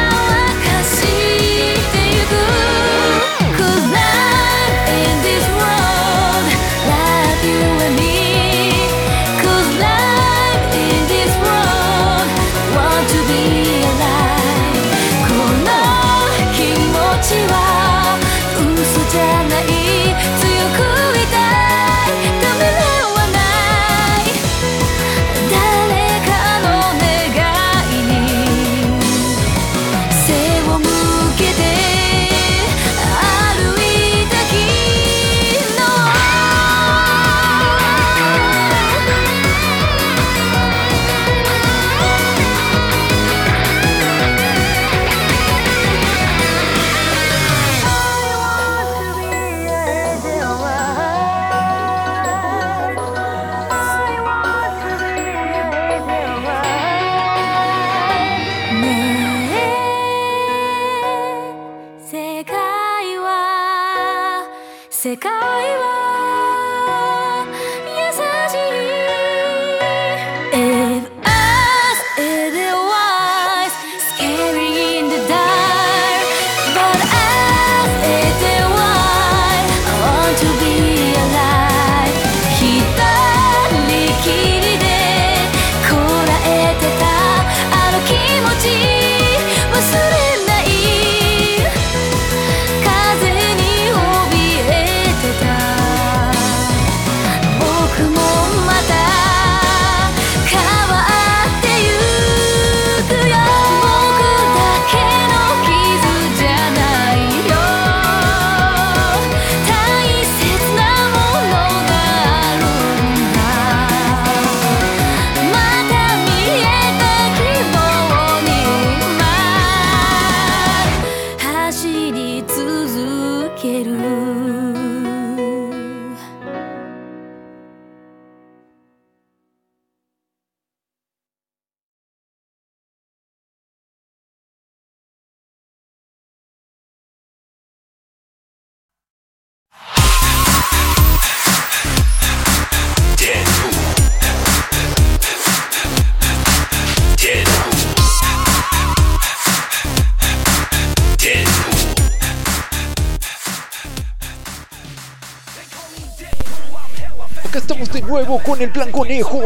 Estamos de nuevo con el plan conejo.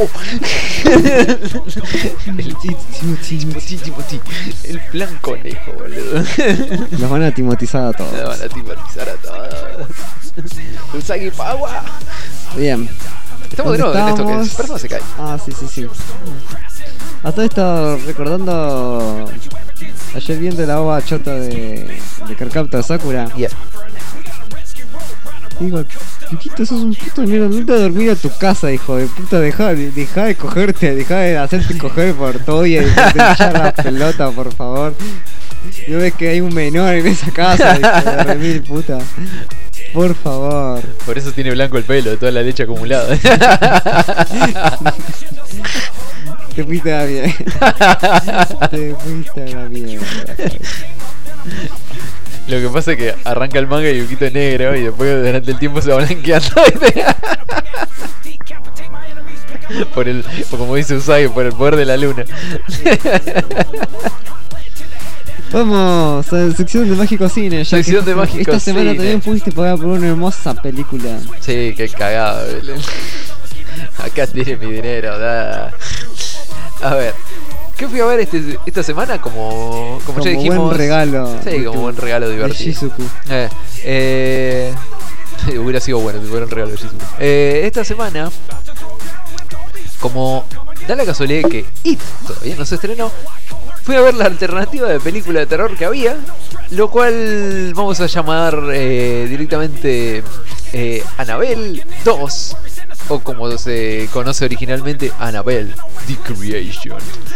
el, Timothy, Timothy, el plan conejo, boludo. Los van a timotizar a todos. Nos van a timotizar a todos. Usagi Power. Bien. Estamos de nuevo en esto que es Persona se cae. Ah, sí, sí, sí. Hasta esto recordando. Ayer viendo la ova chota de, de Cardcaptor Sakura. Yeah. Digo, Yukito, sos un puto mierda, no te dormir a tu casa, hijo de puta, deja, deja de cogerte, deja de hacerte coger por todo y de echar la pelota, por favor. No ves que hay un menor en esa casa, hijo de remil puta. Por favor. Por eso tiene blanco el pelo, de toda la leche acumulada. Te fuiste a la mierda. Te fuiste a la mierda. Lo que pasa es que arranca el manga y Yukito es negro y después durante el tiempo se va blanqueando. por el, como dice Usagi, por el poder de la luna. Vamos a la sección de Mágico Cine. Ya sección que de Mágico esta semana Cine. también pudiste pagar por una hermosa película. Sí, qué cagada, Belén. Acá tiene mi dinero, da. A ver, ¿qué fui a ver este, esta semana? Como, como, Como ya dijimos. buen regalo. Sí, como buen regalo De divertido. Shizuku. Eh, eh, hubiera sido bueno si fuera un regalo de Shizuku. Eh, esta semana, como da la casualidad que It todavía no se estrenó, fui a ver la alternativa de película de terror que había, lo cual vamos a llamar eh, directamente eh, Annabelle dos, o como se conoce originalmente, Annabelle The Creation.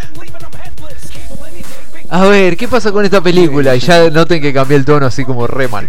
A ver, ¿qué pasa con esta película? Y ya noten que cambié el tono así como re mal.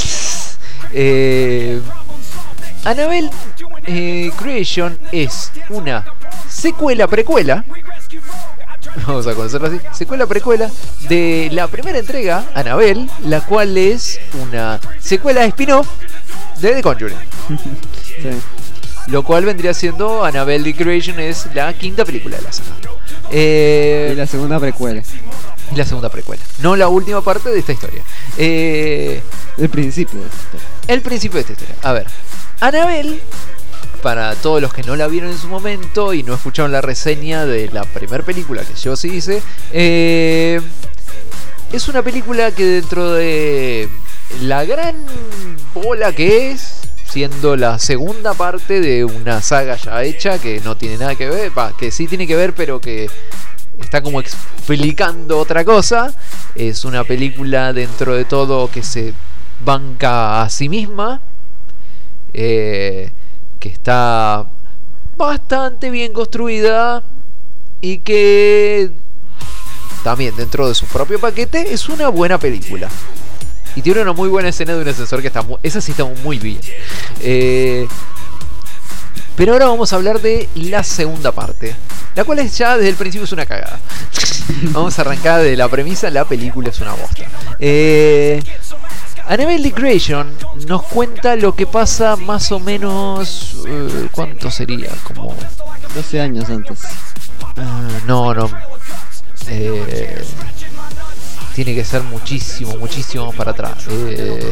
eh, Annabelle eh, Creation es una secuela precuela. Vamos a conocerla así. Secuela precuela de la primera entrega, Annabelle, la cual es una secuela spin-off de The Conjuring. Sí. Lo cual vendría siendo Annabelle The Creation, es la quinta película de la saga. Eh, Y la segunda precuela. y la segunda precuela. No la última parte de esta historia. Eh, El principio de esta historia. el principio de esta historia. A ver, Annabelle, para todos los que no la vieron en su momento y no escucharon la reseña de la primera película que yo sí hice, eh, es una película que dentro de la gran bola que es, siendo la segunda parte de una saga ya hecha que no tiene nada que ver, bah, que sí tiene que ver, pero que está como explicando otra cosa. Es una película dentro de todo que se banca a sí misma, eh, que está bastante bien construida y que también dentro de su propio paquete es una buena película. Y tiene una muy buena escena de un ascensor que está muy, esa sí está muy bien. Eh, pero ahora vamos a hablar de la segunda parte, la cual es ya desde el principio es una cagada. Vamos a arrancar de la premisa, la película es una bosta. Eh, Annabelle The Creation nos cuenta lo que pasa más o menos... Eh, ¿Cuánto sería? Como... doce años antes. Uh, no, no. Eh, tiene que ser muchísimo, muchísimo para atrás. Eh,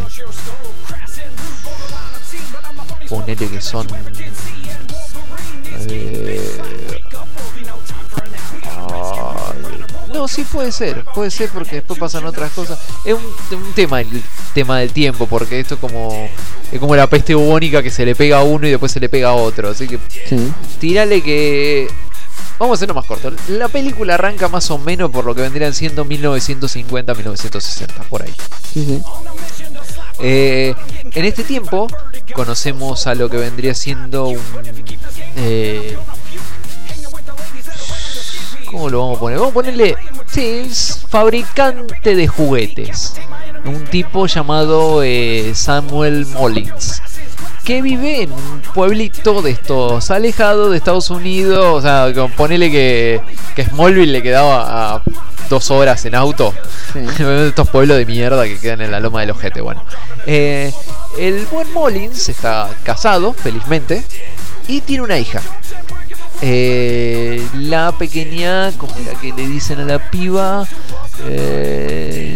ponele que son... Eh, no, sí puede ser, puede ser porque después pasan otras cosas. Es un, un tema, el tema del tiempo, porque esto es como es como la peste bubónica que se le pega a uno y después se le pega a otro. Así que Sí. tírale que... Vamos a hacerlo más corto. La película arranca más o menos por lo que vendrían siendo mil novecientos cincuenta a mil novecientos sesenta, por ahí. Sí, sí. Eh, en este tiempo conocemos a lo que vendría siendo un... Eh, ¿Cómo lo vamos a poner? Vamos a ponerle... Sí, es fabricante de juguetes. Un tipo llamado eh, Samuel Mullins, que vive en un pueblito de estos alejados de Estados Unidos. O sea, ponele que, que Smallville le quedaba a dos horas en auto. Sí. Estos pueblos de mierda que quedan en la loma del ojete. Bueno, eh, el buen Mullins está casado, felizmente, y tiene una hija. Eh, la pequeña, como era que le dicen a la piba, eh,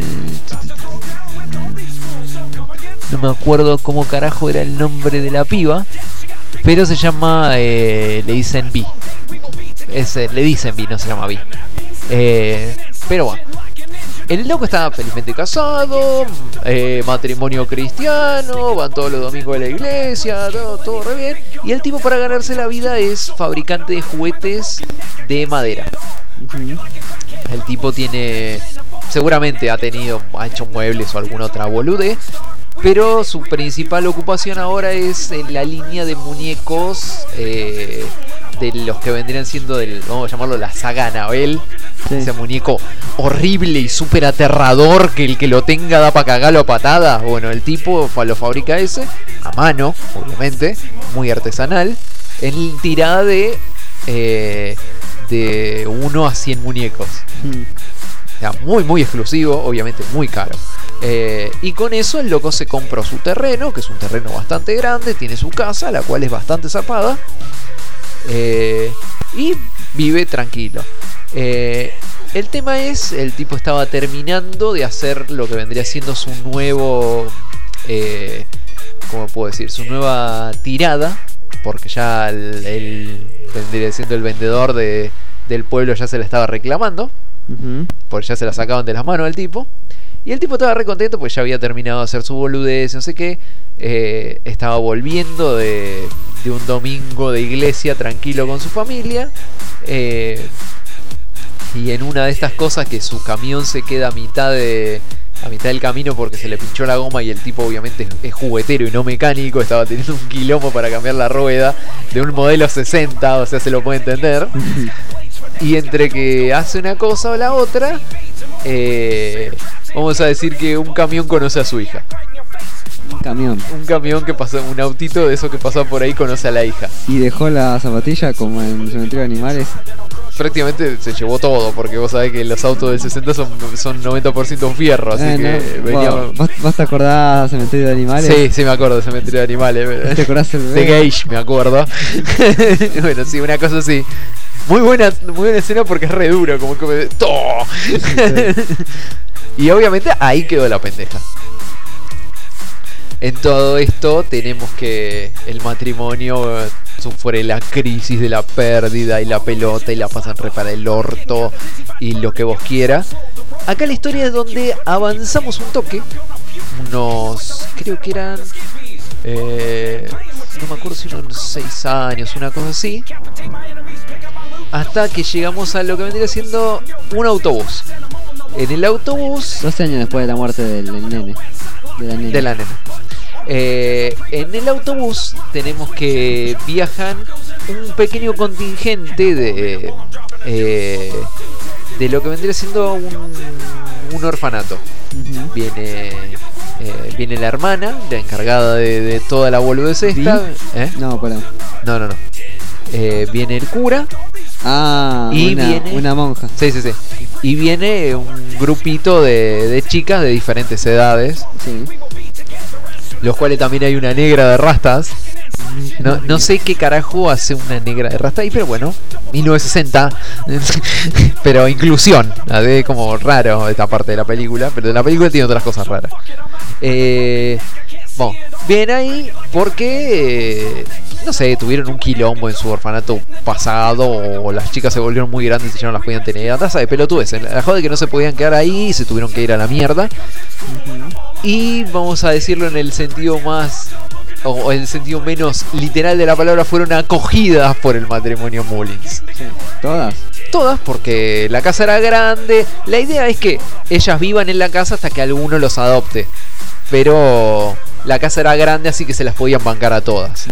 no me acuerdo cómo carajo era el nombre de la piba, pero se llama, eh, le dicen Vi. Es, eh, le dicen Vi, no se llama Vi. Eh, pero bueno, el loco está felizmente casado, eh, matrimonio cristiano, van todos los domingos a la iglesia, todo, todo re bien. Y el tipo, para ganarse la vida, es fabricante de juguetes de madera. Ujú. El tipo tiene, seguramente ha tenido, ha hecho muebles o alguna otra bolude, pero su principal ocupación ahora es en la línea de muñecos, eh, de los que vendrían siendo del, vamos a llamarlo, la saga Annabelle. Sí. Ese muñeco horrible y súper aterrador, que el que lo tenga da para cagarlo a patadas. Bueno, el tipo fa- lo fabrica ese, a mano, obviamente, muy artesanal, en tirada de, eh, de uno a cien muñecos. Mm. O sea, muy, muy exclusivo, obviamente muy caro. Eh, y con eso el loco se compró su terreno, que es un terreno bastante grande, tiene su casa, la cual es bastante zapada. Eh, y vive tranquilo. Eh, el tema es, el tipo estaba terminando de hacer lo que vendría siendo su nuevo, eh, ¿cómo puedo decir? Su nueva tirada, porque ya el, el vendría siendo el vendedor de, del pueblo ya se la estaba reclamando, Ujú. porque ya se la sacaban de las manos al tipo. Y el tipo estaba re contento porque ya había terminado de hacer su boludez, no sé qué. Eh, estaba volviendo de, de un domingo de iglesia tranquilo con su familia. Eh, y en una de estas cosas, que su camión se queda a mitad de a mitad del camino porque se le pinchó la goma, y el tipo obviamente es, es juguetero y no mecánico, estaba teniendo un quilombo para cambiar la rueda de un modelo sesenta, o sea, se lo puede entender. Y entre que hace una cosa o la otra, eh, vamos a decir que un camión conoce a su hija. Camión. Un camión que pasó, un autito de eso que pasó por ahí, conoce a la hija. Y dejó la zapatilla como en Cementerio de Animales. Prácticamente se llevó todo, porque vos sabés que los autos del sesenta son, son noventa por ciento fierro, así Eh, que no, venía... vos, vos- vos te acordás de Cementerio de Animales. Sí, sí me acuerdo de Cementerio de Animales. ¿Te acordás el De bebé? Gage, me acuerdo. Bueno, sí, una cosa así. Muy buena, muy buena escena porque es re duro, como que me... ¡Toh! Y obviamente ahí quedó la pendeja. En todo esto tenemos que el matrimonio eh, sufre la crisis de la pérdida y la pelota y la pasan re para el orto y lo que vos quieras. Acá la historia es donde avanzamos un toque, unos, creo que eran, eh, no me acuerdo si eran seis años, una cosa así, hasta que llegamos a lo que vendría siendo un autobús. En el autobús doce años después de la muerte del, del nene. De la nena. de la nena. Eh, en el autobús tenemos que viajan un pequeño contingente de eh, de lo que vendría siendo un, un orfanato. Ujú. Viene eh, viene la hermana, la encargada de, de toda la boludez esta. ¿Eh? No, pará. No, no, no. Eh, viene el cura. Ah, Y una, viene- una monja. Sí, sí, sí. Y viene un grupito de, de chicas de diferentes edades, Sí. los cuales también hay una negra de rastas. No, no sé qué carajo hace una negra de rastas ahí, pero bueno, mil novecientos sesenta. Pero inclusión, es como raro esta parte de la película, pero la película tiene otras cosas raras. Eh, bueno, bien ahí porque, eh, no sé, tuvieron un quilombo en su orfanato pasado, o las chicas se volvieron muy grandes y ya no las podían tener. Andás a de pelotudes, la joda de que no se podían quedar ahí y se tuvieron que ir a la mierda. Y vamos a decirlo en el sentido más, o en el sentido menos literal de la palabra, fueron acogidas por el matrimonio Mullins. Sí. Todas. Todas, porque la casa era grande. La idea es que ellas vivan en la casa hasta que alguno los adopte. Pero la casa era grande, así que se las podían bancar a todas.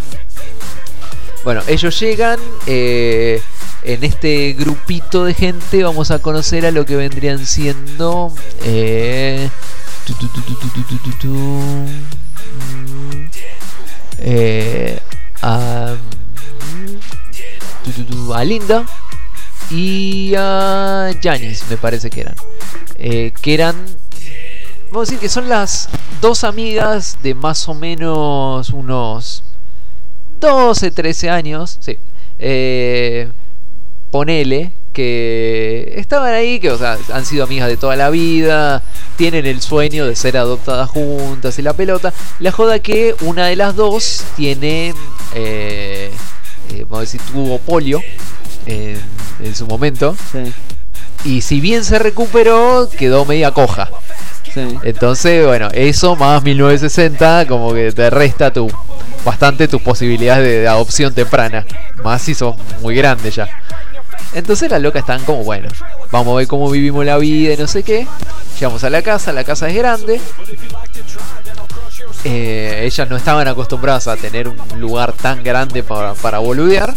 Bueno, ellos llegan. eh, en este grupito de gente vamos a conocer a lo que vendrían siendo... Eh, tu, tu, tu, tu, tu, tu, tu, tu, tu, mm, eh, a, tu, tu, tu, a Linda y a Janice, me parece que eran. Eh, que eran... Vamos a decir que son las dos amigas de más o menos unos doce, trece años. Sí. Eh, ponele que estaban ahí, que o sea, han sido amigas de toda la vida, tienen el sueño de ser adoptadas juntas y la pelota. La joda que una de las dos tiene eh, eh, vamos a decir, tuvo polio en, en su momento. Sí, Y si bien se recuperó, quedó media coja. sí. Entonces, bueno, eso más mil novecientos sesenta como que te resta tu, bastante tus posibilidades de, de adopción temprana. Más si sos muy grande ya. Entonces las locas están como, bueno, vamos a ver cómo vivimos la vida y no sé qué. Llegamos a la casa, la casa es grande. Eh, ellas no estaban acostumbradas a tener un lugar tan grande para, para boludear.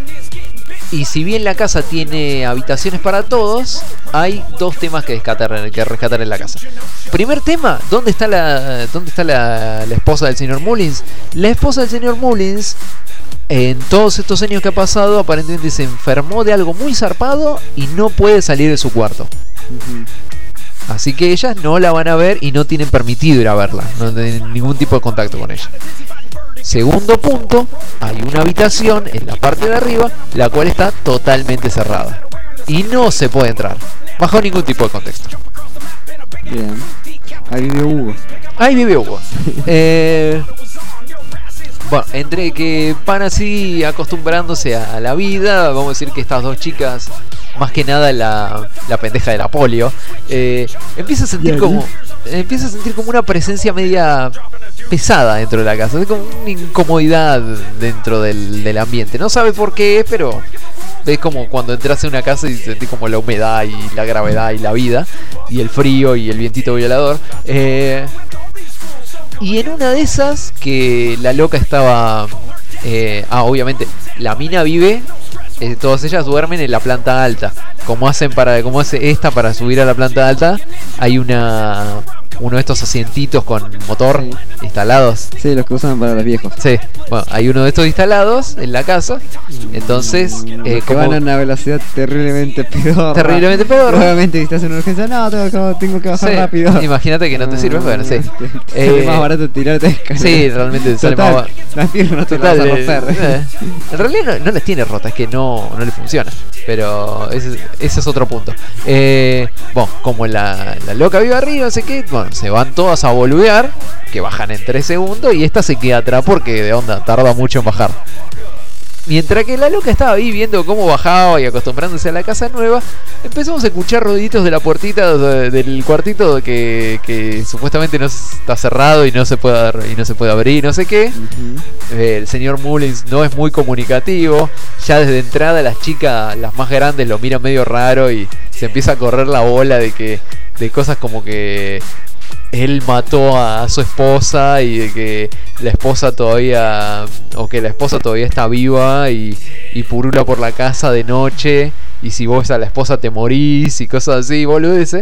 Y si bien la casa tiene habitaciones para todos, hay dos temas que rescatar, que rescatar en la casa. Primer tema, ¿dónde está la, dónde está la, la esposa del señor Mullins? La esposa del señor Mullins, en todos estos años que ha pasado, aparentemente se enfermó de algo muy zarpado y no puede salir de su cuarto. Ujú. Así que ellas no la van a ver y no tienen permitido ir a verla. No tienen ningún tipo de contacto con ella. Segundo punto, hay una habitación en la parte de arriba, la cual está totalmente cerrada. Y no se puede entrar, bajo ningún tipo de contexto. Bien. Ahí vive Hugo. Ahí vive Hugo. eh, bueno, entre que van así acostumbrándose a la vida, vamos a decir que estas dos chicas, más que nada la, la pendeja de la polio, eh, empieza a sentir como empieza a sentir como una presencia media pesada dentro de la casa, es como una incomodidad dentro del, del ambiente. No sabe por qué, pero es como cuando entras en una casa y sentís como la humedad y la gravedad y la vida y el frío y el vientito violador. Eh, y en una de esas que la loca estaba, eh, ah, obviamente la mina vive. Eh, todas ellas duermen en la planta alta. Como hacen para, como hace esta para subir a la planta alta, hay una uno de estos asientitos con motor Sí. instalados. Sí, los que usan para los viejos. Sí, bueno, hay uno de estos instalados en la casa. Entonces, Mm, eh, los que como van a una velocidad terriblemente pedorra. terriblemente pedorra. Obviamente si estás en una urgencia, no, tengo, que- tengo que bajar Sí, rápido. imagínate que no te sirve, bueno, sí. Te sale Eh, más barato tirarte de escalera. Sí, realmente sale más Total, ba- las piernas no te las Total, vas a eh, romper. eh, en realidad no, no les tiene rota, es que no, no le funciona. Pero ese, ese es otro punto. Eh, bueno, como la, la loca vive arriba, no sé qué, bueno, se van todas a boludear, que bajan en tres segundos y esta se queda atrás porque de onda, tarda mucho en bajar. Mientras que la loca estaba ahí viendo cómo bajaba y acostumbrándose a la casa nueva, empezamos a escuchar ruiditos de la puertita de- del cuartito que, que supuestamente no está cerrado y no se puede y no se puede abrir, no sé qué. Ujú. Eh, el señor Mullins no es muy comunicativo. Ya desde entrada las chicas, las más grandes, lo miran medio raro y se empieza a correr la bola de que de cosas como que él mató a su esposa y de que la esposa todavía o que la esposa todavía está viva y, y purula por la casa de noche y si vos a la esposa te morís y cosas así, boludeces.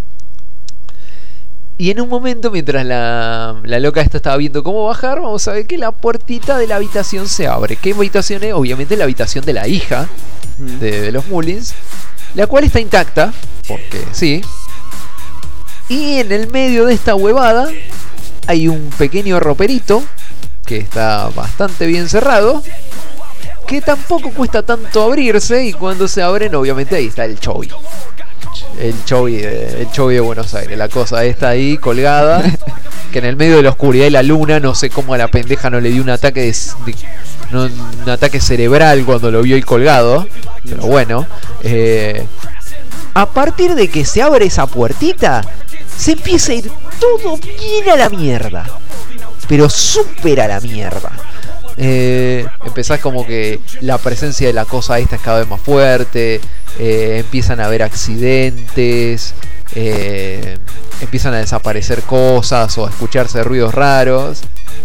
Y en un momento, mientras la, la loca esta estaba viendo cómo bajar, vamos a ver que la puertita de la habitación se abre. ¿Qué habitación es? Obviamente la habitación de la hija Ujú. de, de los Mullins, la cual está intacta, porque sí. Y en el medio de esta huevada hay un pequeño roperito que está bastante bien cerrado, que tampoco cuesta tanto abrirse, y cuando se abren obviamente ahí está el Chovy. El Chovy de, el Chovy de Buenos Aires, la cosa esta ahí colgada, que en el medio de la oscuridad y la luna, no sé cómo a la pendeja no le dio un ataque de, de- no, un ataque cerebral cuando lo vio ahí colgado, pero bueno, eh, a partir de que se abre esa puertita, se empieza a ir todo bien a la mierda, pero súper a la mierda. Eh, empezás como que la presencia de la cosa esta es cada vez más fuerte, eh, empiezan a haber accidentes, eh, empiezan a desaparecer cosas o a escucharse ruidos raros.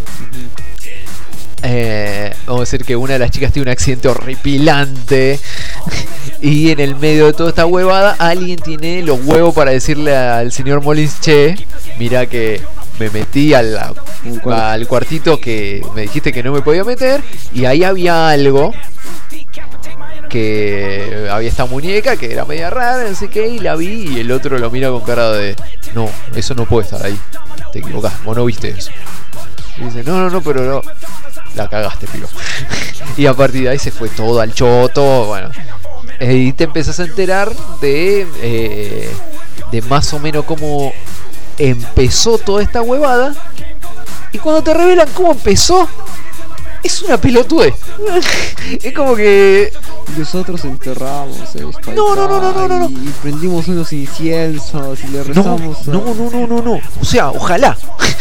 Eh, vamos a decir que una de las chicas tiene un accidente horripilante y en el medio de toda esta huevada alguien tiene los huevos para decirle al señor Mullins: che, mira que me metí al, Un cuarto. al cuartito que me dijiste que no me podía meter y ahí había algo, que había esta muñeca que era media rara, no sé qué, y la vi y el otro lo mira con cara de: no, eso no puede estar ahí, te equivocás, vos no viste eso. Y dice: no, no, no, pero no, la cagaste, pico. Y a partir de ahí se fue todo al choto, bueno. Eh, y te empezás a enterar de, eh, de más o menos cómo empezó toda esta huevada. Y cuando te revelan cómo empezó, Es una pelotudez. Es como que... Nosotros enterramos el Spy No, no, no, no, no, no, no. y prendimos unos inciensos y le No, rezamos a- no, no, no, no, no. O sea, ojalá.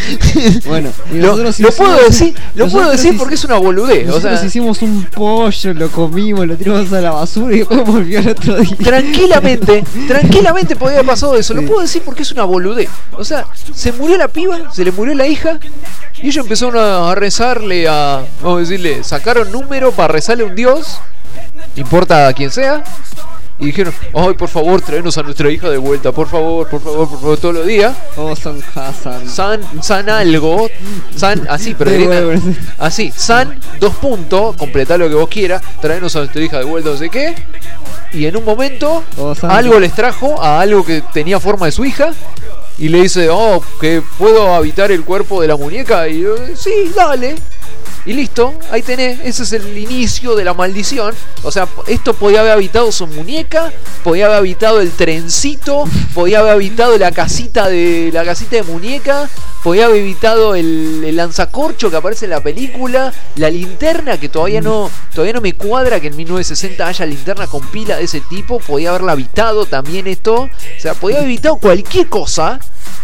Bueno, y Lo, nosotros lo hicimos puedo un- decir, lo puedo nosotros decir hic- porque es una boludez. O Nosotros sea, hicimos un pollo, lo comimos, lo tiramos a la basura y después volvió el otro día. tranquilamente, tranquilamente podía haber pasado eso. Lo Sí. puedo decir porque es una boludez. O sea, se murió la piba, se le murió la hija. Y ellos empezaron a, a rezarle a, vamos a decirle, sacaron número para rezarle a un dios, importa a quien sea, y dijeron, ay, por favor, traenos a nuestra hija de vuelta, por favor, por favor, por favor, todos los días. Oh, son Hazard. San, san algo, san, así, pero Sí, directa- bueno, sí. así, san, dos puntos, completá lo que vos quieras, traenos a nuestra hija de vuelta, no sé qué. Y en un momento, Oh, san- algo les trajo a algo que tenía forma de su hija. Y le dice, oh, que puedo habitar el cuerpo de la muñeca. Y yo, sí, dale. Y listo, ahí tenés, ese es el inicio de la maldición. O sea, esto podía haber habitado su muñeca, podía haber habitado el trencito, podía haber habitado la casita de la casita de muñeca, podía haber habitado el, el lanzacorcho que aparece en la película, la linterna que todavía no todavía no me cuadra que en mil novecientos sesenta haya linterna con pila de ese tipo, podía haberla habitado también esto, o sea, podía haber habitado cualquier cosa.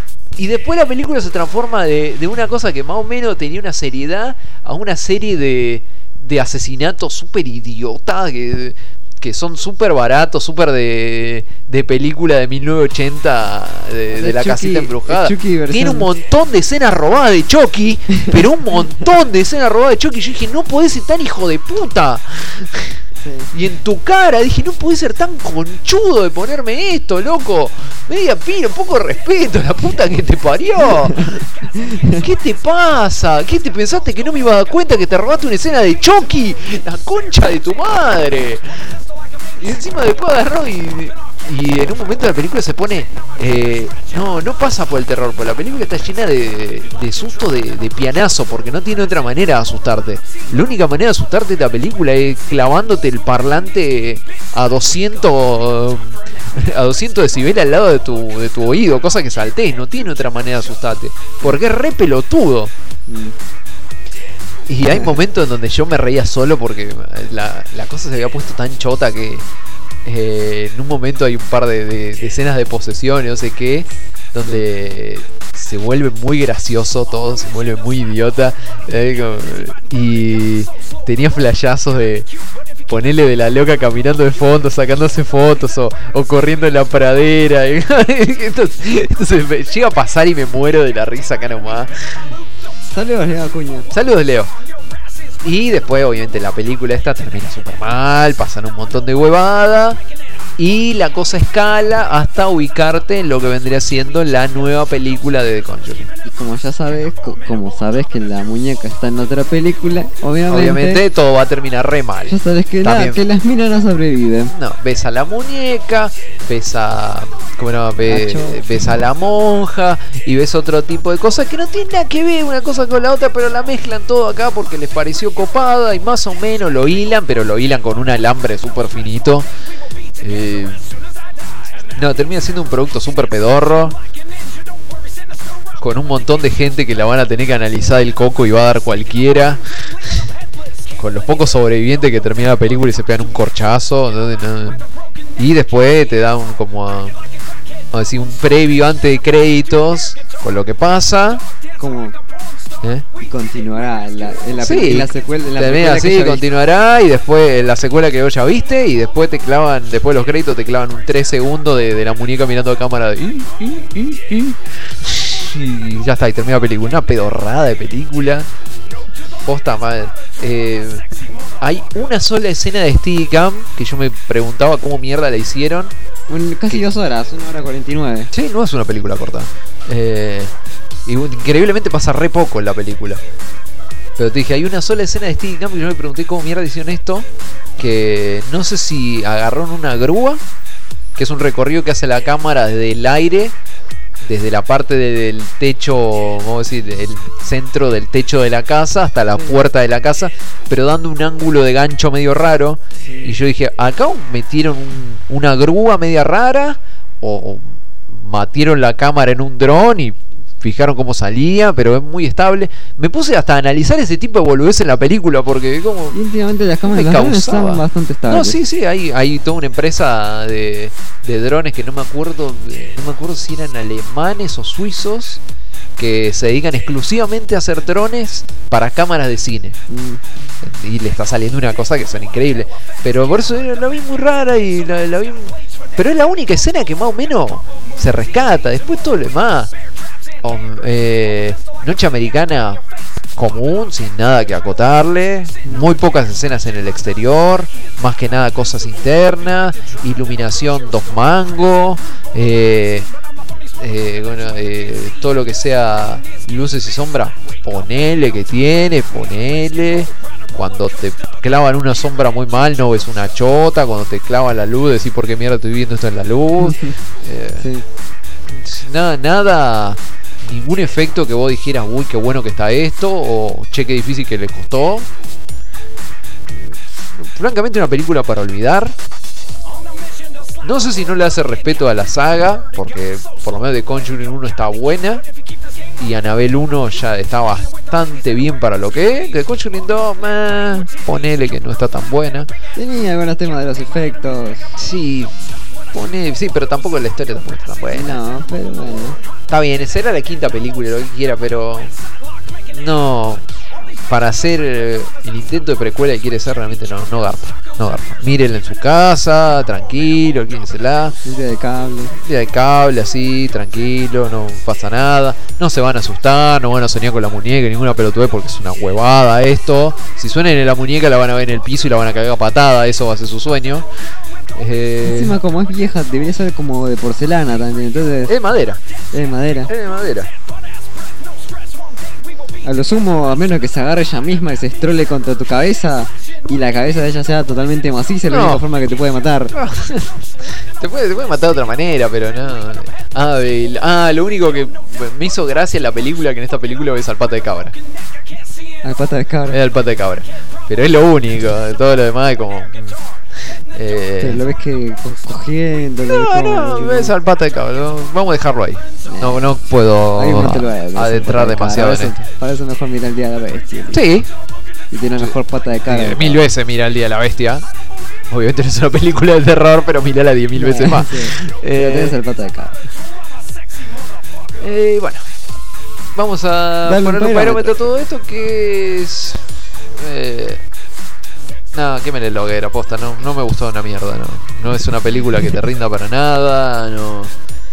Y después la película se transforma de, de una cosa que más o menos tenía una seriedad a una serie de, de asesinatos súper idiota que, que son súper baratos, súper de, de película de mil novecientos ochenta de, Es de la Chucky- casita embrujada. es Chucky versión- Tiene un montón de escenas robadas de Chucky, pero un montón de escenas robadas de Chucky. Yo dije, no podés ser tan hijo de puta. Sí. Y en tu cara dije, no podés ser tan conchudo de ponerme esto, loco. Media pila, un poco de respeto, la puta que te parió. ¿Qué te pasa? ¿Qué te pensaste que no me iba a dar cuenta que te robaste una escena de Chucky? La concha de tu madre. Y encima después agarró y, y en un momento la película se pone... eh, no, no pasa por el terror, porque la película está llena de, de susto de, de pianazo, porque no tiene otra manera de asustarte. La única manera de asustarte de la película es clavándote el parlante a doscientos... a doscientos decibeles al lado de tu, de tu oído, cosa que saltés, no tiene otra manera de asustarte, porque es re pelotudo. Mm. Y hay momentos en donde yo me reía solo porque la, la cosa se había puesto tan chota que eh, en un momento hay un par de, de- de escenas de posesión y no sé qué, donde se vuelve muy gracioso todo, se vuelve muy idiota. eh, como- y tenía flashazos de ponerle de la loca caminando de fondo, sacándose fotos o, o corriendo en la pradera. y- entonces, entonces me llega a pasar y me muero de la risa acá nomás. Saludos, Leo Acuña. Saludos, Leo. Y después, obviamente, la película esta termina súper mal, pasan un montón de huevada. Y la cosa escala hasta ubicarte en lo que vendría siendo la nueva película de The Conjuring. Y como ya sabes, co- como sabes que la muñeca está en otra película, obviamente, Obviamente todo va a terminar re mal. ya sabes que, nada, También. que las minas no sobreviven. No, ves a la muñeca, ves a. ¿Cómo no? Ve- Nacho. ves a la monja y ves otro tipo de cosas que no tienen nada que ver una cosa con la otra, pero la mezclan todo acá porque les pareció copada y más o menos lo hilan, pero lo hilan con un alambre súper finito. Eh, no, termina siendo un producto súper pedorro. Con un montón de gente que la van a tener que analizar el coco y va a dar cualquiera. Con los pocos sobrevivientes que termina la película y se pegan un corchazo. Entonces, no. Y después te da un como a, vamos a decir, un previo antes de créditos con lo que pasa. Como ¿eh? y continuará en la, en la, Sí, en la secuela, en la termina secuela que así, ya viste. continuará y después en la secuela que vos ya viste y después te clavan, después de los créditos te clavan un tres segundos de, de la muñeca mirando a cámara de, y, y, y, y, y ya está, y termina la película, una pedorrada de película. Posta mal. Eh, hay una sola escena de Steadicam que yo me preguntaba cómo mierda la hicieron. Un- casi ¿Qué? dos horas, una hora cuarenta y nueve. Sí, no es una película corta. Eh, y increíblemente pasa re poco en la película. Pero te dije, hay una sola escena de Steadicam que yo me pregunté cómo mierda hicieron esto. Que no sé si agarraron una grúa, que es un recorrido que hace la cámara desde el aire, desde la parte de- del techo, vamos a decir, del centro del techo de la casa hasta la puerta de la casa, pero dando un ángulo de gancho medio raro. Y yo dije, acá metieron un- una grúa media rara o, o metieron la cámara en un dron y fijaron cómo salía, pero es muy estable. Me puse hasta a analizar ese tipo de boludez en la película porque como Y últimamente las cámaras me de los drones causaba. están bastante estables. No, sí, sí, hay, hay toda una empresa de, de drones que no me acuerdo, no me acuerdo si eran alemanes o suizos, que se dedican exclusivamente a hacer drones para cámaras de cine. Mm. Y le está saliendo una cosa que son increíbles. Pero por eso la vi muy rara y la, la vi. Pero es la única escena que más o menos se rescata. Después todo lo demás. Oh, eh, Noche americana común, sin nada que acotarle. Muy pocas escenas en el exterior. Más que nada cosas internas. Iluminación dos mangos. Eh. Eh, bueno, eh, todo lo que sea luces y sombras, ponele que tiene, ponele. Cuando te clavan una sombra muy mal, no ves una chota. Cuando te clavan la luz, decís por qué mierda estoy viendo esto en la luz. Eh, Sí. nada, nada, ningún efecto que vos dijeras, uy, qué bueno que está esto, o che, qué difícil que le costó. Francamente, una película para olvidar. No sé si no le hace respeto a la saga, porque por lo menos The Conjuring uno está buena y Annabelle uno ya está bastante bien para lo que es. The Conjuring dos, meh, ponele que no está tan buena. Tenía algunos temas de los efectos. Sí, pone, sí, pero tampoco la historia tampoco está tan buena. No, pero bueno. Está bien, esa era la quinta película, lo que quiera, pero no. Para hacer eh, el intento de precuela que quiere ser, realmente no, no garpa, no garpa. Mírenla en su casa, tranquilo, quídensela. Limpia de cable. Tira de cable así, tranquilo, no pasa nada. No se van a asustar, no van a soñar con la muñeca, ninguna pelotudez, porque es una huevada esto. Si suenan en la muñeca la van a ver en el piso y la van a cagar a patada, eso va a ser su sueño. Eh, Encima como es vieja, debería ser como de porcelana también. Entonces, es de madera, es de madera. es de madera. A lo sumo, a menos que se agarre ella misma y se estrole contra tu cabeza y la cabeza de ella sea totalmente maciza, es la No. única forma que te puede matar. Te puede, te puede matar de otra manera, pero no. Ah, el- ah, lo único que me hizo gracia en la película, que en esta película ves al pata de cabra. A pata de cabra. Es al pata de cabra. Pero es lo único, todo lo demás es como. mm, eh, Pero lo ves que co- cogiendo. lo ves No, como- no, tipo- ves al pata de cabra. no, Vamos a dejarlo ahí. No, no puedo Ahí no te lo ves, ves adentrar el pata de demasiado en cabra. esto. Para eso- Para eso mejor mira el día de la bestia. tío. Sí, Y tiene la mejor pata de cabra. eh, mil veces mira el día de la bestia. Obviamente no es una película de terror, pero mirala diez mil veces más. Sí. Eh, Pero tenés el pata de cabra. Eh, bueno, vamos a Dale un poner un parámetro. parámetro a todo esto que es. Eh, no, que me le loguera, posta, no, no me gustó una mierda, no. No es una película que te rinda para nada, no.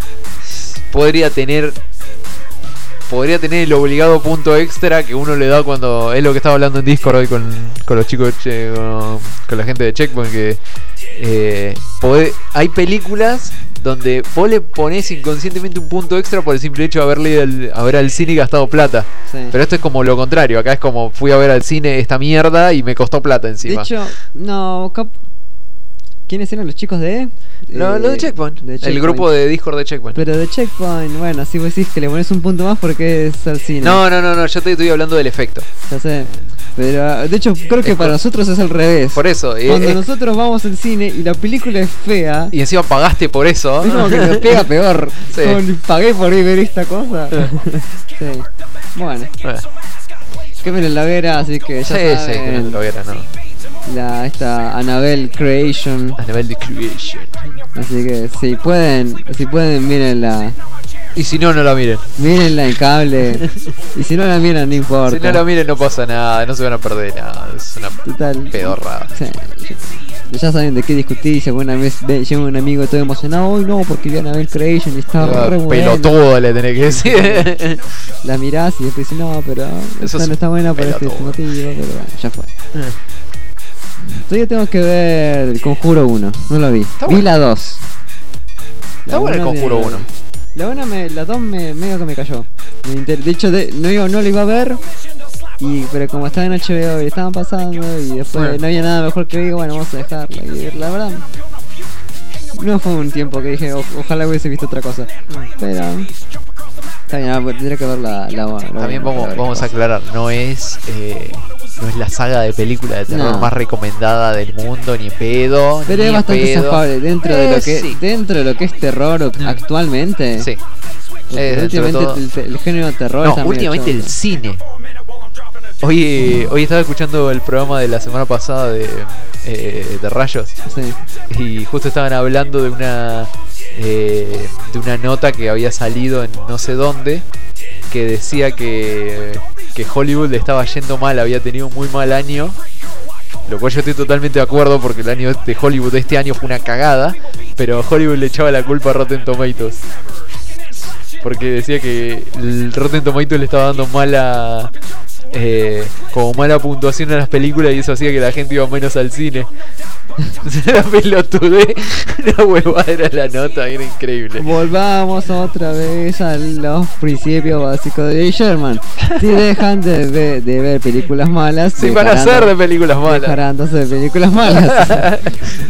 Podría tener. Podría tener el obligado punto extra que uno le da cuando. Es lo que estaba hablando en Discord hoy con, con los chicos, de Che- con, con la gente de Checkpoint. Que eh, podé- hay películas donde vos le ponés inconscientemente un punto extra por el simple hecho de haberle ido al- a ver al cine y gastado plata. Sí. Pero esto es como lo contrario. Acá es como fui a ver al cine esta mierda y me costó plata De encima. hecho, no. cap- ¿Quiénes eran los chicos de? Lo, Eh, lo de Checkpoint, de el Checkpoint. grupo de Discord de Checkpoint. Pero de Checkpoint, bueno, así vos decís que le pones un punto más porque es al cine. No, no, no, no, yo te estoy hablando del efecto. Ya sé. Pero de hecho, creo que Es para por- nosotros es al revés. Por eso. eh, Cuando eh, nosotros vamos al cine y la película es fea, y encima pagaste por eso. es como que nos pega peor. Sí. Como, "Ni pagué por ir a ver esta cosa". Sí. Bueno, Bueno, que miren la vera, así que ya sí, sí, saben, que no lo viera, no. la, esta Annabelle Creation. A nivel de creation. Así que si pueden, si pueden, mírenla. Y si no, no la miren. Mírenla en cable. Y si no la miran, no importa. Si no la miren, no pasa nada, no se van a perder nada. Es una Total. pedorrada. Sí, ya- ya saben de qué discutir. Si alguna vez ve- llega un amigo todo emocionado, hoy no, porque vi a Annabelle Creation y estaba re buena. Pelotudo le tenés que decir. La mirás y después dices, no, pero Eso esta es no está buena por este pelotudo. motivo, pero bueno, ya fue. Todavía tengo que ver el Conjuro uno, no lo vi. Está Vi bueno. la dos. Está bueno el Conjuro uno. La una me, la dos me, medio que me cayó. Me inter- de hecho, de- no, iba- no lo iba a ver. Y, pero como estaba en H B O y estaban pasando y después Bueno. no había nada mejor que digo, bueno, vamos a dejarla. Y la verdad, no fue un tiempo que dije, "O- ojalá hubiese visto otra cosa". Pero está bien, ah, tendría que ver la, la, la También una vamos, para ver vamos qué a pasa. aclarar, no es eh, no es la saga de película de terror No. más recomendada del mundo, ni en pedo. Pero ni es en bastante pedo. zafable dentro de Eh, lo que sí. dentro de lo que es terror o- Mm. actualmente. Sí. Porque Eh, sobre últimamente todo- el, te- el género de terror No, está medio últimamente el choto. cine. Hoy, eh, hoy estaba escuchando el programa de la semana pasada de, eh, de Rayos. Sí. Y justo estaban hablando de una eh, de una nota que había salido en no sé dónde, que decía que, que Hollywood le estaba yendo mal, había tenido un muy mal año, lo cual yo estoy totalmente de acuerdo porque el año de Hollywood de este año fue una cagada, pero Hollywood le echaba la culpa a Rotten Tomatoes, porque decía que el Rotten Tomatoes le estaba dando mala eh, como mala puntuación a las películas y eso hacía que la gente iba menos al cine. La pelotudé, la huevada era la nota, era increíble. Volvamos otra vez a los principios básicos de Sherman. Si dejan de ver, de ver películas malas, Si van a dejarán hacer de- de películas malas. dejarán de hacer películas malas.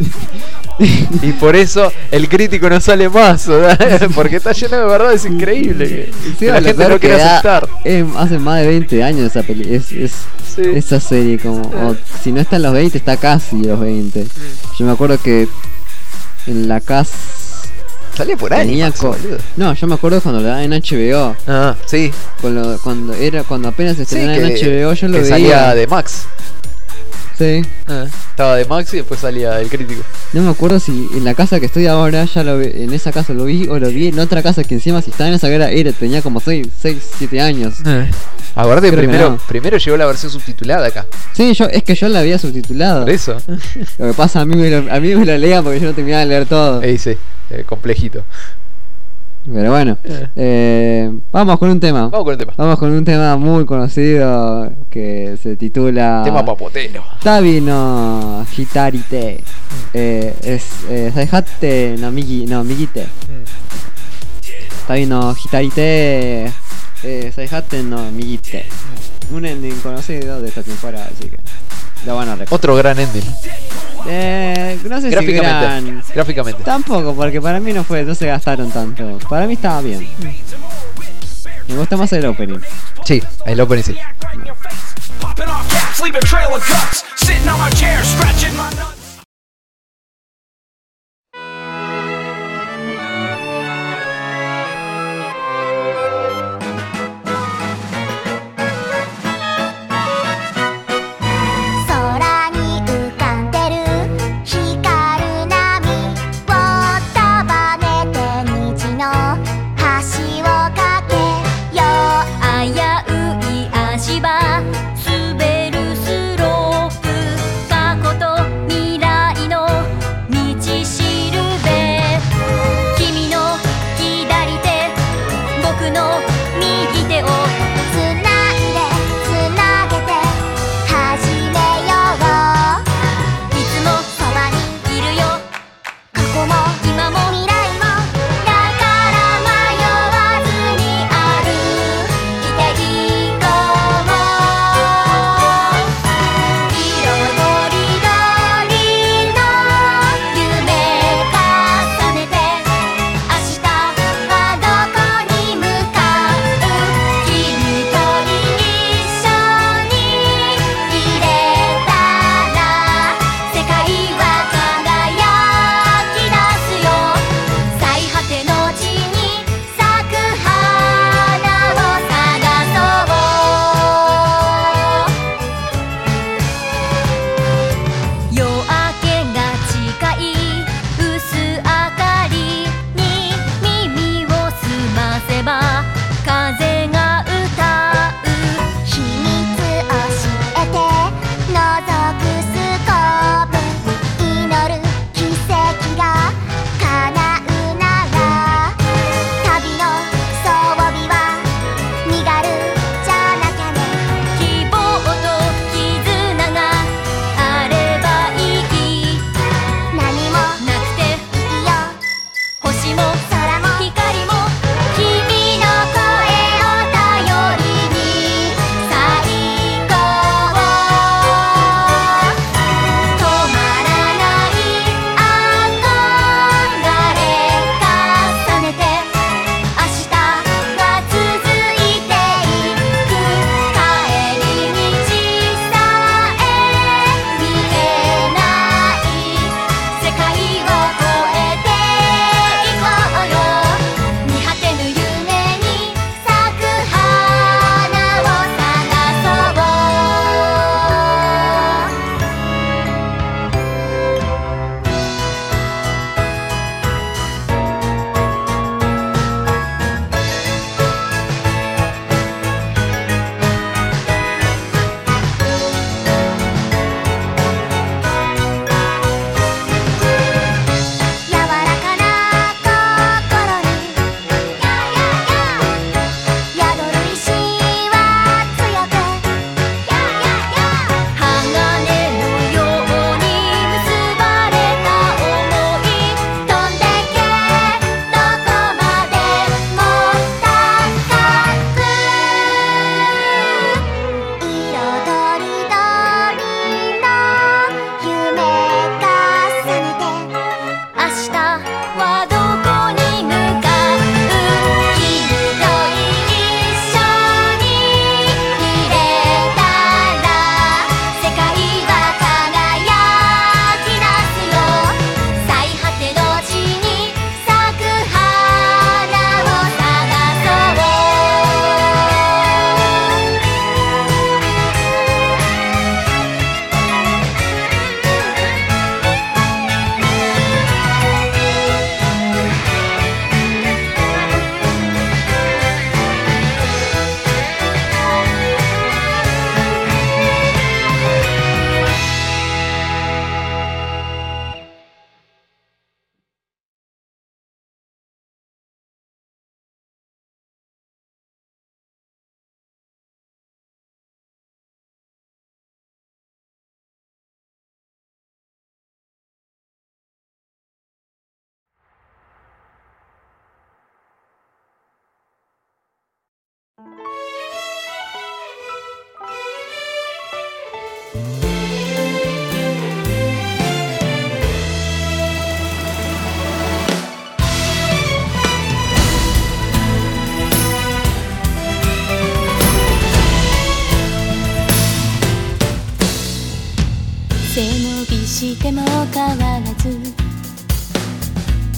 Y por eso el crítico no sale más, ¿verdad? Porque está lleno de verdad, es increíble que, Sí, que la lo gente peor no que quiere da- aceptar. eh, hace más de veinte años esa peli es, es- Sí. esa serie como o si no está en los veinte está casi en los veinte. Yo me acuerdo que en la casa Sale por ahí. tenía co- no, yo me acuerdo cuando lo daban en H B O, Ah, sí. con lo- cuando era cuando apenas se Sí, estrenaba en H B O yo lo que veía. salía de Max. Sí. Ah, estaba de Max y después salía el crítico. No me acuerdo si en la casa que estoy ahora ya lo vi, en esa casa lo vi o lo vi en otra casa que encima si estaba en esa era, era tenía como seis, siete años. Acuérdate, Creo que primero, no. primero llegó la versión subtitulada acá. Sí, yo es que yo la había subtitulado. Por eso. Lo que pasa a mí me lo, a mí me lo leían porque yo no terminaba de leer todo. Ahí sí, eh, complejito. Pero bueno, eh, vamos con un tema. Vamos con el tema. Vamos con un tema muy conocido que se titula Tema papotero. Tabi no Hitarite. Eh, es eh, Saihate no Migi no Migite. Tabi no Hitarite. Eh, Saihate no Migite. Un ending conocido de esta temporada, así que lo van a recordar. Otro gran ending. Eh, no sé si Gráficamente. gran. Gráficamente. Tampoco, porque para mí no fue, no se gastaron tanto. Para mí estaba bien. Me gusta más el opening. Sí, el opening sí. Popping off caps, leaving trail of cuts. Sitting on my chair, scratching my nuts. 空に浮かんでる光る波を束ねて虹の橋を架けよ危うい足場滑るスロープ過去と未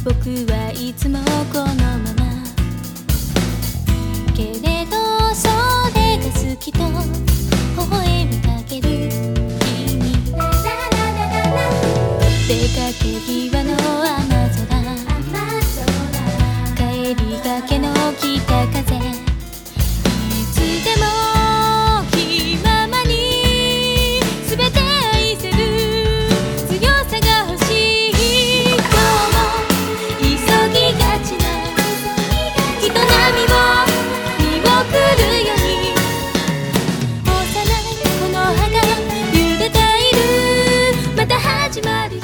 僕はいつもこのままけれどそれが好きと微笑みかける君出かけ際の雨空帰りがけの北風いつでも気ままに全て愛せる強さが欲しい今日も急ぎがちな人波を見送るように幼いこの葉が揺れているまた始まるよ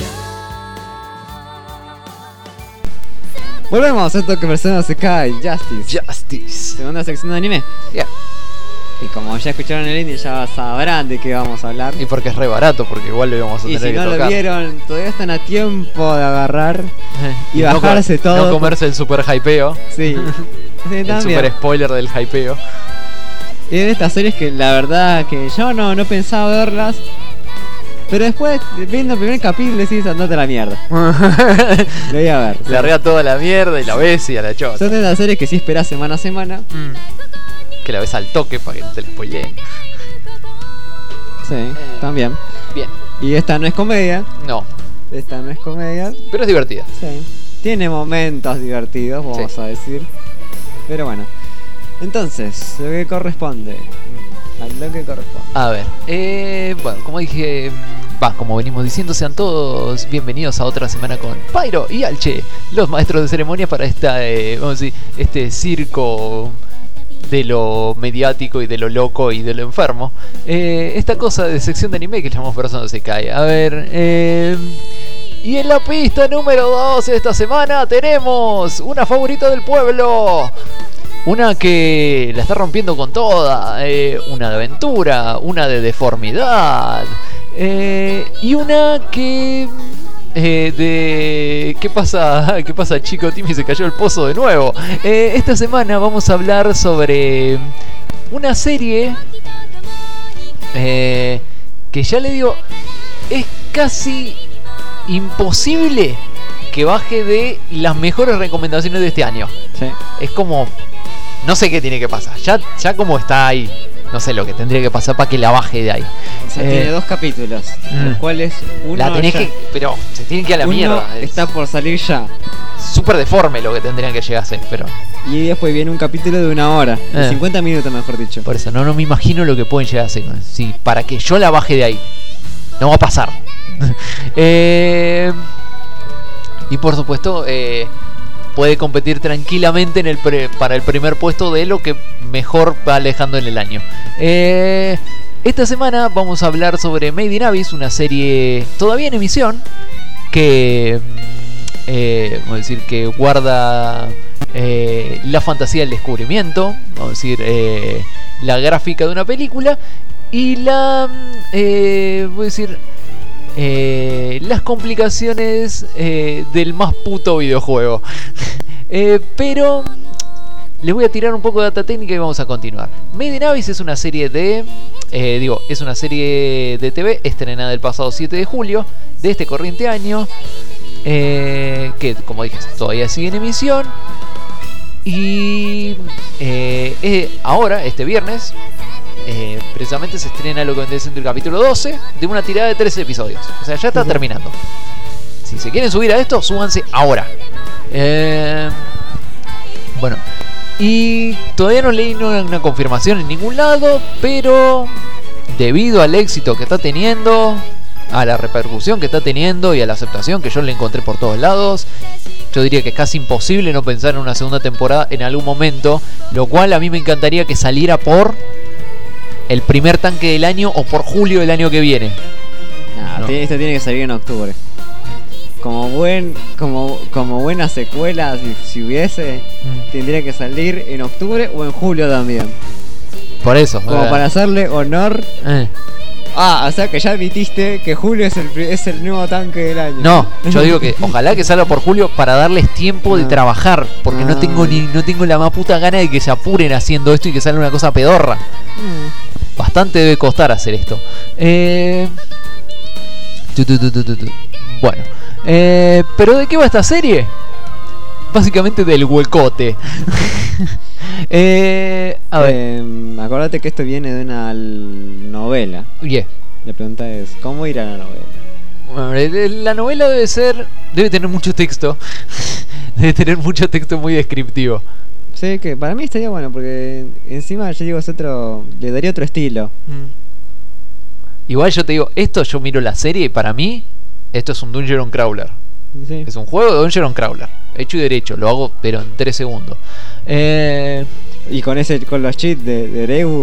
Volvemos a Toque Persona Sekai Justice, Justice. segunda sección de anime. Yeah. Y como ya escucharon el indie, ya sabrán de qué vamos a hablar. Y porque es re barato, porque igual lo íbamos a Y tener si que no tocar. lo vieron, todavía están a tiempo de agarrar y no bajarse co- todo. No comerse el super hypeo. Sí, sí El también. super spoiler del hypeo. Y de estas series que la verdad que yo no, no pensaba verlas. Pero después, viendo el primer capítulo, decís, andate a la mierda. Lo voy a ver. Le arregla toda la mierda y la ves y a la chota. Son de las series que sí esperás semana a semana. Mm. Que la ves al toque para que no te la spoileen. Sí, también. Bien. Y esta no es comedia. No, Esta no es comedia. pero es divertida. Sí. Tiene momentos divertidos, vamos Sí. a decir. Pero bueno. Entonces, lo que corresponde. A lo que corresponde. A ver, eh, bueno, como dije, va, como venimos diciendo, sean todos bienvenidos a otra semana con Pyro y Alche, los maestros de ceremonia para esta, eh, vamos a decir, este circo de lo mediático y de lo loco y de lo enfermo. Eh, esta cosa de sección de anime que llamamos Persona se cae. A ver, eh, y en la pista número dos de esta semana tenemos una favorita del pueblo. Una que la está rompiendo con toda, eh, una de aventura, una de deformidad, eh, y una que... Eh, de... ¿Qué pasa? ¿Qué pasa, chico? Timmy se cayó el pozo de nuevo. Eh, esta semana vamos a hablar sobre una serie eh, que ya le digo, es casi imposible que baje de las mejores recomendaciones de este año. Sí. Es como... No sé qué tiene que pasar. Ya, ya como está ahí. No sé lo que tendría que pasar para que la baje de ahí. O sea, Eh, tiene dos capítulos. mm. Los cuales uno La tenés ya- que... Pero se tienen que ir a la uno mierda. Es está por salir ya. súper deforme lo que tendrían que llegar a ser. Pero Y después viene un capítulo de una hora. De Eh. cincuenta minutos, mejor dicho. por eso no, no me imagino lo que pueden llegar a ser. Si para que yo la baje de ahí. No va a pasar. eh, y por supuesto... Eh, puede competir tranquilamente en el pre- para el primer puesto de lo que mejor va alejando en el año. Eh, esta semana vamos a hablar sobre Made in Abyss, una serie todavía en emisión que, eh, vamos a decir, que guarda eh, la fantasía del descubrimiento, vamos a decir, eh, la gráfica de una película y la, eh, voy a decir, Eh, las complicaciones eh, del más puto videojuego. eh, pero les voy a tirar un poco de data técnica y vamos a continuar. Made in Abyss es una serie de... Eh, digo, es una serie de T V estrenada el pasado siete de julio de este corriente año. Eh, que, como dije, todavía sigue en emisión. Y eh, eh, ahora, este viernes... Eh, precisamente se estrena lo que vendría siendo el capítulo doce de una tirada de trece episodios. O sea, ya está Ujú. terminando. Si se quieren subir a esto, súbanse ahora. Eh, bueno, y todavía no leí una, una confirmación en ningún lado, pero debido al éxito que está teniendo, a la repercusión que está teniendo y a la aceptación que yo le encontré por todos lados, yo diría que es casi imposible no pensar en una segunda temporada en algún momento, lo cual a mí me encantaría que saliera por el primer tanque del año o por julio del año que viene. Nah, No. tiene- esto tiene que salir en octubre. Como buen, como, como buena secuela, si, si hubiese, tendría que salir en octubre o en julio también. Por eso. Como eh, para hacerle honor. eh. Ah, o sea que ya admitiste que julio es el, pri- es el nuevo tanque del año. No, yo digo que ojalá que salga por julio para darles tiempo de Ah. trabajar, porque no Ah. tengo ni no tengo la más puta gana de que se apuren haciendo esto y que salga una cosa pedorra. Mm. Bastante debe costar hacer esto. Eh... tu, tu, tu, tu, tu, tu. Bueno, eh, pero ¿de qué va esta serie? básicamente del huecote. eh, a ver. Eh, acordate que esto viene de una l- novela. Yeah. La pregunta es, ¿cómo irá la novela? Bueno, eh, la novela debe ser, debe tener mucho texto. Debe tener mucho texto muy descriptivo. Sí, que para mí estaría bueno porque encima yo digo es otro, le daría otro estilo. Igual yo te digo, esto yo miro la serie y para mí esto es un Dungeon Crawler. Sí. Es un juego de Dungeon Crawler, hecho y derecho, lo hago pero en tres segundos. Eh, Y con ese, con los cheats de, de Regu,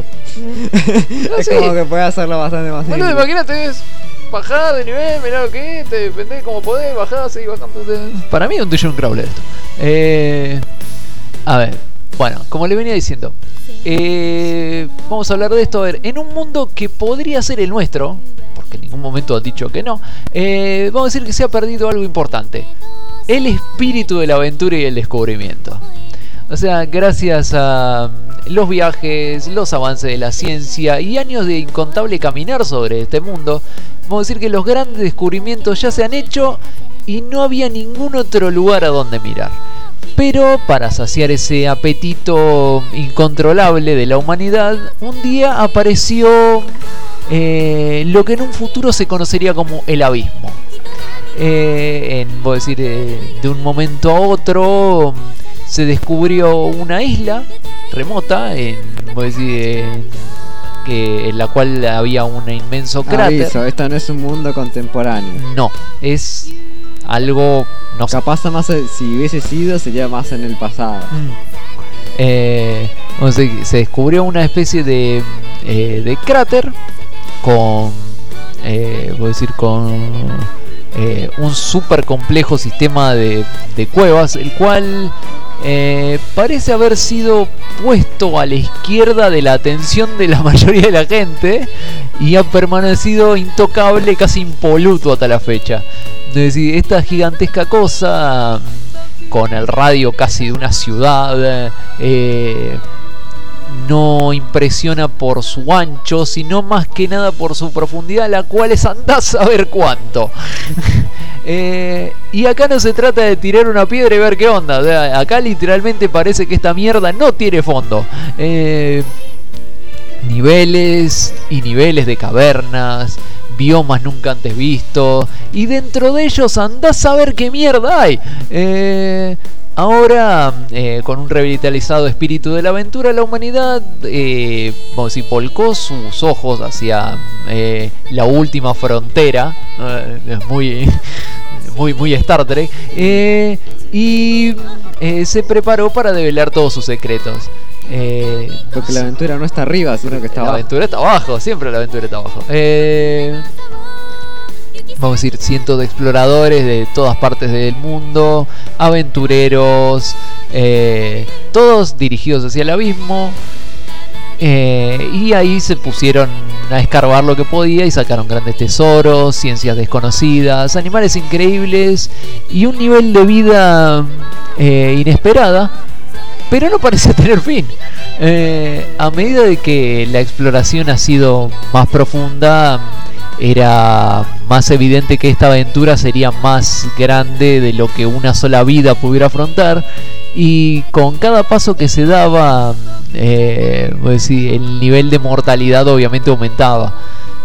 es sí. como que puede hacerlo bastante más Boludo, simple. imagínate, es bajar de nivel, mirá lo que es, te depende cómo podés, bajar, seguir bajando. te- Para mí es un Dungeon Crawler esto. Eh, a ver, bueno, como le venía diciendo, eh, vamos a hablar de esto. A ver, en un mundo que podría ser el nuestro, porque en ningún momento han dicho que no, eh, vamos a decir que se ha perdido algo importante: el espíritu de la aventura y el descubrimiento. O sea, gracias a los viajes, los avances de la ciencia y años de incontable caminar sobre este mundo, vamos a decir que los grandes descubrimientos ya se han hecho y no había ningún otro lugar a donde mirar. Pero para saciar ese apetito incontrolable de la humanidad, un día apareció eh, lo que en un futuro se conocería como el abismo. Eh, en, voy a decir, eh, de un momento a otro se descubrió una isla remota en, voy a decir, en, que, en la cual había un inmenso cráter. Aviso, esto no es un mundo contemporáneo. No, es algo, no sé. Capaz más, eh, si hubiese sido, sería más en el pasado. Mm. Eh, o sea, se descubrió una especie de, eh, de cráter con, eh, voy a decir, con eh, un súper complejo sistema de, de cuevas, el cual eh, parece haber sido puesto a la izquierda de la atención de la mayoría de la gente y ha permanecido intocable, casi impoluto hasta la fecha. Es decir, esta gigantesca cosa, con el radio casi de una ciudad, eh, no impresiona por su ancho, sino más que nada por su profundidad, la cual es andá a saber cuánto. eh, y acá no se trata de tirar una piedra y ver qué onda. O sea, acá literalmente parece que esta mierda no tiene fondo. Eh, niveles y niveles de cavernas, biomas nunca antes vistos, y dentro de ellos andás a ver qué mierda hay. Eh, ahora, eh, con un revitalizado espíritu de la aventura, la humanidad, eh, vamos a decir, volcó sus ojos hacia eh, la última frontera. Eh, es muy, muy, muy Star Trek. Eh, y eh, se preparó para develar todos sus secretos. Eh, Porque la aventura no está arriba, sino que está la abajo. aventura está abajo, siempre la aventura está abajo. Eh, vamos a decir, cientos de exploradores de todas partes del mundo, aventureros, eh, todos dirigidos hacia el abismo. Eh, y ahí se pusieron a escarbar lo que podía y sacaron grandes tesoros, ciencias desconocidas, animales increíbles y un nivel de vida eh, inesperada. Pero no parece tener fin. Eh, a medida de que la exploración ha sido más profunda, era más evidente que esta aventura sería más grande de lo que una sola vida pudiera afrontar. Y con cada paso que se daba, eh, pues sí, el nivel de mortalidad obviamente aumentaba.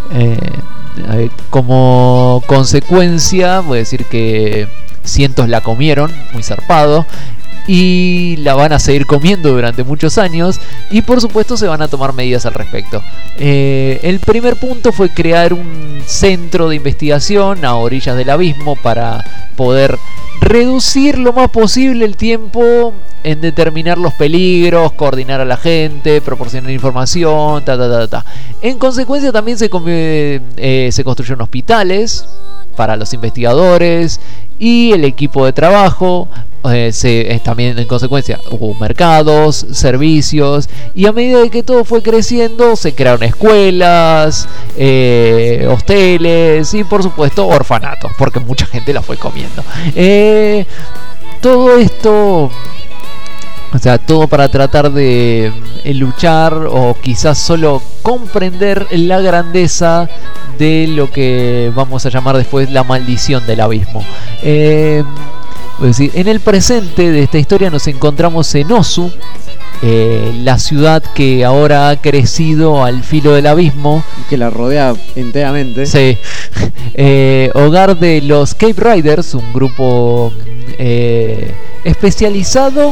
Eh, como consecuencia, voy a decir que cientos la comieron, muy zarpado. Y la van a seguir comiendo durante muchos años. Y por supuesto se van a tomar medidas al respecto. eh, El primer punto fue crear un centro de investigación a orillas del abismo para poder reducir lo más posible el tiempo en determinar los peligros, coordinar a la gente, proporcionar información, ta ta ta ta. En consecuencia también se, eh, se construyeron hospitales para los investigadores y el equipo de trabajo. Eh, se, eh, también en consecuencia hubo mercados, servicios, y a medida de que todo fue creciendo se crearon escuelas, eh, hosteles y por supuesto orfanatos, porque mucha gente la fue comiendo. Eh, todo esto, o sea, todo para tratar de eh, luchar o quizás solo comprender la grandeza de lo que vamos a llamar después la maldición del abismo. Eh, Es decir, en el presente de esta historia nos encontramos en Ozu, eh, la ciudad que ahora ha crecido al filo del abismo. Que la rodea enteramente. Sí. Eh, hogar de los Cape Riders, un grupo eh, especializado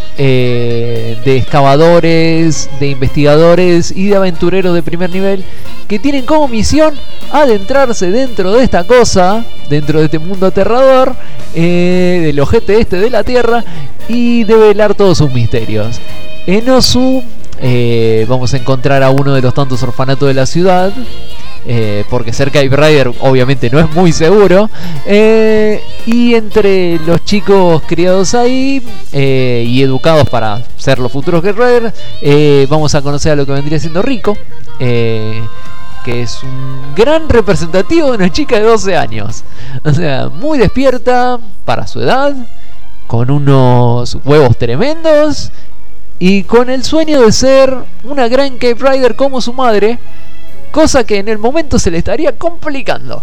eh, de excavadores, de investigadores y de aventureros de primer nivel, que tienen como misión adentrarse dentro de esta cosa, dentro de este mundo aterrador, eh, del ojete este de la Tierra, y develar todos sus misterios. En Ozu eh, vamos a encontrar a uno de los tantos orfanatos de la ciudad, eh, porque ser Cape Rider obviamente no es muy seguro, eh, y entre los chicos criados ahí eh, y educados para ser los futuros Cape Riders, eh, vamos a conocer a lo que vendría siendo Rico, eh, que es un gran representativo de una chica de doce años, o sea, muy despierta para su edad, con unos huevos tremendos y con el sueño de ser una gran Cape Rider como su madre, cosa que en el momento se le estaría complicando.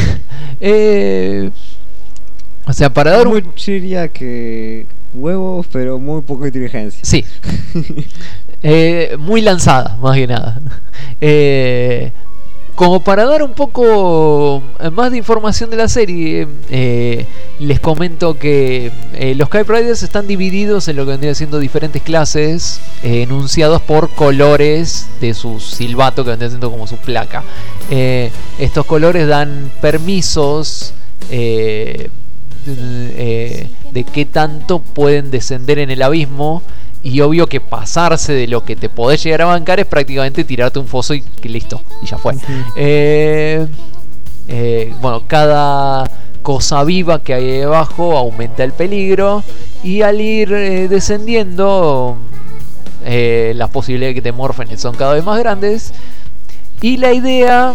eh, o sea, para dar un... Muy, yo diría que huevos, pero muy poca inteligencia. Sí. eh, muy lanzada, más que nada. Eh, como para dar un poco más de información de la serie, eh, les comento que eh, los Cape Riders están divididos en lo que vendría siendo diferentes clases, eh, enunciados por colores de su silbato, que vendría siendo como su placa. Eh, estos colores dan permisos eh, eh, de qué tanto pueden descender en el abismo. Y obvio que pasarse de lo que te podés llegar a bancar es prácticamente tirarte un foso y que listo, y ya fue. Uh-huh. eh, eh, bueno, cada cosa viva que hay debajo aumenta el peligro, y al ir eh, descendiendo eh, las posibilidades de que te morfen son cada vez más grandes. Y la idea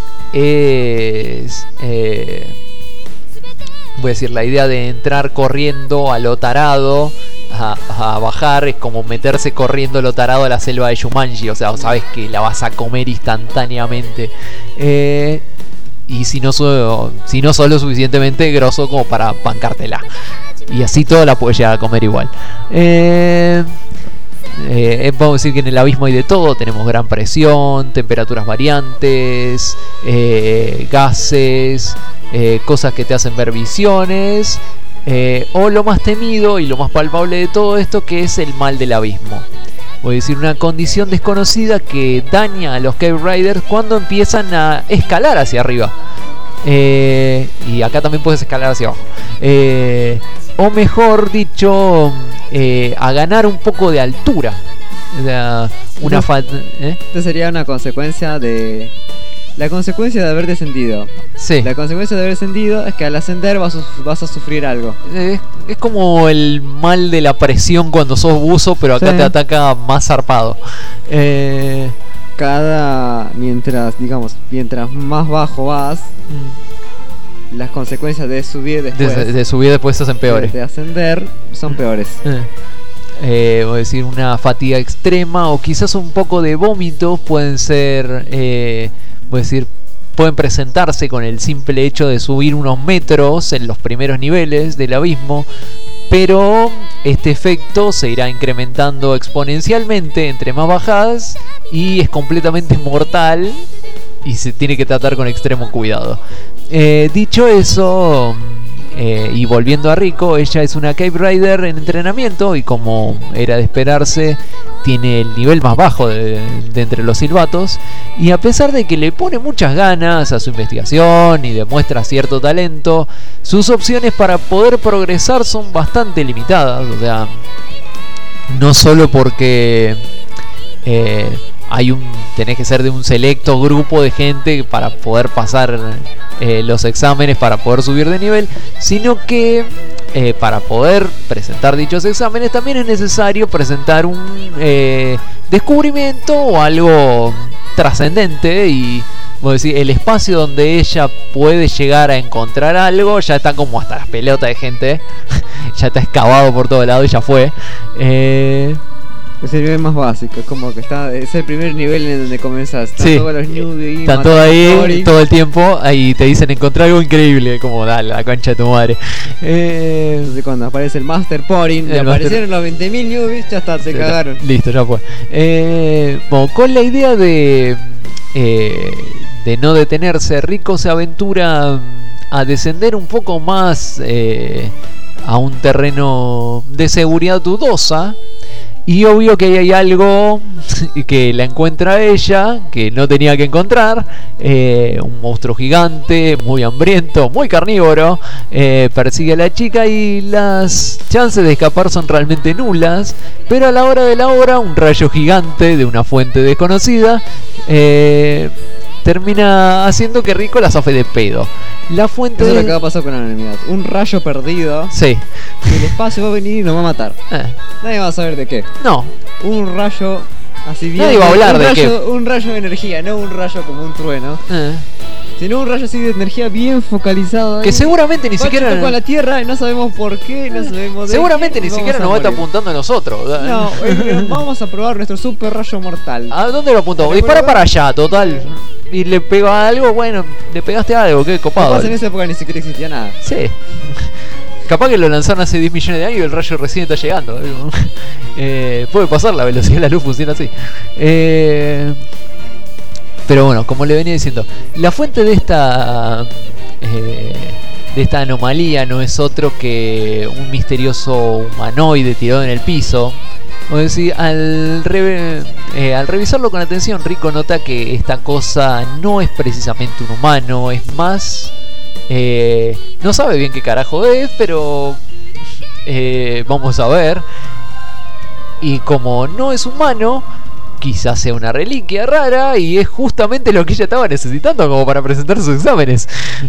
es... Eh, voy a decir, la idea de entrar corriendo a lo tarado, A, a bajar, es como meterse corriendo lo tarado a la selva de Jumanji. O sea, sabes que la vas a comer instantáneamente, eh, y si no, so, si no sos lo suficientemente grosso como para bancártela, y así todo la puedes llegar a comer igual. eh, eh, Vamos a decir que en el abismo hay de todo. Tenemos gran presión, temperaturas variantes, eh, gases, eh, cosas que te hacen ver visiones, Eh, o lo más temido y lo más palpable de todo esto, que es el mal del abismo. Voy a decir, una condición desconocida que daña a los Cape Riders cuando empiezan a escalar hacia arriba. Eh, y acá también puedes escalar hacia abajo. Eh, o mejor dicho, eh, a ganar un poco de altura. O sea, una no, falta. ¿eh? Esto sería una consecuencia de... La consecuencia de haber descendido. Sí. La consecuencia de haber descendido es que al ascender vas a, vas a sufrir algo. Es, es como el mal de la presión cuando sos buzo, pero acá sí te ataca más zarpado. Eh... Cada... Mientras, digamos, mientras más bajo vas, mm. las consecuencias de subir después... De, de subir después se hacen peores. De, de ascender son peores. Eh. Eh, voy a decir, una fatiga extrema o quizás un poco de vómitos pueden ser... Eh, voy a decir, pueden presentarse con el simple hecho de subir unos metros en los primeros niveles del abismo, pero este efecto se irá incrementando exponencialmente entre más bajadas y es completamente mortal y se tiene que tratar con extremo cuidado. Eh, dicho eso, eh, y volviendo a Rico, ella es una Cape Rider en entrenamiento y, como era de esperarse, tiene el nivel más bajo de, de entre los silbatos, y a pesar de que le pone muchas ganas a su investigación y demuestra cierto talento, sus opciones para poder progresar son bastante limitadas. O sea, no solo porque eh, hay un tenés que ser de un selecto grupo de gente para poder pasar eh, los exámenes, para poder subir de nivel, sino que Eh, para poder presentar dichos exámenes también es necesario presentar un eh, descubrimiento o algo trascendente, y voy a decir, el espacio donde ella puede llegar a encontrar algo ya está como hasta las pelotas de gente. Ya está excavado por todo lado y ya fue. eh, Es el nivel más básico, es como que está, es el primer nivel en donde comenzás. Están Sí. todos los newbies, Están todos ahí Matori. todo el tiempo. Ahí te dicen encontrar algo increíble. Como dale, la concha de tu madre. Eh, Entonces cuando aparece el Master Poring, El y Master- aparecieron los veinte mil newbies, ya está, se cagaron. Listo, ya fue. Eh, bueno, con la idea de, eh, de no detenerse, Rico se aventura a descender un poco más eh, a un terreno de seguridad dudosa. Y obvio que ahí hay algo que la encuentra a ella, que no tenía que encontrar. eh, un monstruo gigante, muy hambriento, muy carnívoro. eh, persigue a la chica y las chances de escapar son realmente nulas. Pero a la hora de la hora, un rayo gigante de una fuente desconocida eh, termina haciendo que Rico la zafe de pedo. La fuente Eso es de... lo que va a pasar con la enemidad. Un rayo perdido Sí. del espacio va a venir y nos va a matar. Eh, Nadie va a saber de qué. no. Un rayo así bien. Nadie va a hablar un de rayo, Un rayo de energía, no un rayo como un trueno. Eh. Sino un rayo así de energía bien focalizado. Que ahí. seguramente ni Va a chocar siquiera... con la Tierra y no sabemos por qué, no sabemos de Seguramente qué, ni y siquiera nos vamos va a estar morir. apuntando a nosotros. No, eh, vamos a probar nuestro super rayo mortal. ¿A dónde lo apuntó? ¿Te Dispara acuerdas? para allá, total. Y le pegó a algo, bueno, le pegaste a algo, qué copado. Capaz en esa época ni siquiera existía nada. Sí. Capaz que lo lanzaron hace diez millones de años y el rayo recién está llegando. Eh, puede pasar, la velocidad de la luz funciona así. Eh, pero bueno, como le venía diciendo, la fuente de esta... eh, de esta anomalía no es otro que un misterioso humanoide tirado en el piso. O decir, al, re- eh, al revisarlo con atención, Rico nota que esta cosa no es precisamente un humano, es más... eh, no sabe bien qué carajo es, pero eh, vamos a ver. Y como no es humano, quizás sea una reliquia rara y es justamente lo que ella estaba necesitando como para presentar sus exámenes.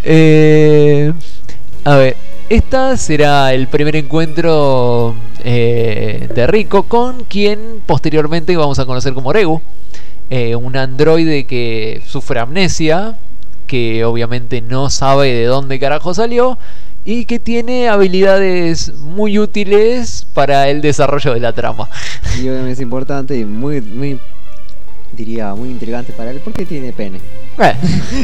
Eh, a ver, esta será el primer encuentro eh, de Rico con quien posteriormente vamos a conocer como Regu, eh, un androide que sufre amnesia, que obviamente no sabe de dónde carajo salió y que tiene habilidades muy útiles para el desarrollo de la trama. Y obviamente es importante y muy, muy, diría, muy intrigante para él porque tiene pene. Eh.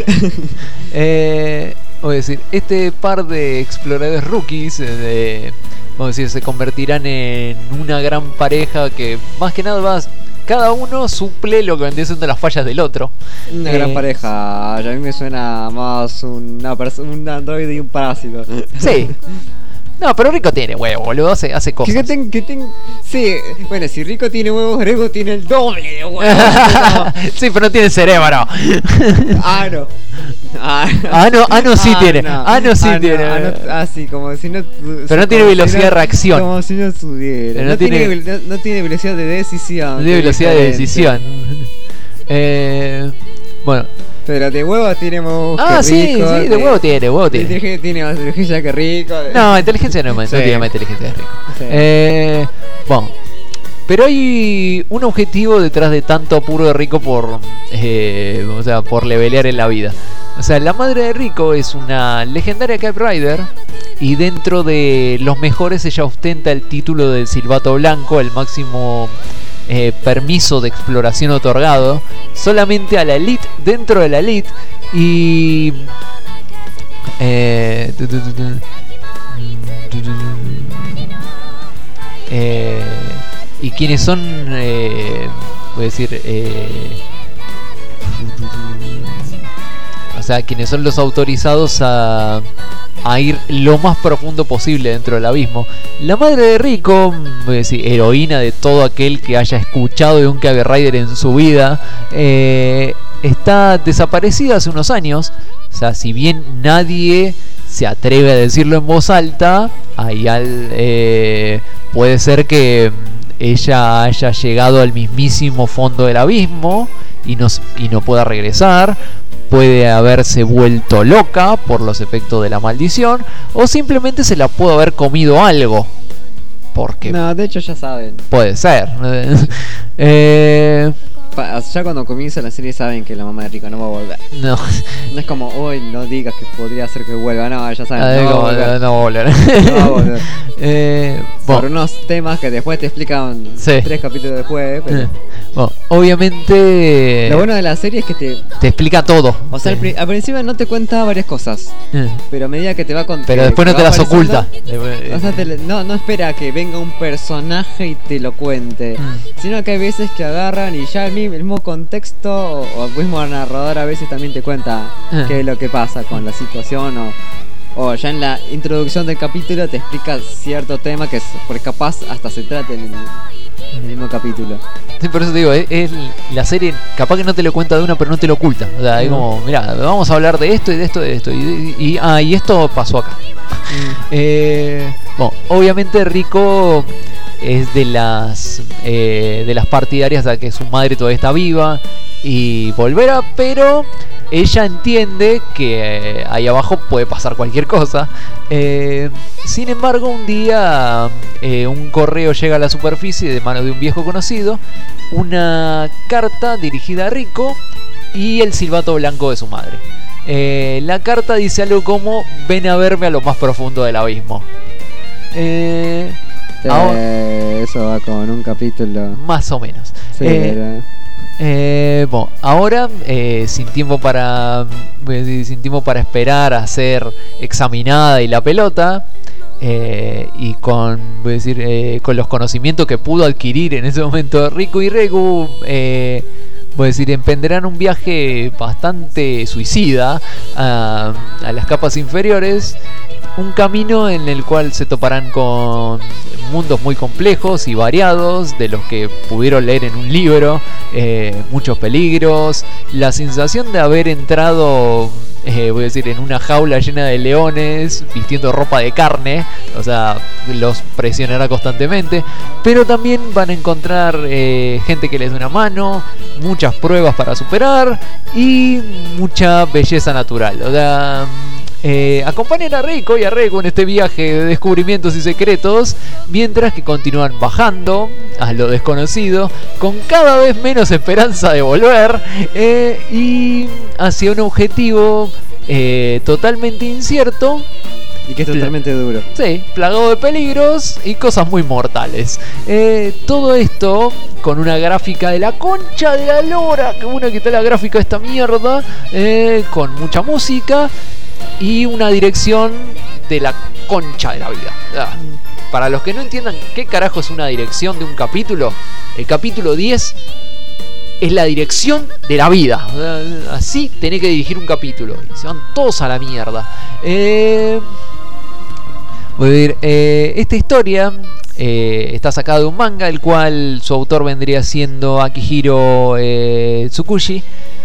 eh, voy a decir, este par de exploradores rookies, eh, de, vamos a decir, se convertirán en una gran pareja que más que nada va, cada uno suple lo que vendría siendo las fallas del otro. Una Eh, gran pareja. A mí me suena más una perso- un androide y un parásito. Sí. No, pero Rico tiene huevo, boludo, hace, hace Que, cosas. que ten- que ten- sí, bueno, si Rico tiene huevos, Rego tiene el doble de huevos. Sí, pero no tiene cerebro. Ah, no. Ah, Ah, no, ah, no, sí tiene. Ah, no, sí ah, tiene. ah, no, ah, sí, como si no. Pero no tiene como si velocidad de reacción. Como si no tuviera. Pero No, no tiene, tiene- vel- no, no tiene velocidad de decisión. No tiene que es velocidad de diferente. decisión. Eh, bueno. Pero de huevos tiene huevos. Ah, que sí, Rico, sí, de huevo tiene, huevo de tiene. inteligencia- Tiene más inteligencia que Rico. No, inteligencia no, no Sí. tiene más inteligencia de Rico. Sí. Eh, bueno, pero hay un objetivo detrás de tanto apuro de Rico por, eh, o sea, por levelear en la vida. O sea, la madre de Rico es una legendaria Cape Rider y dentro de los mejores ella ostenta el título del Silbato Blanco, el máximo eh, permiso de exploración otorgado solamente a la elite dentro de la elite y eh, tu, tu, tu, tu. Eh, y quienes son eh, voy a decir eh, o sea, quienes son los autorizados a a ir lo más profundo posible dentro del abismo. La madre de Rico, voy a decir, heroína de todo aquel que haya escuchado de un Kamen Rider en su vida, eh, está desaparecida hace unos años. O sea, si bien nadie se atreve a decirlo en voz alta, hay al, eh, puede ser que ella haya llegado al mismísimo fondo del abismo y no, y no pueda regresar. Puede haberse vuelto loca por los efectos de la maldición, o simplemente se la pudo haber comido algo. Porque No, de hecho ya saben. puede ser. eh, pa- ya cuando comienza la serie saben que la mamá de Rico no va a volver. No. No es como, uy, no digas que podría ser que vuelva. No, ya saben, Ah, no va a como, volver. no va a volver. No va a volver. eh, Por bueno, unos temas que después te explican Sí. tres capítulos después. Pero eh, bueno, obviamente lo bueno de la serie es que te... te explica todo. O sea, al, Sí. pri- al principio no te cuenta varias cosas. Eh, Pero a medida que te va contando... Pero después no te las oculta. Eh, O sea, te le- no, no espera que venga un personaje y te lo cuente. Mm. Sino que hay veces que agarran y ya el mi- el mismo contexto o, o el mismo narrador a veces también te cuenta Ah. qué es lo que pasa con la situación o, o ya en la introducción del capítulo te explica cierto tema que es, porque capaz hasta se trata en el, en el mismo capítulo. Sí, por eso te digo, es, es la serie, capaz que no te lo cuenta de una, pero no te lo oculta. O sea, es No. como, mira, vamos a hablar de esto y de esto y de esto. Y, y, y- ah, y esto pasó acá. Eh, bueno, obviamente Rico es de las eh, de las partidarias de que su madre todavía está viva y volverá, pero ella entiende que eh, ahí abajo puede pasar cualquier cosa. Eh, sin embargo, un día eh, un correo llega a la superficie de mano de un viejo conocido, una carta dirigida a Rico y el silbato blanco de su madre. Eh, la carta dice algo como: ven a verme a lo más profundo del abismo. Eh, ahora- Eh, eso va con un capítulo. más o menos. Sí, Eh, era- Eh, bueno, ahora eh, sin tiempo para voy a decir, sin tiempo para esperar a ser examinada y la pelota eh, y con voy a decir eh, con los conocimientos que pudo adquirir en ese momento Rico y Regu, eh, voy a decir emprenderán un viaje bastante suicida a, a las capas inferiores. Un camino en el cual se toparán con mundos muy complejos y variados, de los que pudieron leer en un libro, eh, muchos peligros, la sensación de haber entrado, eh, voy a decir, en una jaula llena de leones, vistiendo ropa de carne, o sea, los presionará constantemente, pero también van a encontrar eh, gente que les dé una mano, muchas pruebas para superar y mucha belleza natural, o sea... Eh, acompañan a Rico y a Regu en este viaje de descubrimientos y secretos, mientras que continúan bajando a lo desconocido, con cada vez menos esperanza de volver, eh, y hacia un objetivo eh, totalmente incierto. Y que es totalmente duro. Sí, plagado de peligros y cosas muy mortales. Eh, todo esto con una gráfica de la concha de la lora, que una que está la gráfica de esta mierda, eh, con mucha música y una dirección de la concha de la vida. Ah, para los que no entiendan qué carajo es una dirección de un capítulo, el capítulo diez es la dirección de la vida. Ah, así tenés que dirigir un capítulo y se van todos a la mierda. Eh, voy a decir, eh, esta historia eh, está sacada de un manga, el cual su autor vendría siendo Akihiro eh, Tsukushi.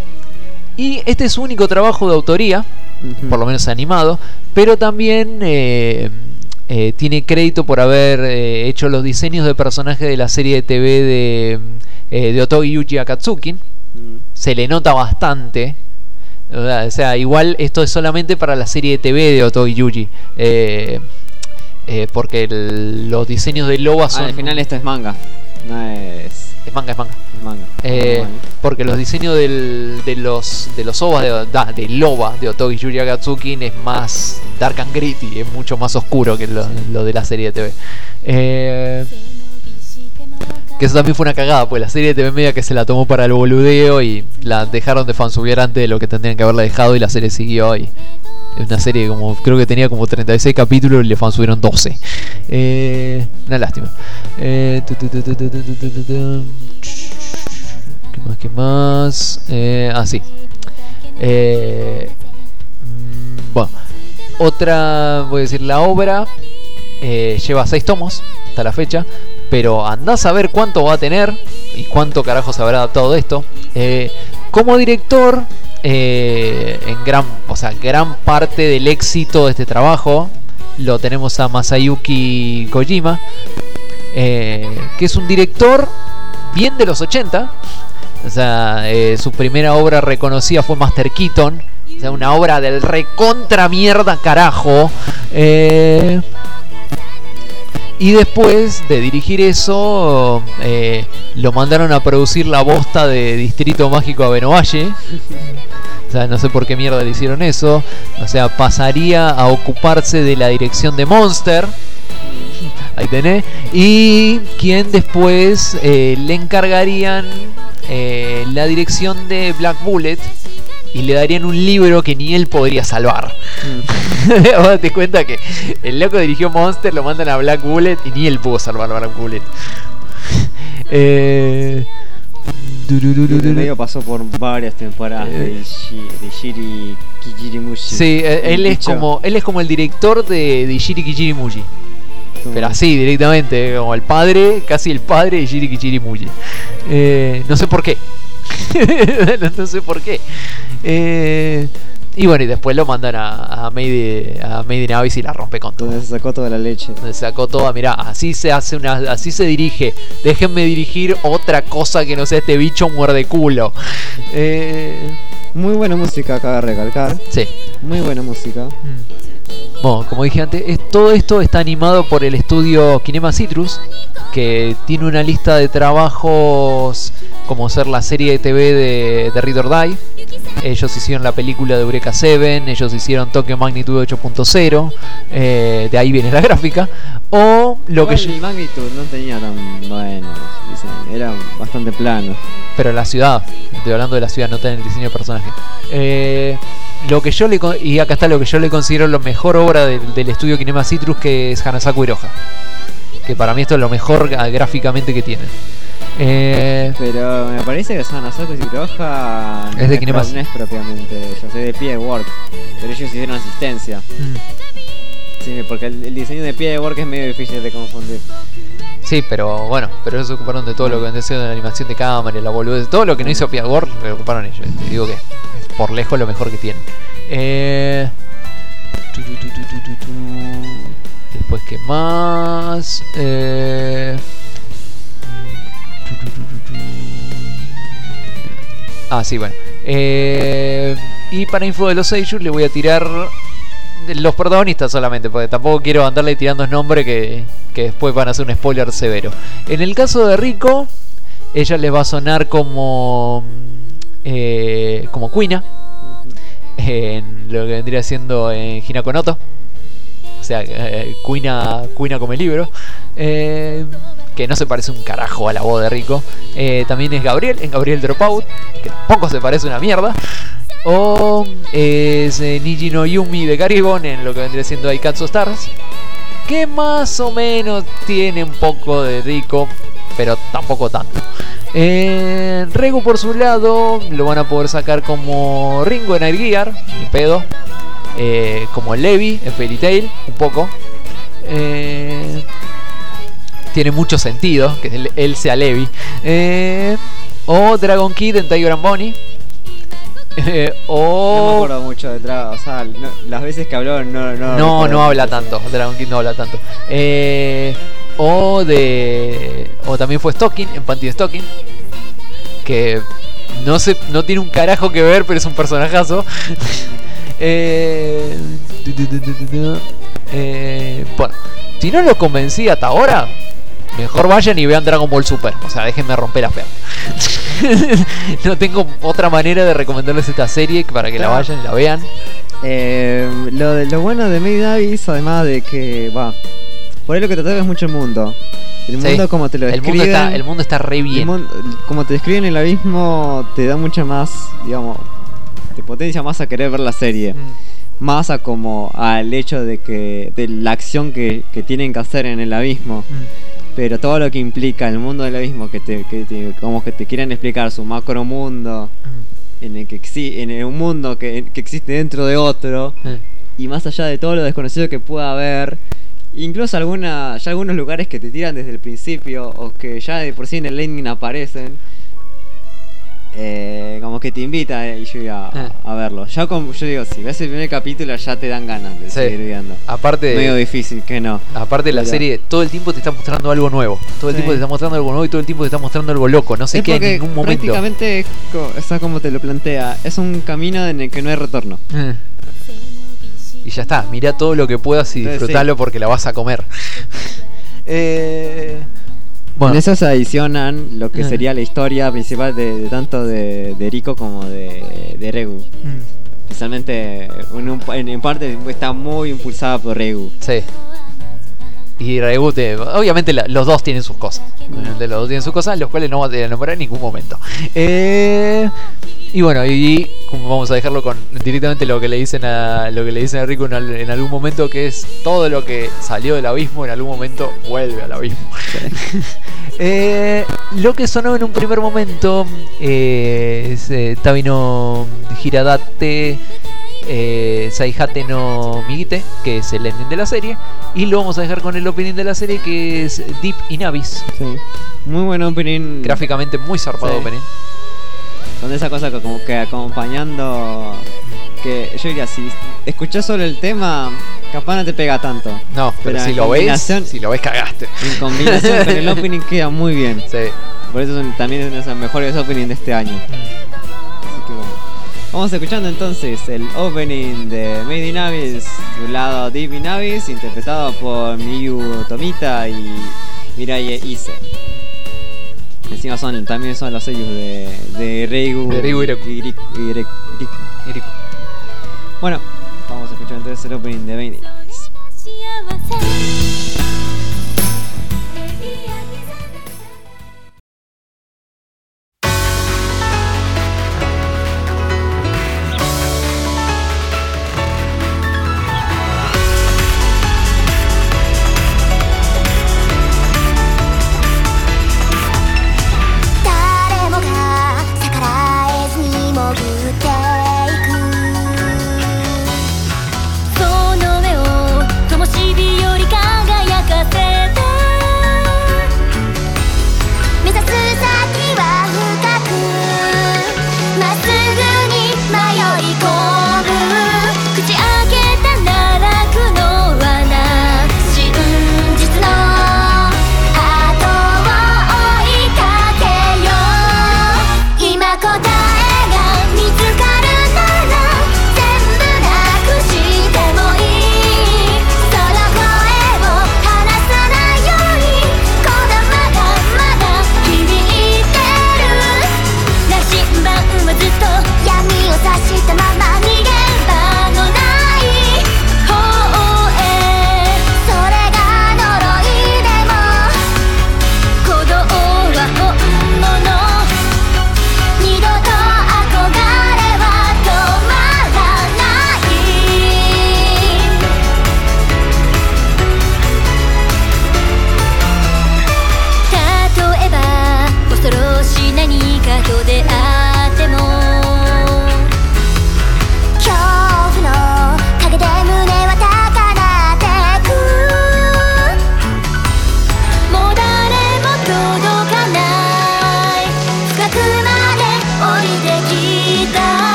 Y este es su único trabajo de autoría, Ujú. por lo menos animado, pero también eh, eh, tiene crédito por haber eh, hecho los diseños de personajes de la serie de T V de, eh, de Otogi Yuji Akatsuki. Mm. Se le nota bastante. O sea, igual esto es solamente para la serie de T V de Otogi Yuji. Eh, eh, porque el- los diseños de Loba Ah, son... al final esto es manga. No es, Es manga, es manga. es manga. Eh, Ah, bueno. porque los diseños del- de los de los ovas de, da- de Loba de Otogi Yuji Akatsuki es más dark and gritty, es mucho más oscuro que lo, lo de la serie de T V. Eh, que eso también fue una cagada, pues la serie de T V media que se la tomó para el boludeo y la dejaron de fansubear antes de lo que tendrían que haberla dejado y la serie siguió y es una serie como, creo que tenía como treinta y seis capítulos y le fansubieron doce. Eh, una lástima. Eh, tu, tu, tu, tu, tu, tu, tu, tu, tu. ¿Qué más? ¿Qué más? Eh, ah, sí. Eh, mm, bueno, otra, voy a decir, la obra eh, lleva seis tomos hasta la fecha, pero andás a ver cuánto va a tener y cuánto carajo se habrá adaptado de esto. Eh, como director, eh, en gran, o sea, gran parte del éxito de este trabajo lo tenemos a Masayuki Kojima, eh, que es un director bien de los ochenta. O sea, eh, su primera obra reconocida fue Master Keaton. O sea, una obra del recontra mierda carajo. Eh, Y después de dirigir eso, eh, lo mandaron a producir la bosta de Distrito Mágico Avenovalle. O sea, no sé por qué mierda le hicieron eso. O sea, pasaría a ocuparse de la dirección de Monster. Ahí tenés. Y quien después eh, le encargarían eh, la dirección de Black Bullet. Y le darían un libro que ni él podría salvar. Mm. Vos te cuenta que el loco dirigió Monster, lo mandan a Black Bullet y ni él pudo salvar a Black Bullet. eh... En el medio pasó por varias temporadas eh, de, Shi, de Shiri Kijirimushi. Sí, él es como él es como el director de, de Shiri Kijirimushi. Pero así directamente, como el padre, casi el padre de Shiri Kijirimushi. Eh, no sé por qué. no, no sé por qué. Eh, y bueno, y después lo mandan a, a Made a Made in Abyss y la rompe con todo. Donde se sacó toda la leche. Donde se sacó toda, mirá, así se hace una, así se dirige. Déjenme dirigir otra cosa que no sea este bicho muerde culo. Eh, Muy buena música, cabe recalcar. Sí. Muy buena música. Mm. Bueno, como dije antes, es, todo esto está animado por el estudio Kinema Citrus, que tiene una lista de trabajos como ser la serie de T V de, de Read or Die. Ellos hicieron la película de Eureka siete, ellos hicieron Tokyo Magnitude ocho punto cero, eh, de ahí viene la gráfica. O lo Igual que yo... el Magnitude no tenía tan buenos diseños, eran bastante planos. Pero la ciudad, estoy hablando de la ciudad, no en el diseño de personaje. Eh, lo que yo le con- y acá está lo que yo le considero la mejor obra del, del estudio Kinema Citrus, que es Hanasaku Iroha. Que para mí esto es lo mejor gráficamente que tienen. Eh, Pero me parece que Hanasaku Iroha no Es de Kinema. no es propiamente de ellos, es de P I Work, pero ellos hicieron asistencia. mm, Sí, porque el, el diseño de P I Work es medio difícil de confundir. sí, pero bueno, pero ellos se ocuparon de todo lo que vendría siendo de la animación de cámara y la boludez. Todo lo que no hizo P I Work lo ocuparon ellos. Te digo que es por lejos lo mejor que tienen. Eh, tu, tu, tu, tu, tu, tu, tu. Después, ¿qué más? Eh, tu, tu, tu, tu, tu. Ah, sí, bueno. Eh, y para info de los Seiyuu le voy a tirar los protagonistas solamente, porque tampoco quiero andarle tirando nombres que, que después van a hacer un spoiler severo. En el caso de Rico, ella les va a sonar como eh, como Kuina, en lo que vendría siendo en Hinako no To. O sea, eh, Kuina, Kuina come libro. Eh, que no se parece un carajo a la voz de Rico. Eh, también es Gabriel, en Gabriel Dropout, que tampoco se parece una mierda. O es eh, Niji no Yumi de Caribon, en lo que vendría siendo Aikatsu Stars, que más o menos tiene un poco de Rico, pero tampoco tanto. Eh, Regu por su lado lo van a poder sacar como Ringo en Air Gear, ni pedo. Eh, como Levi en Fairy Tail, un poco. Eh, tiene mucho sentido que él, él sea Levi. Eh, o Dragon Kid en Tiger and Bonnie. Eh, o... No me acuerdo mucho de Dragon, o sea, no, las veces que habló no... No, No, no habla tanto, Dragon Kid no habla tanto. Eh, o de... O también fue Stocking en Panty Stocking, que no sé, no tiene un carajo que ver, pero es un personajazo. eh, eh, bueno, si no los convencí hasta ahora, mejor vayan y vean Dragon Ball Super. O sea, déjenme romper la perra. No tengo otra manera de recomendarles esta serie para que la vayan y la vean. Eh, lo, de, lo bueno de Made in Abyss, además de que, va, por ahí lo que te toca es mucho el mundo. El Sí, mundo como te lo el describen. mundo está, el mundo está re el bien. mundo- como te describen el abismo, te da mucha más, digamos, te potencia más a querer ver la serie. Mm. Más a como al hecho de que de la acción que, que tienen que hacer en el abismo. Mm. Pero todo lo que implica el mundo del abismo, que te, que te- como que te quieren explicar su macro mundo, en el que exi- en el- un mundo que, que existe dentro de otro, Mm. y más allá de todo lo desconocido que pueda haber, incluso alguna, ya algunos lugares que te tiran desde el principio o que ya de por sí en el ending aparecen, eh, como que te invita eh, y yo a, Eh. a verlo. Ya como yo digo, si ves el primer capítulo ya te dan ganas de Sí. seguir viendo. Aparte Medio de, difícil que no. aparte de la Pero- serie, todo el tiempo te está mostrando algo nuevo. Todo el Sí. tiempo te está mostrando algo nuevo y todo el tiempo te está mostrando algo loco. No se Es queda en porque ningún momento. prácticamente, es co- o sea, como te lo plantea, es un camino en el que no hay retorno. Eh. Y ya está, mirá todo lo que puadas y Entonces, disfrutalo sí. porque la vas a comer. Eh, En bueno, eso se adicionan lo que Ah. sería la historia principal de, de tanto de, de Rico como de, de Regu. mm, Especialmente en, un- en- en parte está muy impulsada por Regu. sí. Y Regu, te- obviamente la- los dos tienen sus cosas. Obviamente los dos tienen sus cosas, los cuales no voy a nombrar en ningún momento. Eh, y bueno, y como vamos a dejarlo con directamente lo que le dicen a lo que le dicen a Rico en, al- en algún momento, que es todo lo que salió del abismo en algún momento vuelve al abismo. Eh, lo que sonó en un primer momento eh, es eh, Tabino Hiradate eh, Saihate no Migite, que es el ending de la serie, y lo vamos a dejar con el opening de la serie, que es Deep in Abyss. Sí. Muy buen opening. Gráficamente muy zarpado Sí. opening. Con esa cosa que como que acompañando. Que yo diría, si escuchás solo el tema, capaz no te pega tanto. No, pero, Pero si en lo ves, combinación- si lo ves cagaste. En combinación con el opening queda muy bien. Sí. Por eso son- también es uno de los mejores openings de este año. Así que bueno. Vamos escuchando entonces el opening de Made in Abyss, su lado Deep in Abyss, interpretado por Miyu Tomita y Mirai Ise. Encima son, también son los sellos de, de Reigu De Reigu Ireku. y Riku- y Riku- Riku. Y Rico. Bueno, vamos a escuchar entonces el opening de Made in Abyss. 誰もが逆らえずに潜っていくその目を灯火より輝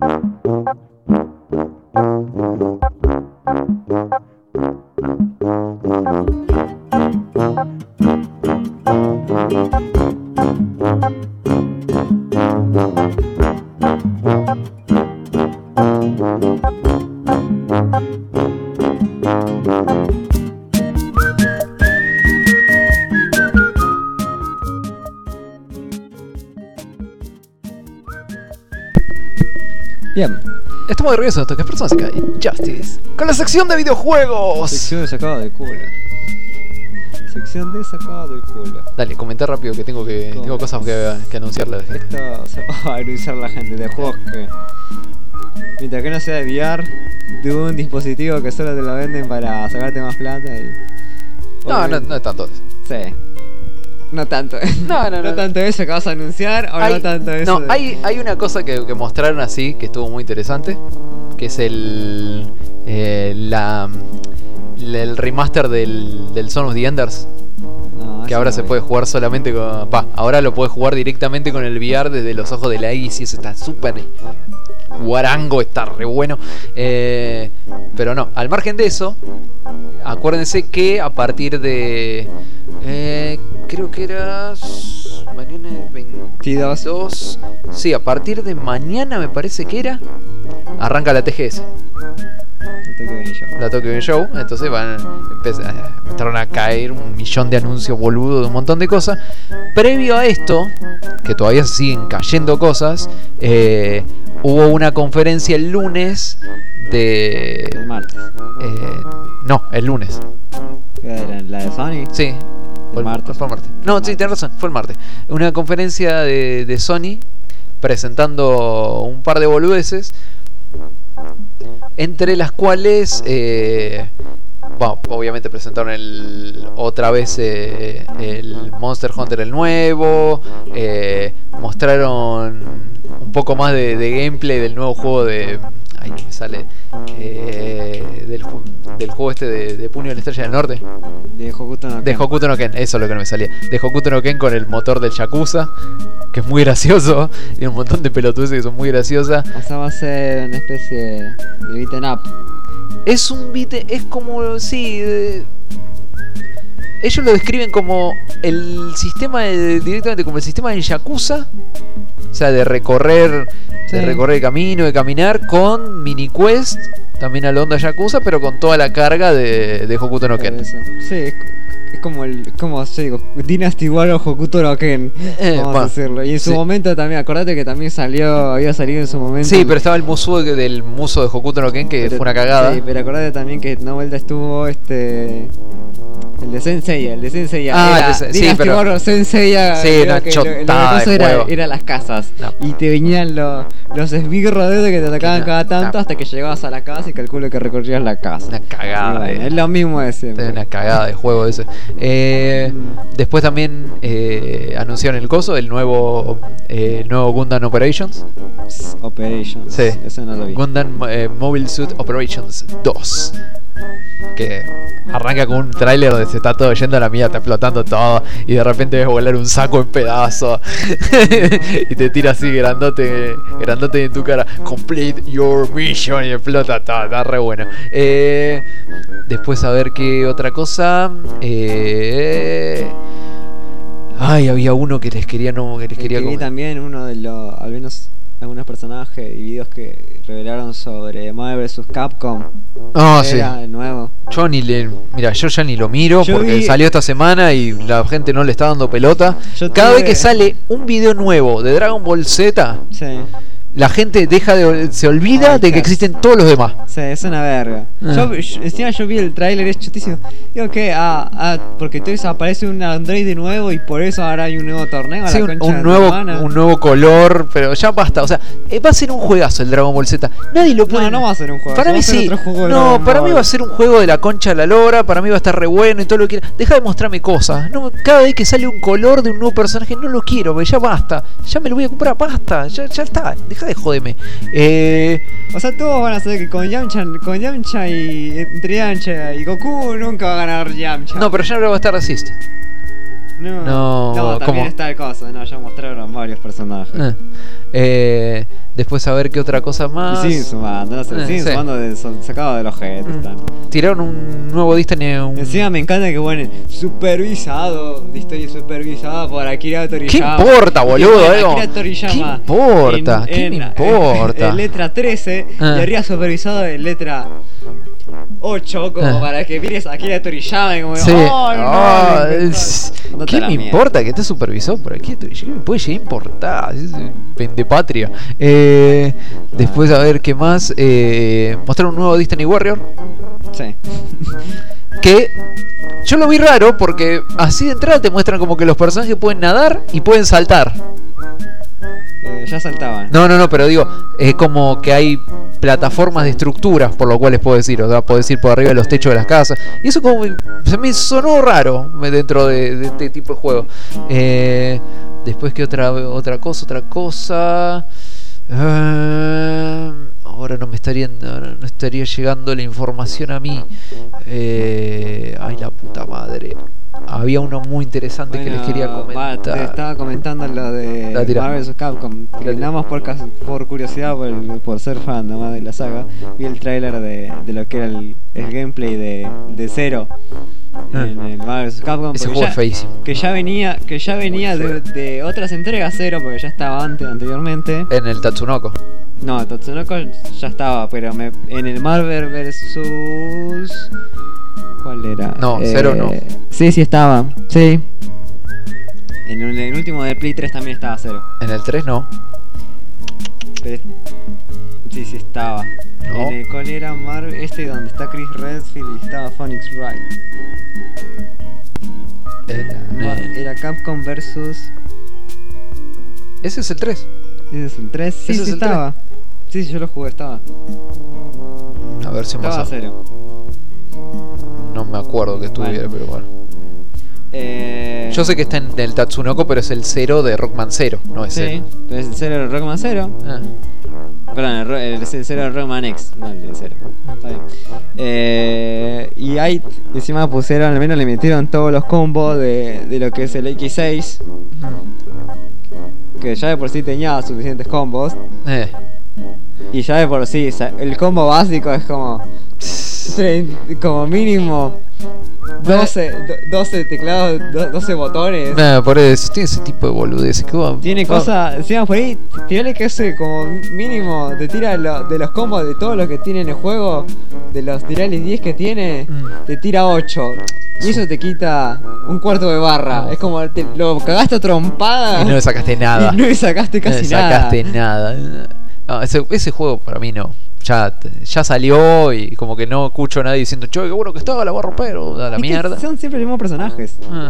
Bien. Estamos de regreso en esto que es Persona se cae. Justice. Con la sección de videojuegos. Sección de sacado del culo. Sección de sacado del culo. Dale, comenta rápido que tengo que ¿Cómo? tengo cosas que, que anunciarle a la gente. Esto se va a anunciar la gente de juegos que, mientras que no sea de V R, de un dispositivo que solo te lo venden para sacarte más plata y... No, no, no es tanto eso. Sí. No tanto. No, no, no. No tanto eso que vas a anunciar o Hay- no tanto eso. No, de- hay, hay una cosa que, que mostraron así que estuvo muy interesante, que es el eh, la, la- el remaster del, del Son of the Enders, No, que eso ahora no se vi. puede jugar solamente con... Va, ahora lo puedes jugar directamente con el V R desde los ojos de la X y eso está súper guarango, está re bueno. Eh, pero no, al margen de eso, acuérdense que a partir de... Eh, creo que era... Mañana es veintidós. Sí, a partir de mañana me parece que era. Arranca la T G S. No te quedes yo. La Tokyo Game Show, entonces van empezar, empezaron a caer un millón de anuncios boludos de un montón de cosas. Previo a esto, que todavía siguen cayendo cosas, eh, hubo una conferencia el lunes de... El martes. eh, no, el lunes. ¿Qué era? ¿La de Sony? Sí. Fue el martes. Fue el martes. No, El sí, martes. tenés razón, fue el martes. Una conferencia de, de Sony presentando un par de boludeces, entre las cuales, eh, bueno, obviamente presentaron el, otra vez eh, el Monster Hunter el nuevo, eh, mostraron un poco más de, de gameplay del nuevo juego de... Ay, que me sale... eh, del, ju- del juego este de, de Puño de la Estrella del Norte. De Hokuto no De Ken. Hokuto no Ken, eso es lo que no me salía. De Hokuto no Ken con el motor del Yakuza, que es muy gracioso. Y un montón de pelotudeces que son muy graciosas. O sea, va a ser una especie de beaten up. Es un beat, es como, sí, eh, ellos lo describen como el sistema de- directamente como el sistema del Yakuza. O sea, de recorrer, Sí. de recorrer el camino, de caminar con mini quest, también a la onda Yakuza, pero con toda la carga de, de Hokuto no Ken. Eso. Sí, es, es como el. Como yo digo, Dynasty Warrior Hokuto no Ken. Eh, vamos bueno, a decirlo. Y en su sí. momento también, acordate que también salió. Había salido en su momento. Sí, pero estaba el muso de- del muso de Hokuto no Ken, que Pero- fue una cagada. Sí, pero acordate también que no vuelta estuvo este. El de Sensei, el de Sensei. Ah, era el de Sen- sí, Dynasty pero- Warrior Sensei. Sí, creo una que lo- lo chotada que pasó de era, juego. era las casas. No. Y te venían los, los esbirros de que te atacaban No, cada tanto no. hasta que llegabas a la casa y calculo que recorrías la casa. Una cagada. Y bueno, de- es lo mismo de siempre. Una cagada de juego ese. Eh, después también eh, anunciaron el coso, el nuevo, eh, el nuevo Gundam Operations. Operations. Sí. Eso no lo vi. Gundam eh, Mobile Suit Operations dos. Que arranca con un tráiler donde se está todo yendo a la mierda, está explotando todo. Y de repente ves volar un saco en pedazos. Y te tira así grandote, grandote en tu cara. Complete your mission. Y explota todo, está re bueno. Eh, después a ver qué otra cosa. Eh, ay, había uno que les quería no, que les El quería que vi comer. también uno de los, al menos algunos personajes y videos que revelaron sobre Marvel versus. Capcom. Ah, sí. Era el nuevo. Yo ni le. Mira, yo ya ni lo miro Yo porque vi- salió esta semana y la gente no le está dando pelota. Yo Cada tuve- vez que sale un video nuevo de Dragon Ball Z, Sí. la gente deja de. Se olvida Ay, de que claro. existen todos los demás. Sí, es una verga. Ah. Yo, yo- encima yo vi el tráiler, es chutísimo. Digo que, ah, ah, porque entonces aparece un Android de nuevo y por eso ahora hay un nuevo torneo. a Sí, la un, concha un de tu nuevo, hermana. un nuevo color, pero ya basta. O sea, eh, va a ser un juegazo el Dragon Ball Z. Nadie lo puede. No, no va a ser un juego. Para va mí a ser sí. otro juego de No, Dragon para mí Ball. va a ser un juego de la concha de la lora. Para mí va a estar re bueno y todo lo que quiera. Deja de mostrarme cosas. No, cada vez que sale un color de un nuevo personaje, no lo quiero, porque ya basta. Ya me lo voy a comprar, basta. Ya, ya está. Deja de joderme. Eh, O sea, todos van a saber que con Yamcha, con Yamcha y entre Yamcha y Goku nunca va a ganar Yamcha. no, pero ya no va a estar Resist. no, no, no, también ¿cómo? está el cosa. No, ya mostraron varios personajes. Eh, eh, Después a ver qué otra cosa Y más. siguen sumando, no sé, Eh, siguen sí. sumando de, son sacados de los objetos. están. Tiraron un nuevo Destiny. Un... Encima me encanta que ponen supervisado, Destiny supervisado por Akira ¿Qué Toriyama. importa, Y boludo? ponen Algo? Akira Toriyama ¿Qué importa? en- ¿Qué en- me importa? En letra trece Ah. y arriba supervisado en letra ocho, como Ah. para que mires a Akira Toriyama y como, Sí. ¡ay, no! Ah, le inventó". es- Andate ¿Qué a la me mierda. importa que esté supervisado por aquí? ¿Qué me puede llegar a importar? Es pendepatria. Eh, después a ver qué más. Eh, mostraron un nuevo Destiny Warrior. Sí. Que yo lo vi raro porque así de entrada te muestran como que los personajes pueden nadar y pueden saltar. Eh, ya saltaban. No, no, no, pero digo, es como que hay plataformas de estructuras por lo cual les puedo decir, o sea, podés ir por arriba de los techos de las casas. Y eso como que se me sonó raro dentro de, de este tipo de juego. Eh, después que otra otra cosa, otra cosa. Eh, ahora no me estaría ahora no estaría llegando la información a mí. Eh, ay, la puta madre. Había uno muy interesante que les Bueno, quería va, comentar. te estaba comentando lo de La tira. Marvel versus. Capcom. Que tira. nada más por, cas- por curiosidad, por, por ser fan nada más de la saga, vi el tráiler de, de lo que era el, el gameplay de, de Zero Ah. en el Marvel versus. Capcom. Ese porque juego ya- es feísimo. Que ya venía, que ya venía de, de otras entregas Zero, porque ya estaba antes, anteriormente. En el Tatsunoko. No, Tatsunoko ya estaba, pero me, en el Marvel versus. ¿Cuál era? Eh, No, Zero no. Sí, sí estaba. Sí. En el, el último del Play tres también estaba Zero. En el tres no. Pero- sí, sí estaba. No. En el cual era Marvel, este donde está Chris Redfield y estaba Phoenix Wright. Era, Eh, era Capcom versus. Ese es el tres. ¿Ese es el tres? Sí, Ese sí es el estaba. Sí, sí, yo lo jugué, estaba. A ver si Estaba más. Zero. No me acuerdo que estuviera, Bueno. pero bueno. Eh, Yo sé que está en el Tatsunoko, pero es el cero de Rockman Zero, no es Sí, el. pero es el Zero de Rockman Zero. Ah. Perdón, el, ro- el, el Zero de Rockman X, no el de Zero. Está bien. Eh, y ahí encima pusieron, al menos le metieron todos los combos de, de lo que es el X seis. Que ya de por sí tenía suficientes combos. Eh. Y ya de por sí, o sea, el combo básico es como. tre- Como mínimo. doce, do- doce teclados, do- doce botones. Nada, por eso, tiene ese tipo de boludeces. ¿Qué va- Tiene va- cosas, encima por ahí, tirale que ese como mínimo, te tira lo- de los combos de todo lo que tiene en el juego, de los tirales diez que tiene, Mm. te tira ocho. Y eso te quita un cuarto de barra. Es como te, lo cagaste a trompada Y no le sacaste nada. y no le sacaste No casi le nada. sacaste nada. No, ese, ese juego para mí no. Ya, ya salió y como que no escucho a nadie diciendo, che, qué bueno que estaba, la va a romper o a la Es que mierda. son siempre los mismos personajes. Ah.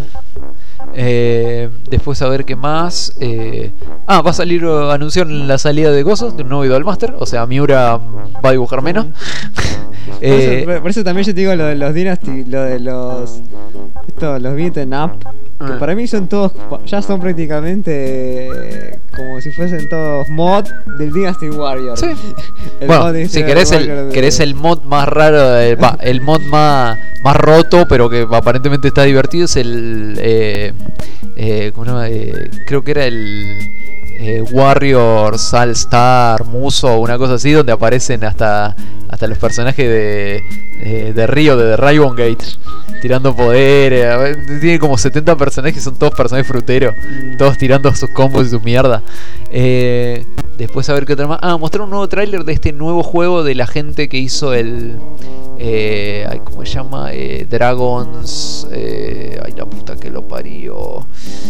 Eh, después a ver qué más. Eh, ah, va a salir, eh, anunciaron la salida de Gozos, de un nuevo Idolmaster. O sea, Miura va a dibujar menos. Por, Eh, eso, por eso también yo te digo lo de los Dynasty, lo de los. Esto, los beaten up. Que Ah. para mí son todos. Ya son prácticamente. eh, Como si fuesen todos mod del Dynasty Warrior. Sí. El Bueno, mod de si Dynasty querés Warrior el, de- querés el mod más raro, de- va, el mod más, más roto, pero que aparentemente está divertido, es el. Eh, eh, ¿cómo se llama? Eh, creo que era el. eh, Warrior, Star, Muso, una cosa así, donde aparecen hasta hasta los personajes de, de, de Río, de The Ribbon Gate, tirando poderes. A ver, tiene como setenta personajes, son todos personajes fruteros, todos tirando sus combos y sus mierdas. Eh, después a ver qué otra más. Ah, mostraron un nuevo tráiler de este nuevo juego de la gente que hizo el. Eh, ay, ¿cómo se llama? Eh, Dragons. Eh, ay, la puta que lo parió.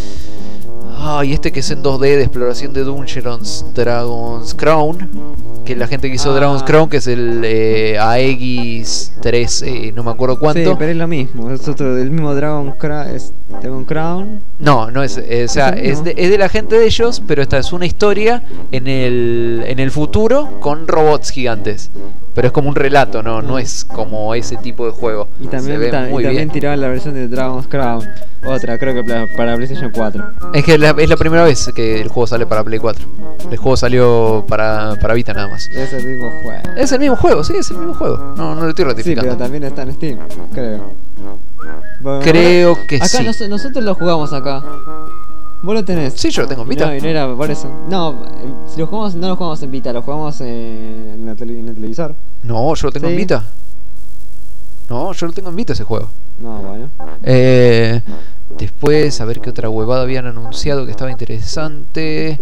Ah, y este que es en dos D de exploración de Dungeons, Dragon's Crown. Que la gente que hizo Ah. Dragon's Crown, que es el eh, Aegis tres, eh, no me acuerdo cuánto. Sí, pero es lo mismo. Es otro, el mismo Dragon, Cra es Dragon Crown. No, no es, eh, o sea, ¿Es el es mismo? de, es de la gente de ellos, pero esta es una historia en el, en el futuro con robots gigantes. Pero es como un relato, no, no es como ese tipo de juego. Y también, Se ve ta- y muy también bien. tiraban la versión de Dragon's Crown. Otra, creo que para, para PlayStation cuatro. Es que la- es la primera vez que el juego sale para Play cuatro. El juego salió para, para Vita nada más. Es el mismo juego. Es el mismo juego, sí, es el mismo juego. No, no lo estoy Sí, ratificando. pero también está en Steam, creo. Bueno, Creo que acá sí. nos- nosotros lo jugamos acá. Vos lo tenés. Sí, yo lo tengo en Vita. No, y no era por eso. No, eh, si lo jugamos, no lo jugamos en Vita, lo jugamos en, en, la tele- en el televisor. No, yo lo tengo Sí. en Vita. No, yo lo tengo en Vita ese juego. No, bueno. Eh, después, a ver qué otra huevada habían anunciado que estaba interesante.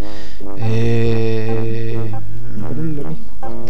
Eh, Pero es lo mismo.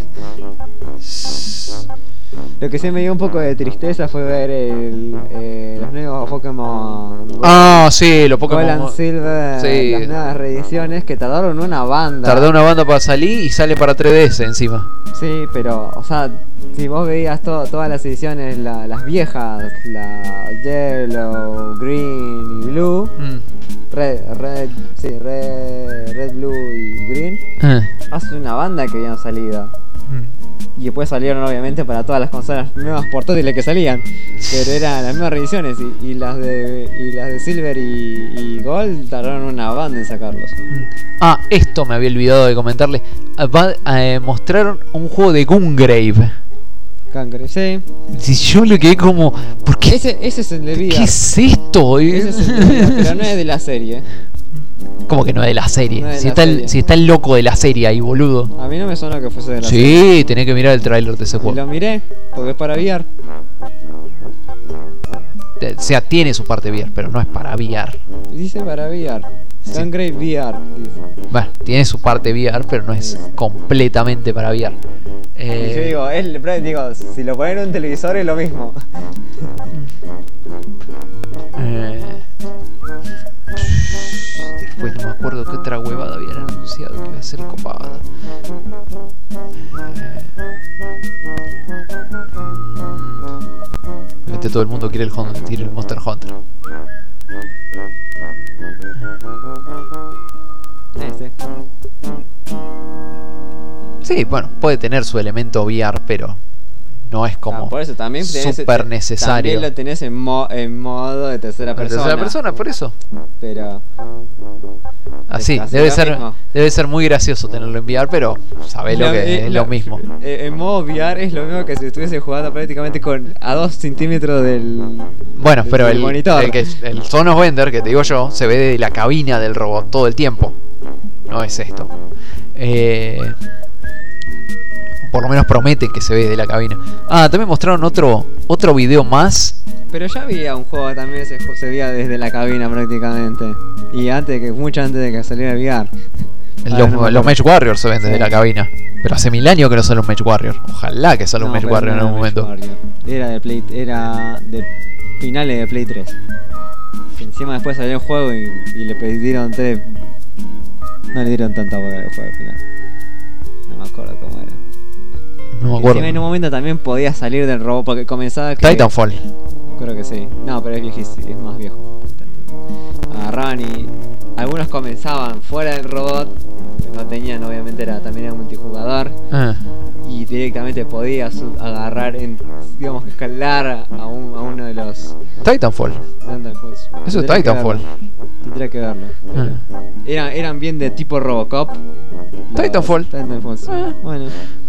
Lo que sí me dio un poco de tristeza fue ver el, eh, los nuevos Pokémon Gold- Ah, sí, los Gold and Pokémon. Silver, Sí. las nuevas reediciones que tardaron una banda. Tardó una banda para salir y sale para tres D S encima. Sí, pero, o sea, si vos veías to- todas las ediciones, la- las viejas, la Yellow, Green y Blue, Mm. Red, Red, sí, Red, Red, Blue y Green, Eh. hace una banda que habían salido. Mm. Y después salieron obviamente para todas las consolas nuevas portátiles que salían. Pero eran las mismas reediciones y, y las de y las de Silver y, y Gold tardaron una banda en sacarlos. Ah, esto me había olvidado de comentarle. Ah, va- eh, mostraron un juego de Gungrave. Cangre, sí. Si yo le quedé como, ¿por qué? Ese, ese es el de vida. ¿Qué es esto? Ese es el de vida, pero no es de la serie. Como que no es de la serie. No es de si, la está el, serie. si está el loco de la serie ahí, boludo. A mí no me suena que fuese de la serie. Sí, tenés que mirar el tráiler de ese Y juego. lo miré, porque es para V R. O sea, tiene su parte V R, pero no es para V R. Dice para V R. Sí. Gungrave V R. Dice. Bueno, tiene su parte V R, pero no es completamente para V R. Y yo Eh, digo, es, digo, si lo ponen en un televisor es lo mismo. eh, Después no me acuerdo qué otra huevada habían anunciado que iba a ser copada. Eh, mm, todo el mundo quiere el, Hun- quiere el Monster Hunter. Ese. Sí, bueno, puede tener su elemento V R, pero no es como Ah, por eso también tenés- súper te- necesario. También lo tenés en, mo- en modo de tercera En persona. tercera persona, por eso. Pero. Así, Hace debe lo ser, mismo. debe ser muy gracioso tenerlo en V R, pero sabés lo Lo- que eh, es lo- lo mismo. eh, en modo V R es lo mismo que si estuviese jugando prácticamente con a dos centímetros del. Bueno, del- pero del el, monitor. el, que, el Sonos Bender, que te digo yo, se ve de la cabina del robot todo el tiempo. No es esto. Eh, por lo menos prometen que se ve de la cabina. Ah, también mostraron otro otro video más. Pero ya había un juego también se, se veía desde la cabina prácticamente. Y antes que mucho antes de que saliera V R. Los, Ah, no me acuerdo. los Mage Warriors se ven desde Sí. la cabina. Pero hace mil años que no sale un Mage Warrior. Ojalá que salga un No, Mage pero Warrior no en algún era Mage momento. Warrior. Era de Play, era de finales de Play tres. Que encima después salió el juego y, y le dieron tres. No le dieron tanta bola al juego al final. No me acuerdo cómo era. No me Que acuerdo. encima en un momento también podía salir del robot porque comenzaba que. Titanfall. Creo que sí. No, pero es viejísimo, es más viejo. Agarraban y algunos comenzaban fuera del robot, no tenían, obviamente era también era multijugador Ah. y directamente podías su- agarrar, en, digamos, escalar a, un, a uno de los Titanfall. Titanfalls. Eso es Tendría que Titanfall. verlo. Tendría que verlo. pero Ah. Eran, eran bien de tipo Robocop. Los Titanfall. Titanfalls. Ah. Bueno.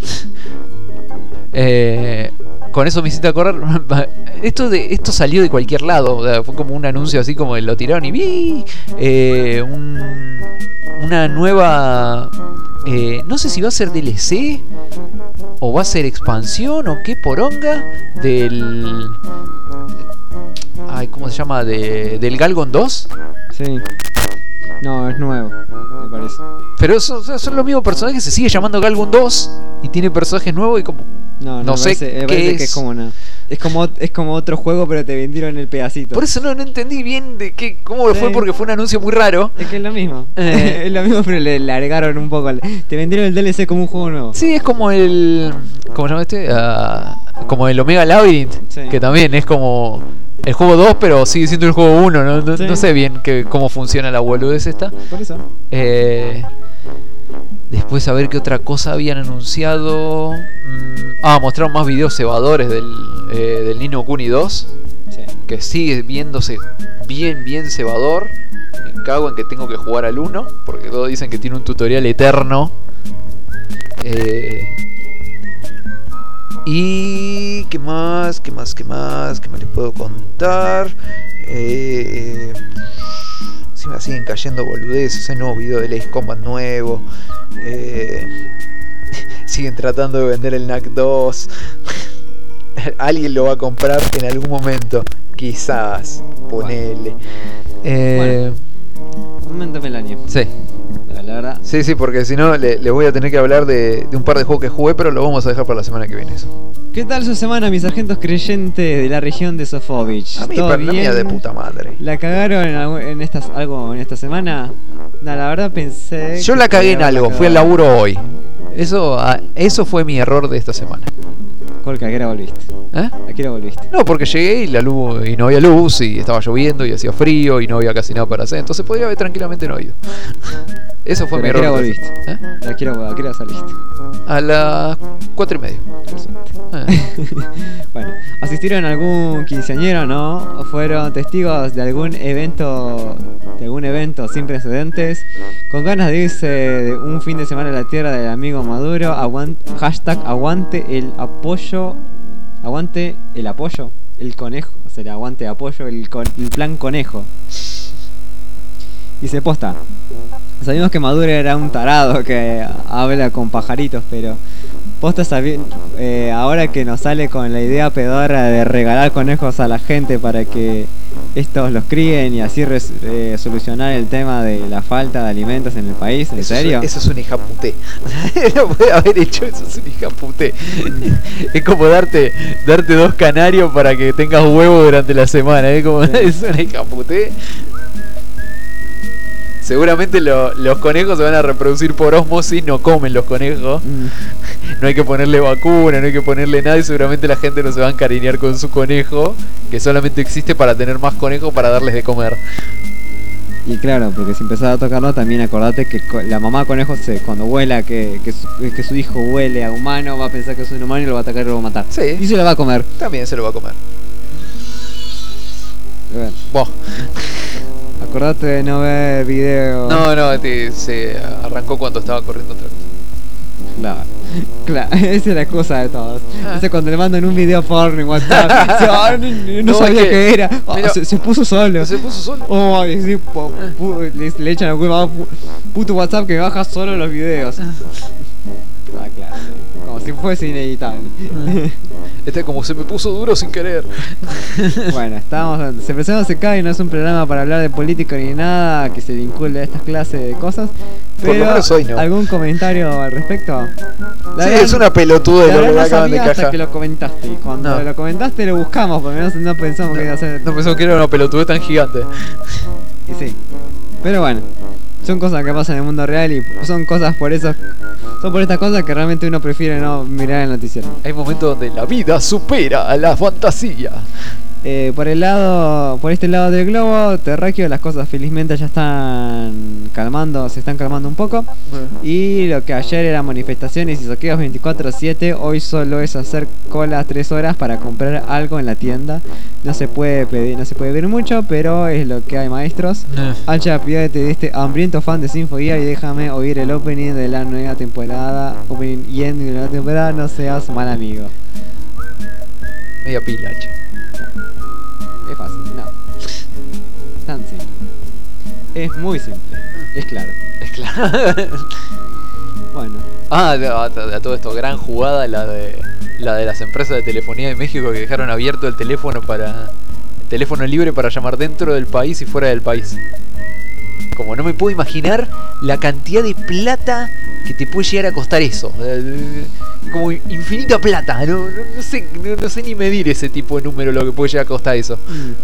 Eh, con eso me hiciste acordar. Esto de esto salió de cualquier lado. O sea, fue como un anuncio así como lo tiraron y vi eh, un, una nueva. Eh, no sé si va a ser D L C o va a ser expansión o qué poronga del. Ay, ¿cómo se llama? De, del Galgon dos. Sí. No, es nuevo, me parece. Pero son, son los mismos personajes. Se sigue llamando Galgun dos y tiene personajes nuevos y como. No, no, No me sé parece, me qué parece que es. es como una. Es como, es como otro juego, pero te vendieron el pedacito. Por eso no, no entendí bien de qué, cómo Sí. fue, porque fue un anuncio muy raro. Es que es lo mismo. Eh. Es lo mismo, pero le, le agregaron un poco. al- Te vendieron el D L C como un juego nuevo. Sí, es como el. ¿Cómo se llama este? Ah, como el Omega Labyrinth. Sí. Que también es como. El juego dos, pero sigue siendo el juego uno. No, no, Sí. no sé bien que, cómo funciona la boludez esta. Por eso. Eh, después a ver qué otra cosa habían anunciado. Mm, ah, mostraron más videos cebadores del, eh, del Ni no Kuni dos. Sí. Que sigue viéndose bien, bien cebador. Me cago en que tengo que jugar al uno, porque todos dicen que tiene un tutorial eterno. Eh, y qué más, qué más, qué más, qué más les puedo contar. Eh, encima siguen cayendo boludeces, hay nuevos videos del Ace Combat nuevo. Eh, siguen tratando de vender el N A C dos. Alguien lo va a comprar en algún momento. Quizás, ponele. Eh, Momento Melanio. sí. La, la verdad. Sí, sí, porque si no le, le voy a tener que hablar de, de un par de juegos que jugué, pero lo vamos a dejar para la semana que viene eso. ¿Qué tal su semana, mis sargentos creyentes de la región de Sofovich? A mí, ¿Todo para la bien? mía de puta madre. ¿La cagaron en, algo, en estas, algo en esta semana? No, la verdad pensé... Yo que la cagué en podía algo, haberla fui al cagado. laburo hoy. Eso, ah, eso fue mi error de esta semana. Colca, ¿a qué hora volviste? ¿Eh? ¿A qué hora volviste? No, porque llegué y la luz y no había luz y estaba lloviendo y hacía frío y no había casi nada para hacer, entonces podría haber tranquilamente no ido. Eso fue mi ¿Pero error. ¿A qué hora volviste? ¿Eh? ¿A qué hora, a qué hora saliste? A las cuatro y media. Eh. Bueno, ¿asistieron a algún quinceañero, no? ¿O fueron testigos de algún evento, de algún evento sin precedentes? Con ganas de irse de un fin de semana a la tierra del amigo Maduro, aguant, hashtag aguante el apoyo, aguante el apoyo, el conejo, o sea, el aguante apoyo, el, con, el plan conejo. Y se posta. Sabemos que Maduro era un tarado que habla con pajaritos, pero posta sabi- eh, ahora que nos sale con la idea pedorra de regalar conejos a la gente para que estos los críen y así res- eh, solucionar el tema de la falta de alimentos en el país, ¿en Eso serio? Es, eso es un hijaputé. No puede haber hecho eso, es un hijaputé. Es como darte darte dos canarios para que tengas huevo durante la semana. ¿Eh? Como, Sí. es un hijaputé. Seguramente lo- los conejos se van a reproducir por osmosis, no comen los conejos. Mm. No hay que ponerle vacuna, no hay que ponerle nada y seguramente la gente no se va a encariñar con su conejo, que solamente existe para tener más conejos para darles de comer. Y claro, porque si empezás a tocarlo, también acordate que co- la mamá conejo se, cuando huela que, que, su, que su hijo huele a humano, va a pensar que es un humano y lo va a atacar y lo va a matar. Sí. Y se lo va a comer. También se lo va a comer. A ver, Vos. acordate de no ver videos. No, no, te- se arrancó cuando estaba corriendo otra cosa. Claro, claro, esa es la cosa de todos. Ah. Ese cuando le mandan un video porno en WhatsApp, se, "Ah, no, no No, sabía es que- que era, Ah, mira, se, se puso solo. Se puso solo. Oh, y sí, po- pu- le, le echan la culpa a pu- puto WhatsApp que baja solo los videos. Ah, claro, como si fuese inevitable. Este como se me puso duro sin querer. Bueno, estábamos, se presenta Se Cae, no es un programa para hablar de política ni nada que se vincule a estas clases de cosas. Por lo Pero, menos hoy no. ¿algún comentario al respecto? La Sí, verdad- es una pelotuda de la lo verdad que me no acaban de sabía hasta cajar. que lo comentaste. Y cuando No. lo comentaste lo buscamos, porque no, no pensamos que iba a ser. No pensaba que era una pelotudez tan gigante. Y sí. Pero bueno, son cosas que pasan en el mundo real y son cosas por eso. Son por estas cosas que realmente uno prefiere no mirar el noticiero. Hay momentos donde la vida supera a la fantasía. Eh, por el lado, por este lado del globo terráqueo, las cosas felizmente ya están calmando, se están calmando un poco. Y lo que ayer eran manifestaciones y saqueos veinticuatro siete, hoy solo es hacer cola tres horas para comprar algo en la tienda. No se puede pedir, no se puede ver mucho, pero es lo que hay, maestros. Alcha, pídete de este hambriento fan de Sinfonía y déjame oír el opening de la nueva temporada. Opening y ending de la nueva temporada, no seas mal amigo. Media pila, che. Es fácil, no. Tan simple. Es muy simple, es claro. Es claro. Bueno, Ah, de- a, a todo esto, gran jugada la de la de las empresas de telefonía de México que dejaron abierto el teléfono para el teléfono libre para llamar dentro del país y fuera del país. Como no me puedo imaginar la cantidad de plata que te puede llegar a costar eso. Eh, Como infinita plata. No, no, no sé, no, no sé ni medir ese tipo de número lo que puede llegar a costar eso.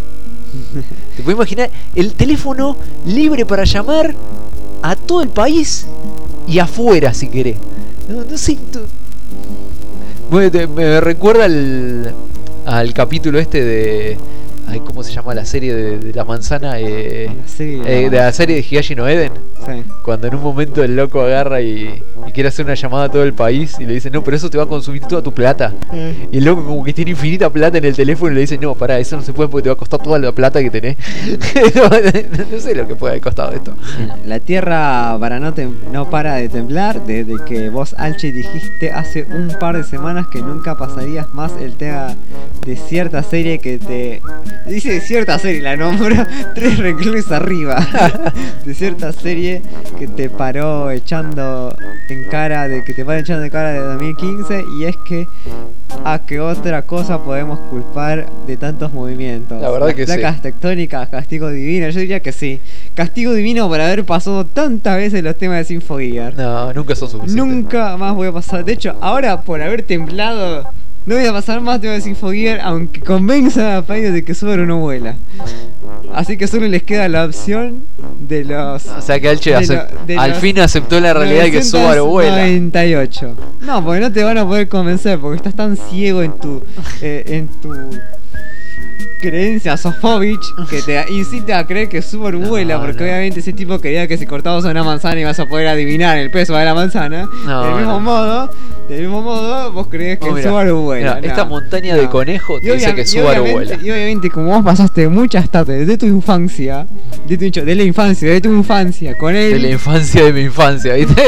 ¿Te puedes imaginar el teléfono libre para llamar a todo el país y afuera si querés? No, no sé. tú- Bueno, te- me recuerda al, al capítulo este de... Ay, ¿cómo se llama la serie de, de la manzana? Eh, sí, eh, de la serie de Higashi no Eden. sí. Cuando en un momento el loco agarra y, y quiere hacer una llamada a todo el país y le dice, no, pero eso te va a consumir toda tu plata. Y el loco como que tiene infinita plata en el teléfono y le dice, no, pará, eso no se puede porque te va a costar toda la plata que tenés. no, no sé lo que puede haber costado esto. La tierra para no, tem- no para de temblar desde que vos, Alche, dijiste hace un par de semanas que nunca pasarías más el tema de cierta serie que te Dice de cierta serie, la nombro tres reclusos arriba. De cierta serie que te paró echando en cara, de que te paró echando en cara de dos mil quince. Y es que a qué otra cosa podemos culpar de tantos movimientos. La verdad Las que sí. placas tectónicas, castigo divino. Yo diría que sí. Castigo divino por haber pasado tantas veces los temas de Symphogear. No, nunca son suficientes. Nunca más voy a pasar. De hecho, ahora por haber temblado, no voy a pasar más temas de Symphogear, aunque convenza a Pyro de que Subaru no vuela. Así que solo les queda la opción de los. O sea que Alche de acep- lo- de al los fin aceptó la realidad de que Subaru vuela. noventa y ocho. No, porque no te van a poder convencer, porque estás tan ciego en tu. Eh, en tu. creencia Sofovich que te incita a creer que Subaru No, vuela, porque no. obviamente ese tipo quería que si cortabas una manzana ibas a poder adivinar el peso de la manzana. No, del mismo no. modo, del mismo modo, vos crees que Oh, el mirá, Subaru vuela. mirá, No, esta montaña de no. conejo te Y dice obvia- que y Subaru obviamente- vuela. Y obviamente, como vos pasaste muchas tardes de tu infancia, de tu incho- de la infancia, de tu infancia con él, De la infancia de mi infancia, ¿viste?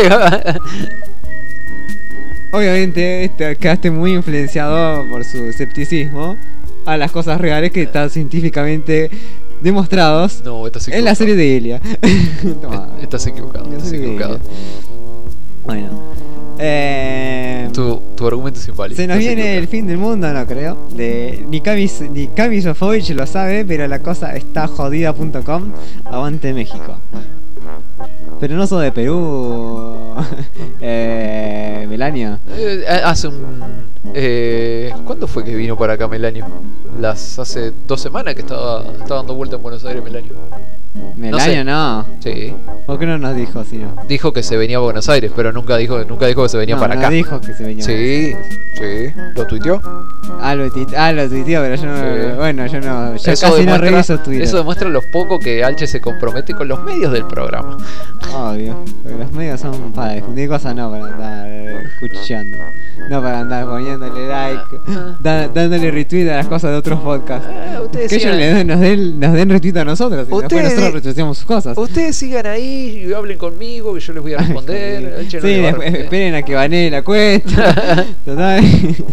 obviamente este, quedaste muy influenciado por su escepticismo a las cosas reales que están científicamente demostrados No, estás en equivocado. la serie de Elia. Toma. Est- Estás equivocado, En la estás serie de equivocado. Elia. Bueno. Eh, Tu, tu argumento es inválido. se nos estás viene el equivocado. fin del mundo, no creo. De, ni Kami, ni Kami Sofovich lo sabe, pero la cosa está jodida punto com. Aguante México. Pero no sos de Perú, eh, Melania. Eh, hace un. Eh, ¿Cuándo fue que vino para acá Melanio? Las hace dos semanas que estaba, estaba dando vuelta en Buenos Aires Melanio. Melania sé. no. Sí. ¿Por qué no nos dijo si no? Dijo que se venía a Buenos Aires, pero nunca dijo, nunca dijo que se venía No, para no acá. dijo que se venía. Sí, sí. ¿Lo tuiteó? Ah, lo tuiteó, ah, lo tuiteó, pero yo no. Sí. Bueno, yo no. Yo Eso casi no demuestra, reviso Twitter. eso demuestra lo poco que Alche se compromete con los medios del programa. Obvio. Porque los medios son para difundir cosas, no para andar eh, cuchillando. No para andar poniéndole like, Ah. da- dándole retweet a las cosas de otros podcasts. Ah, ustedes Que ellos sigan- le den- nos, den, nos den retweet a nosotros. Y después Ustedes- nosotros retuiteamos sus cosas. Ustedes sigan ahí y hablen conmigo que yo les voy a responder. Alche no Sí, le va a después- responder. esperen a que banee la cuenta. Total.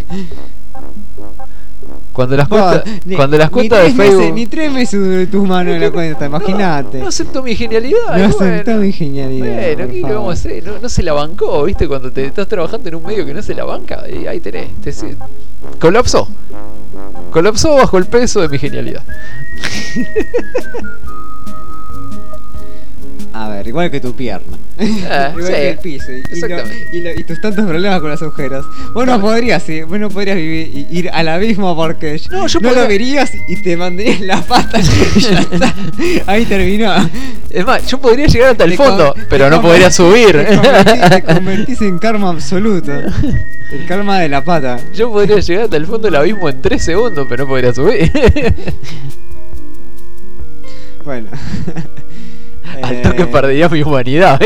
Cuando las cuentas, Vos, ni- cuando las ni cuentas de tres meses- Facebook ni tres meses de tus manos en la cuenta, imagínate. No, no acepto mi genialidad. No y aceptó bueno. mi genialidad, Bueno, por ¿qué le favor. vamos a hacer? No, no se la bancó, ¿viste? Cuando te estás trabajando en un medio que no se la banca, y ahí tenés. Te, se- colapsó. Colapsó bajo el peso de mi genialidad. A ver, igual que tu pierna. Ah, igual sí, que el piso. Y, y lo- exactamente. y, lo- y tus tantos problemas con los agujeros. Vos no podrías, sí, vos no podrías vivir, i- ir al abismo porque No, yo no podría- lo verías y te mandarías la pata y ya está. Ahí terminó. Es más, yo podría llegar hasta el Te fondo, con- pero te no conver- podría subir. Te convertís, te convertís en karma absoluto. El karma de la pata. Yo podría llegar hasta el fondo del abismo en tres segundos, pero no podría subir. Bueno. Al toque Eh, perdería mi humanidad.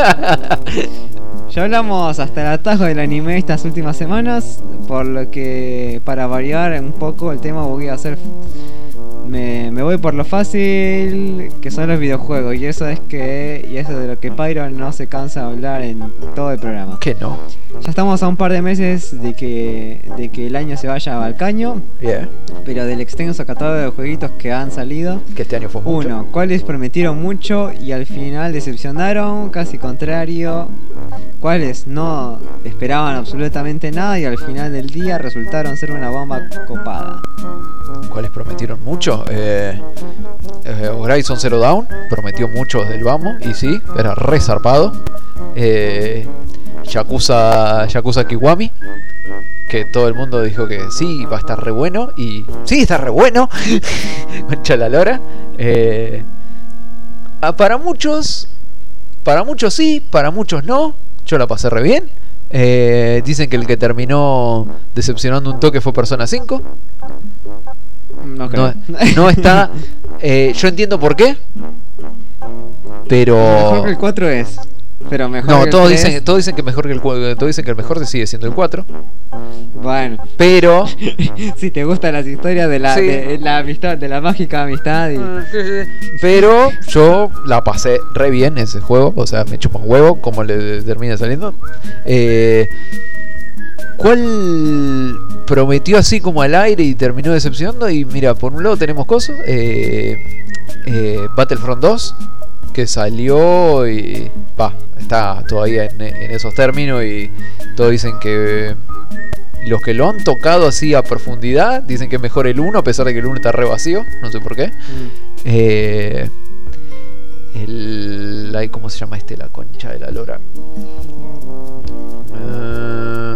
Ya hablamos hasta el atajo del anime estas últimas semanas, por lo que para variar un poco el tema voy a hacer, me, me voy por lo fácil que son los videojuegos y eso es que y eso de lo que Pyro no se cansa de hablar en todo el programa. ¿Qué no? Ya estamos a un par de meses de que de que el año se vaya al caño, Bien. pero del extenso catálogo de jueguitos que han salido. Que este año fue mucho. Uno, cuáles prometieron mucho y al final decepcionaron, casi contrario. Cuáles no esperaban absolutamente nada y al final del día resultaron ser una bomba copada. ¿Cuáles prometieron mucho? Eh, eh, Horizon Zero Dawn prometió mucho desde el vamos y sí, era re zarpado. Eh, Yakuza, Yakuza Kiwami, que todo el mundo dijo que sí, va a estar re bueno y sí, está re bueno. Concha la lora. Eh, ah, para muchos, para muchos sí, para muchos no. Yo la pasé re bien. Eh, dicen que el que terminó decepcionando un toque fue Persona cinco. No No, creo. no está. eh, yo entiendo por qué. Pero. Mejor que el cuatro es. Pero mejor No, que el todos tres, dicen, todos dicen que mejor que el cu- todos dicen que el mejor sigue siendo el cuatro. Bueno, Pero. si te gustan las historias de la, Sí. de la amistad, de la mágica amistad y... Pero yo la pasé re bien ese juego. O sea, me chupa un huevo como le termina saliendo. Eh, ¿Cuál prometió así como al aire y terminó decepcionando. Y mira, por un lado tenemos cosas, eh, eh, Battlefront dos, que salió y va, está todavía en, en esos términos, y todos dicen que los que lo han tocado así a profundidad dicen que es mejor el uno, a pesar de que el uno está re vacío, no sé por qué. Mm. Eh, el, ay, ¿cómo se llama este? La concha de la lora. Uh,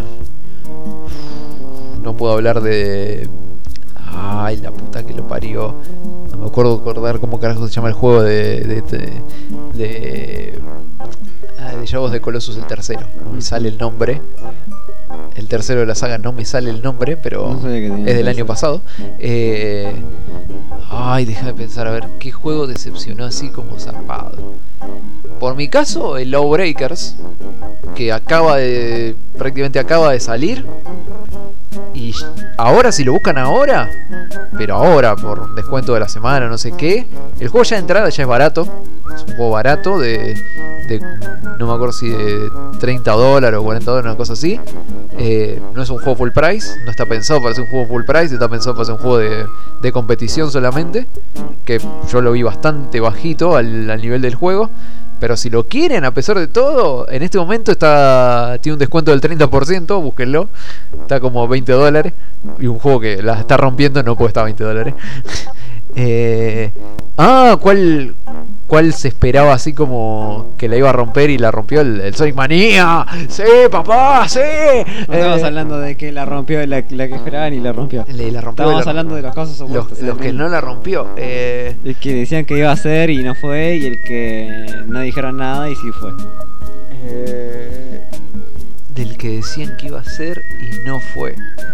no puedo hablar de... Ay, la puta que lo parió. No me acuerdo acordar cómo carajo se llama el juego de... De... De... De, ah, de Shadows de Colossus, el tercero. No me sale el nombre. El tercero de la saga no me sale el nombre, pero no es del año pasado. Eh, ay, déjame pensar, a ver, ¿qué juego decepcionó así como zarpado? Por mi caso, el Lawbreakers, que acaba de... prácticamente acaba de salir. Y ahora, si lo buscan ahora, pero ahora, por descuento de la semana, no sé qué, el juego ya de entrada ya es barato. Es un juego barato de... de no me acuerdo si de treinta dólares o cuarenta dólares, una cosa así. Eh, no es un juego full price, no está pensado para ser un juego full price, está pensado para ser un juego de, de competición solamente. Que yo lo vi bastante bajito al, al nivel del juego. Pero si lo quieren, a pesar de todo, en este momento está tiene un descuento del treinta por ciento, búsquenlo. Está como veinte dólares. Y un juego que la está rompiendo no cuesta veinte dólares. eh, ah, ¿cuál, ¿cuál se esperaba así como que la iba a romper y la rompió? El, el Sonic Mania. ¡Sí, papá! ¡Sí! No estamos eh, hablando de que la rompió la, la que esperaban y la rompió. Le, la rompió Estamos la, hablando de los casos opuestos. Los, los que no la rompió. Eh, el que decían que iba a hacer y no fue, y el que no dijeron nada y sí fue. Eh, del que decían que iba a hacer y no fue.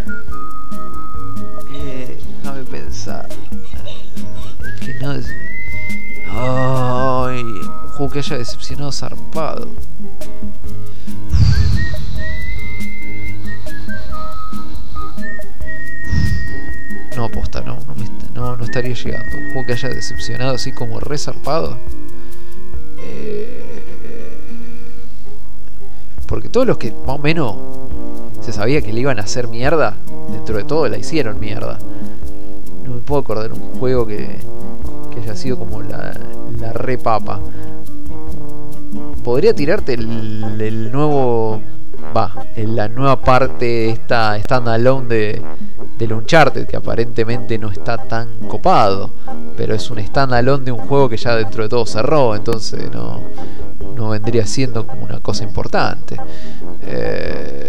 Eh, déjame pensar. El que no... Ay, un juego que haya decepcionado zarpado. No, posta, no, no, me, no, no estaría llegando. Un juego que haya decepcionado así como re zarpado. Eh, porque todos los que más o menos se sabía que le iban a hacer mierda, dentro de todo la hicieron mierda. No me puedo acordar un juego que, que haya sido como la, la re papa. Podría tirarte el, el nuevo... Va, en la nueva parte esta standalone de, del Uncharted, que aparentemente no está tan copado, pero es un standalone de un juego que ya dentro de todo cerró, entonces no, no vendría siendo como una cosa importante. Eh...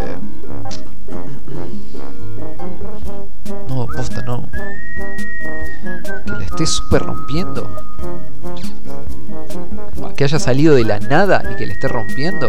No, posta, no. Que la esté super rompiendo. Que haya salido de la nada y que le esté rompiendo.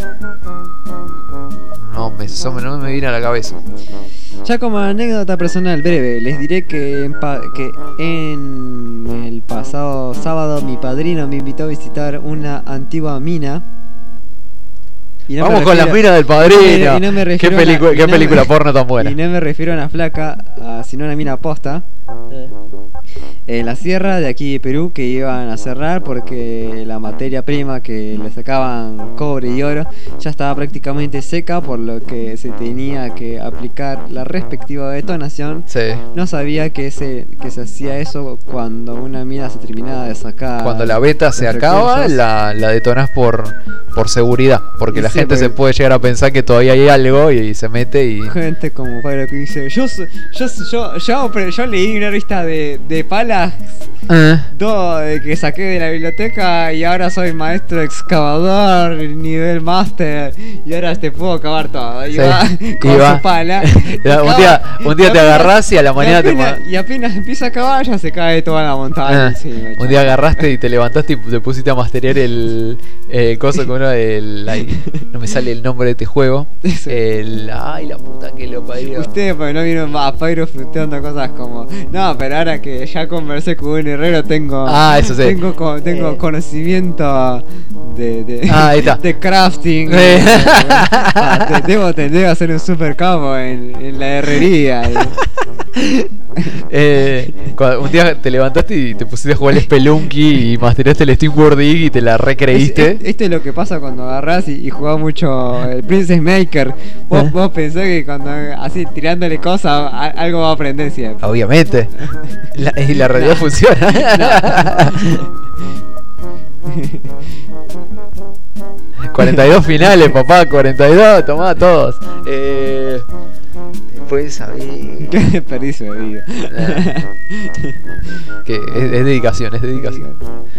No me, eso no me viene a la cabeza. Ya como anécdota personal breve, les diré que en, pa que en el pasado sábado mi padrino me invitó a visitar una antigua mina. Y no Vamos con las minas del padrino. Y no me ¿Qué, pelicu una, qué no película me, porno tan buena? Y no me refiero a una flaca, a, sino a una mina posta. Eh. En la sierra de aquí de Perú, que iban a cerrar porque la materia prima que le sacaban cobre y oro ya estaba prácticamente seca, por lo que se tenía que aplicar la respectiva detonación. Sí. No sabía que se, que se hacía eso cuando una mina se terminaba de sacar. Cuando la beta se acaba, la, la detonás por, por seguridad, porque y la sí, gente porque... se puede llegar a pensar que todavía hay algo y, y se mete y... Gente como Pablo que dice, yo yo yo, yo, yo, yo leí una revista de, de palas Uh. Do, que saqué de la biblioteca y ahora soy maestro excavador nivel máster y ahora te puedo cavar todo. Y sí. va con y va. su pala. un día, un día te agarrás y a la mañana y apenas, te... Y apenas empieza a cavar ya se cae toda la montaña. Uh. Sí, un día agarraste y te levantaste y te pusiste a masterear el, el coso con uno del... Ay, no me sale el nombre de este juego. Sí. El... Ay, la puta que lo parió. Ustedes pues no vieron más Pyro fruteando cosas como... No, pero ahora que ya conversé con un herrero tengo... Ah, eso sí. Tengo, tengo eh. conocimiento de, de, ah, ahí está. de crafting. Eh. Ah, debo, debo hacer un super capo en, en la herrería. eh, cuando un día te levantaste y te pusiste a jugar el Spelunky y masteraste el Steam World Dig y te la recreíste. Es- es- Esto es lo que pasa cuando agarrás y, y jugás mucho el Princess Maker. Vos, ¿Eh? vos pensás que cuando así tirándole cosas a- algo va a aprender siempre. Obviamente. La, y la realidad funciona. cuarenta y dos finales, papá, cuarenta y dos, tomá todos. Eh, después, a ver. Qué desperdicio de vida. Que es, es dedicación, es dedicación.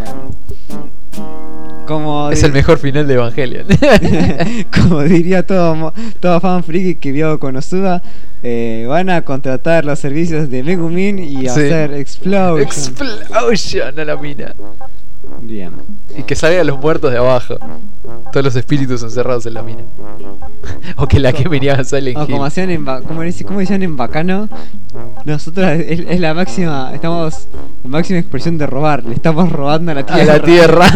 Como Es di- el mejor final de Evangelion. Como diría todo, mo- todo fan friki que vio Konosuba, eh, van a contratar los servicios de Megumin y Sí. hacer Explosion. Explosion a la mina. Bien. Y que salgan los muertos de abajo. Todos los espíritus encerrados en la mina. O que la que venía a Silent O Hill. como hacían en, Ba- como dice- como decían en Bacano, nosotros es, es la máxima, estamos la máxima expresión de robar, le estamos robando a la A tierra. la tierra.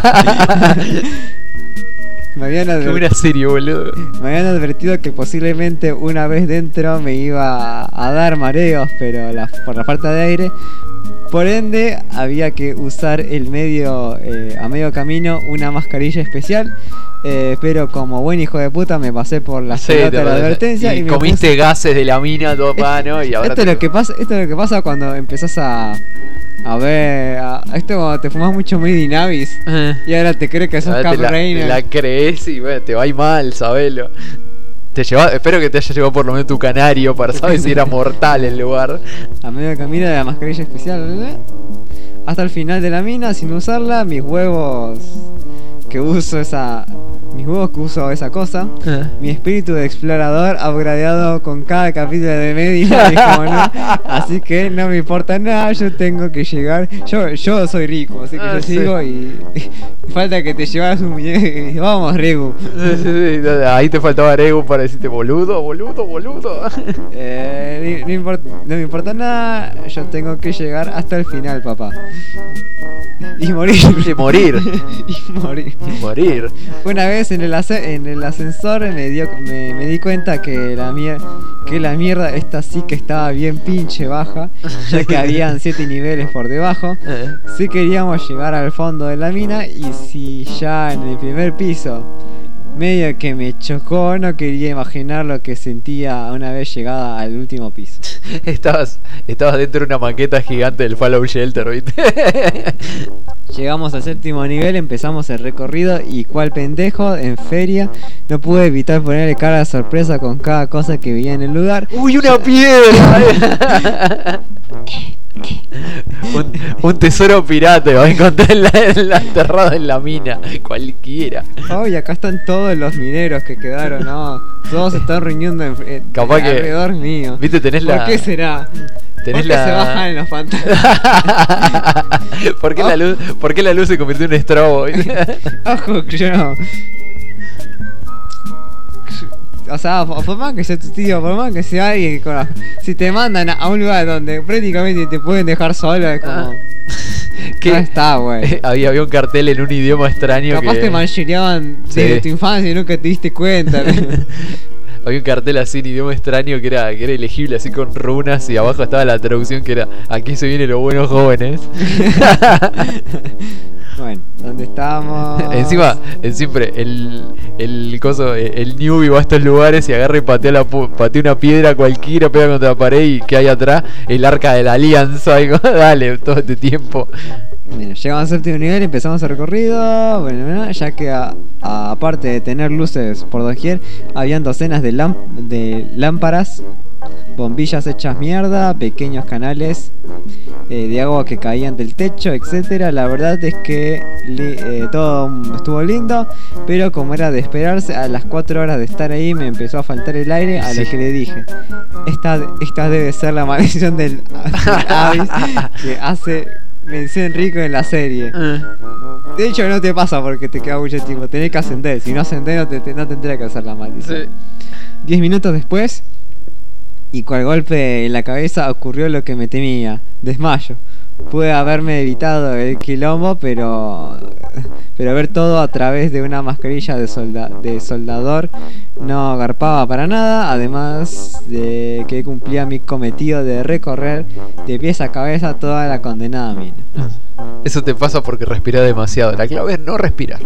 Me habían, Qué adver- buena serie, boludo. me habían advertido que posiblemente una vez dentro me iba a, a dar mareos, pero la- por la falta de aire. Por ende, había que usar el medio eh, a medio camino una mascarilla especial. eh, pero como buen hijo de puta me pasé por la Sí, pelota te de la parece. advertencia y, y me comiste puse- gases de la mina, todo Es- pano, y ahora esto, es te- lo que pasa, esto es lo que pasa cuando empezás a, a ver. A, esto cuando te fumas mucho Made in Abyss Eh. y ahora te crees que sos Ahora te Cap la, Reiner. te la crees y bueno, te va a ir mal, sabelo. Te lleva, espero que te haya llevado por lo menos tu canario para saber si era mortal el lugar. A medio camino de la mascarilla especial. ¿eh? Hasta el final de la mina, sin usarla, mis huevos que uso esa. Mis huevos que uso esa cosa. Mi espíritu de explorador upgradeado con cada capítulo de Medina, y como no, así que no me importa nada, yo tengo que llegar, yo yo soy rico, así que Ah, yo sí. sigo y, y falta que te llevas un muñeco y vamos Regu. Sí, sí, sí, ahí te faltaba Regu para decirte boludo, boludo, boludo. Eh, no, no importa, no me importa nada, yo tengo que llegar hasta el final, papá. Y morir. Y morir. y morir. Y morir. Una vez en el, ace- en el ascensor me, dio, me, me di cuenta que la, mier que la mierda esta sí que estaba bien pinche baja, ya que habían siete niveles por debajo. Eh. Si queríamos llegar al fondo de la mina y si ya en el primer piso medio que me chocó, no quería imaginar lo que sentía una vez llegada al último piso. Estabas, estabas dentro de una maqueta gigante del Fallout Shelter, ¿viste? Llegamos al séptimo nivel, empezamos el recorrido y cual pendejo en feria no pude evitar ponerle cara de sorpresa con cada cosa que veía en el lugar. ¡Uy, una piedra! un, un tesoro pirata va a encontrar en la, en la- enterrado en la mina. Cualquiera. Oh, y acá están todos los mineros que quedaron, no, todos se están reuniendo en, en- Capaz que- alrededor mío. Viste, tenés ¿Por la. qué será? Tenés ¿Por qué la. se bajan en los pantalones? ¿Por qué la luz, ¿por qué la luz se convirtió en un estrobo? Ojo, que yo no. O sea, por por más que sea tu tío, por más que sea alguien que conozca, si te mandan a- a un lugar donde prácticamente te pueden dejar solo, es como. Ah. No Que está, güey. había, había un cartel en un idioma extraño. Capaz que... te manchereaban Sí. de tu infancia y nunca te diste cuenta. Había un cartel así en idioma extraño que era, que era elegible, así con runas, y abajo estaba la traducción que era: aquí se vienen los buenos jóvenes. Bueno, ¿dónde estábamos? Encima, eh, siempre el, el coso, eh, el newbie va a estos lugares y agarra y patea, la, pu- patea una piedra cualquiera, pega contra la pared y que hay atrás el arca de la alianza. Y como, dale, todo este tiempo. Bueno, llegamos al séptimo nivel, empezamos el recorrido. Bueno, bueno, ya que a- a- aparte de tener luces por doquier, habían docenas de, lamp de lámparas, bombillas hechas mierda, pequeños canales eh, de agua que caían del techo, etcétera. La verdad es que li- eh, todo estuvo lindo, pero como era de esperarse, a las cuatro horas de estar ahí me empezó a faltar el aire, a Sí. lo que le dije: esta, esta debe ser la maldición del, del Abyss que hace mención rico en la serie. De hecho no te pasa porque te queda mucho tiempo, tenés que ascender, si no ascendés no, te, te- no tendría que hacer la maldición. Diez minutos después, y cual golpe en la cabeza ocurrió lo que me temía: desmayo. pude haberme evitado el quilombo, pero pero ver todo a través de una mascarilla de, solda, de soldador no garpaba para nada, además de que cumplía mi cometido de recorrer de pies a cabeza toda la condenada mina. Eso te pasa porque respirás demasiado. La clave es no respirar.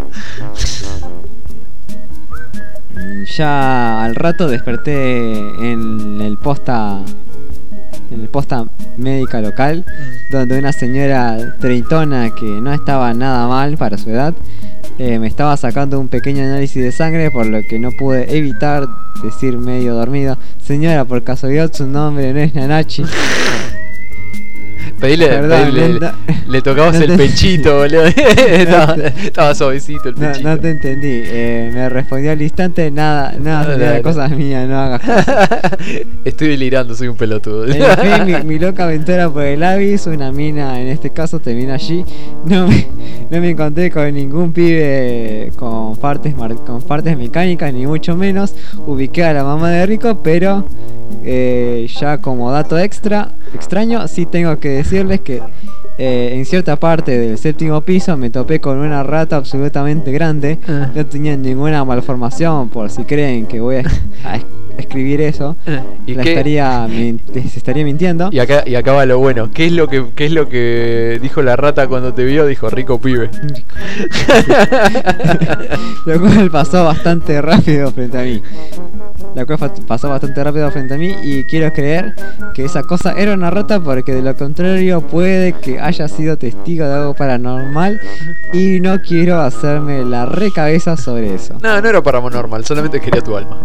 Ya al rato desperté en el posta en el posta médica local, donde una señora treintona que no estaba nada mal para su edad eh, me estaba sacando un pequeño análisis de sangre, por lo que no pude evitar decir medio dormido: señora, por casualidad su nombre no es Nanachi. Pedile, Perdón, pedile, no, le, no, le tocabas no el te- pechito, boludo. estaba, estaba suavecito el No, pechito. no te entendí, eh, me respondió al instante: nada, nada, No, señora, no, cosas mías, no hagas caso. Estoy delirando, soy un pelotudo. En fin, mi, mi loca aventura por el Abyss, una mina en este caso termina allí. No me, no me encontré con ningún pibe con partes, mar- con partes mecánicas, ni mucho menos. Ubiqué a la mamá de Rico, pero eh, ya como dato extra, extraño, sí tengo que decirles que eh, en cierta parte del séptimo piso me topé con una rata absolutamente grande. Ah. No tenía ninguna malformación, por si creen que voy a, a es- escribir eso. ¿Y, La qué- estaría, min- les estaría mintiendo. y acá y acá va lo bueno. ¿Qué es lo que qué es lo que dijo la rata cuando te vio? Dijo: rico pibe. Lo cual pasó bastante rápido frente a mí. La cual fa- pasó bastante rápido frente a mí y quiero creer que esa cosa era una rata, porque de lo contrario puede que haya sido testigo de algo paranormal y no quiero hacerme la recabeza sobre eso. No, no era paranormal, solamente quería tu alma.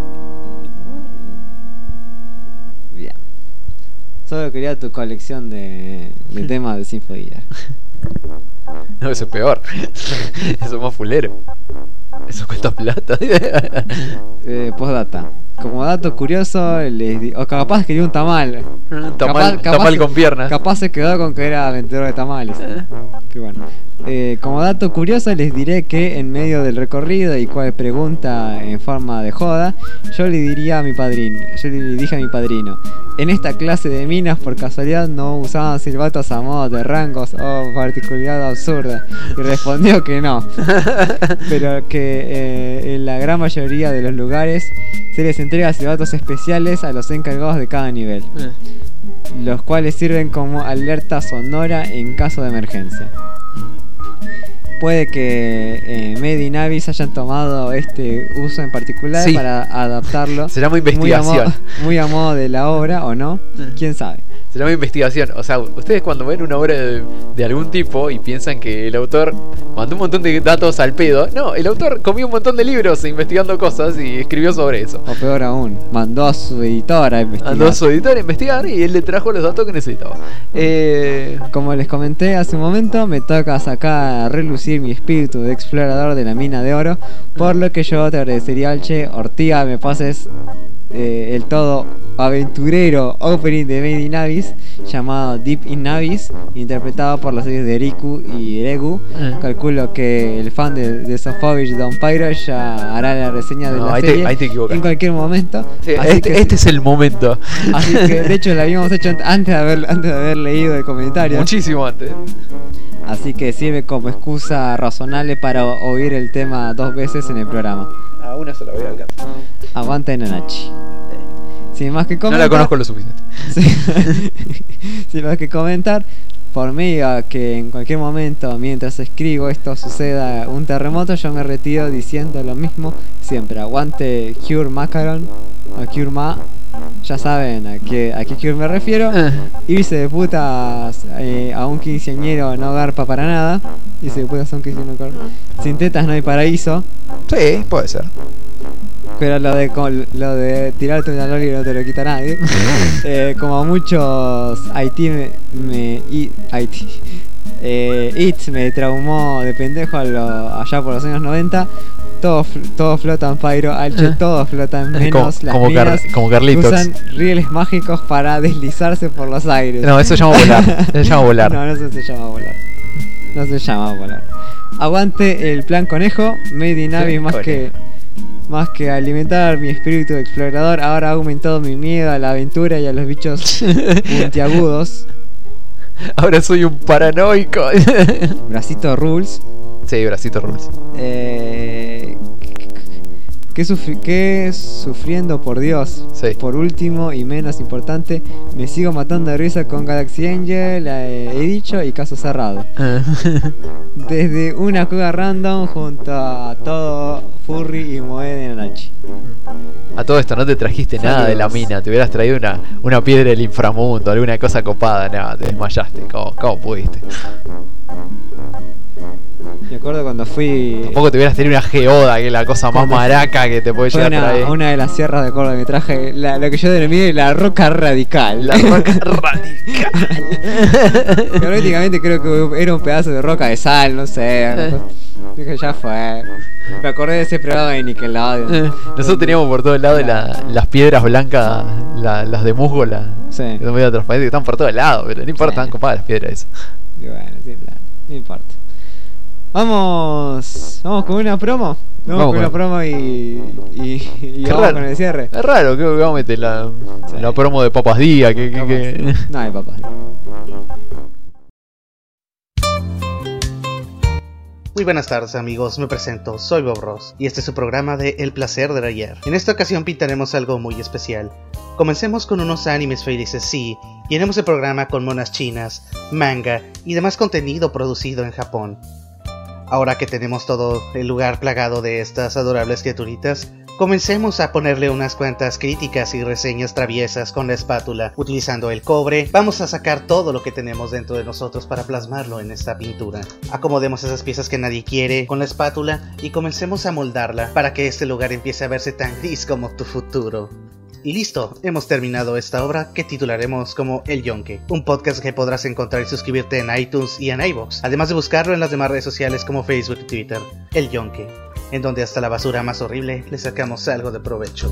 Bien. Solo quería tu colección de, de temas de Sinfonía. No, eso es peor. Eso es más fulero. Eso cuesta plata. Eh, postdata. Como dato curioso, les di- o capaz quería un tamal. Tamal, Capaz- capaz tamal se- con piernas. Capaz se quedó con que era vendedor de tamales. Qué bueno. Eh, como dato curioso les diré que en medio del recorrido, y cual pregunta en forma de joda, yo le diría a mi padrino, yo le dije a mi padrino: en esta clase de minas por casualidad no usaban silbatos a modo de rangos o particularidad absurda. Y respondió que no, pero que eh, en la gran mayoría de los lugares se les entrega silbatos especiales a los encargados de cada nivel, los cuales sirven como alerta sonora en caso de emergencia. Puede que eh, Made in Abyss hayan tomado este uso en particular Sí. para adaptarlo. Se llama Muy a, investigación. modo, muy a modo de la obra, ¿o no? ¿Quién sabe? Se llama investigación. O sea, ustedes cuando ven una obra de, de algún tipo y piensan que el autor mandó un montón de datos al pedo. No, el autor comió un montón de libros investigando cosas y escribió sobre eso. O peor aún, mandó a su editor a investigar. Mandó a su editor a investigar y él le trajo los datos que necesitaba. Eh, Como les comenté hace un momento, me toca sacar a relucir mi espíritu de explorador de la mina de oro, por lo que yo te agradecería, Alche Ortiga, me pases eh, el todo aventurero opening de Made in Abyss llamado Deep in Abyss, interpretado por las series de Riku y Regu. Eh. Calculo que el fan de, de Sofovich Don Pyro ya hará la reseña de No, la ahí te- serie ahí te equivocas. en cualquier momento. sí, Así este, que este sí- es el momento. Así que de hecho la habíamos hecho ant- antes de haber, antes de haber leído el comentario. Muchísimo antes. Así que sirve como excusa razonable para o- oír el tema dos veces en el programa. A una sola vez alcanza. Aguanta Nanachi. Sin más que No comentar. la conozco lo suficiente. Sí. Sin más que comentar, por medio a que en cualquier momento, mientras escribo esto, suceda un terremoto, yo me retiro diciendo lo mismo siempre: aguante Cure Macaron o Cure Ma. Ya saben a qué, a qué Cure me refiero. Irse de putas eh, a un quinceañero no garpa para nada. Irse de putas a un quinceañero no garpa. Sin tetas no hay paraíso. Sí, puede ser. Pero lo de con- lo de tirarte una loli no te lo quita nadie. Eh, como muchos Haití me, me i- Haití. Eh, It me traumó de pendejo a lo- allá por los años noventa. Todos fl- todos flotan Pyro, Alche, Ah. todos flotan Como- menos las como Car- minas como que Carlitos. usan rieles mágicos para deslizarse por los aires. No, eso se llama volar. Eso se llama volar. No, no se, se llama volar. No se llama volar. Aguante el plan conejo. Made in Abyss, más que más que alimentar mi espíritu explorador, ahora ha aumentado mi miedo a la aventura y a los bichos puntiagudos. Ahora soy un paranoico. Bracito Rules. Sí, Bracito Rules. Eh, que, sufri que sufriendo por Dios. Sí. Por último y menos importante, me sigo matando de risa con Galaxy Angel, eh, he dicho, y Caso Cerrado. Desde una cueva random junto a todo Furry y Moe de la noche. A todo esto no te trajiste Saludos. nada de la mina. Te hubieras traído una, una piedra del inframundo, alguna cosa copada. Nada, te desmayaste. ¿Cómo, cómo pudiste? Me acuerdo cuando fui. Tampoco te hubieras tenido una geoda, que es la cosa más maraca que te puede Fue llegar a una, traer. una de las sierras de Córdoba que me traje, la, lo que yo denominé la roca radical. La roca radical. Prácticamente creo que era un pedazo de roca de sal, no sé. Dije, ya fue. Me acordé de ese programa de Nickelodeon. Nosotros teníamos por todos lados la- las piedras blancas, la- las de musgo, las Sí. que son medio transparentes, que están por todos lados, pero no importa, Sí. están copadas las piedras esas. Y bueno, sí, la- no importa. Vamos, vamos con una promo. Vamos, Vamos con con- una promo y, y, y Qué vamos raro. con el cierre. Es raro, creo que vamos a meter la, Sí. la promo de Papas Día, que, que, que- No hay papá. Muy buenas tardes amigos, me presento, soy Bob Ross y este es su programa de El Placer del Ayer. En esta ocasión pintaremos algo muy especial. Comencemos con unos animes felices, sí, llenemos el programa con monas chinas, manga y demás contenido producido en Japón. Ahora que tenemos todo el lugar plagado de estas adorables criaturitas, comencemos a ponerle unas cuantas críticas y reseñas traviesas con la espátula. Utilizando el cobre, vamos a sacar todo lo que tenemos dentro de nosotros para plasmarlo en esta pintura. Acomodemos esas piezas que nadie quiere con la espátula y comencemos a moldarla para que este lugar empiece a verse tan gris como tu futuro. Y listo, hemos terminado esta obra que titularemos como El Yonke, un podcast que podrás encontrar y suscribirte en iTunes y en iVoox, además de buscarlo en las demás redes sociales como Facebook y Twitter, El Yonke, en donde hasta la basura más horrible le sacamos algo de provecho.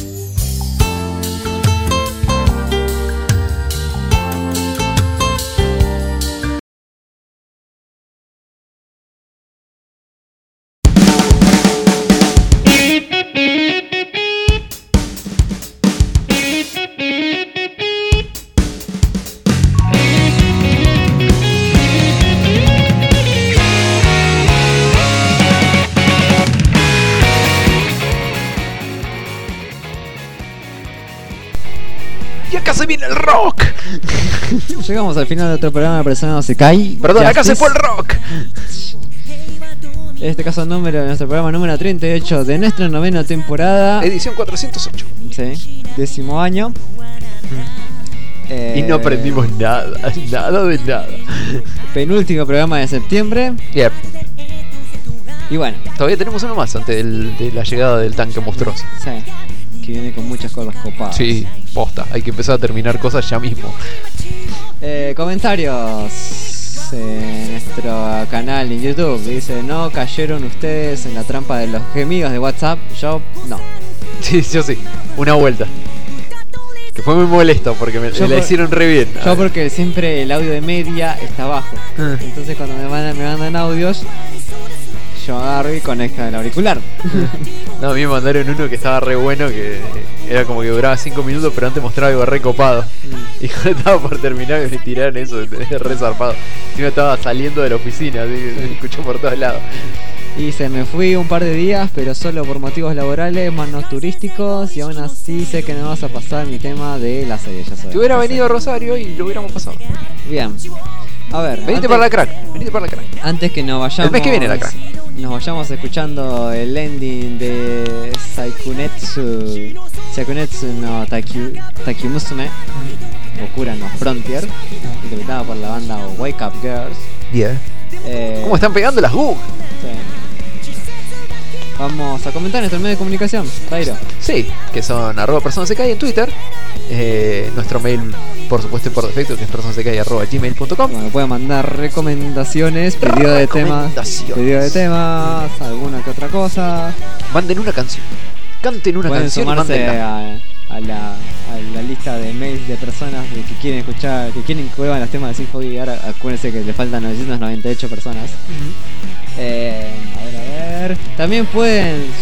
¡Y acá se viene el rock! Llegamos al final de otro programa de Persona se cae. Perdón, acá se fue el rock. En este caso número de nuestro programa número treinta y ocho de nuestra novena temporada. Edición cuatrocientos ocho. Sí, décimo año. Eh, Y no aprendimos nada, nada de nada. Penúltimo programa de septiembre. Yep. Y bueno, Todavía tenemos uno más antes del- de la llegada del tanque monstruoso. sí, que viene con muchas cosas copadas. Sí, posta, hay que empezar a terminar cosas ya mismo. Eh, comentarios en nuestro canal en YouTube. Dice, no cayeron ustedes en la trampa de los gemidos de WhatsApp. Yo no. Sí, yo sí, una vuelta. Que fue muy molesto porque me, Yo me la por- hicieron re bien. Yo porque siempre el audio de media está abajo. Ah. Entonces cuando me mandan, me mandan audios, yo agarro y conecto el auricular. No, a mí me mandaron uno que estaba re bueno, que era como que duraba cinco minutos, pero antes mostraba algo re copado. Y cuando estaba por terminar me tiraron eso, re zarpado. Yo estaba saliendo de la oficina, así que se escuchó por todos lados. Y se me fui un par de días, pero solo por motivos laborales, más no turísticos. Y aún así sé que me vas a pasar mi tema de la serie. Ya sabes. Si hubiera venido a Rosario y lo hubiéramos pasado. Bien. A ver. Venite antes- para la crack, venite para la crack. Antes que nos vayamos. El mes que viene la crack. Nos vayamos escuchando el ending de Saikunetsu. Saikunetsu no Takyu, Takimusume. Okura no Frontier. Interpretada por la banda Wake Up Girls. Yeah. Eh, ¿Cómo están pegando las Google? sí. Vamos a comentar nuestro medio de comunicación, Tairo. Sí, que son arroba personas se cae en Twitter. Eh, nuestro mail, por supuesto, por defecto, que es personasecay arroba gmail punto com. Bueno, pueden mandar recomendaciones, pedido de temas, Recomendaciones. pedido de temas, alguna que otra cosa. Manden una canción. Canten una Pueden canción y sumarse mándenla. a, a, la, a la lista de mails de personas de que quieren escuchar, que quieren que vuelvan los temas de Symphony. Y ahora acuérdense que le faltan novecientas noventa y ocho personas. Eh, a ver, a ver. También pueden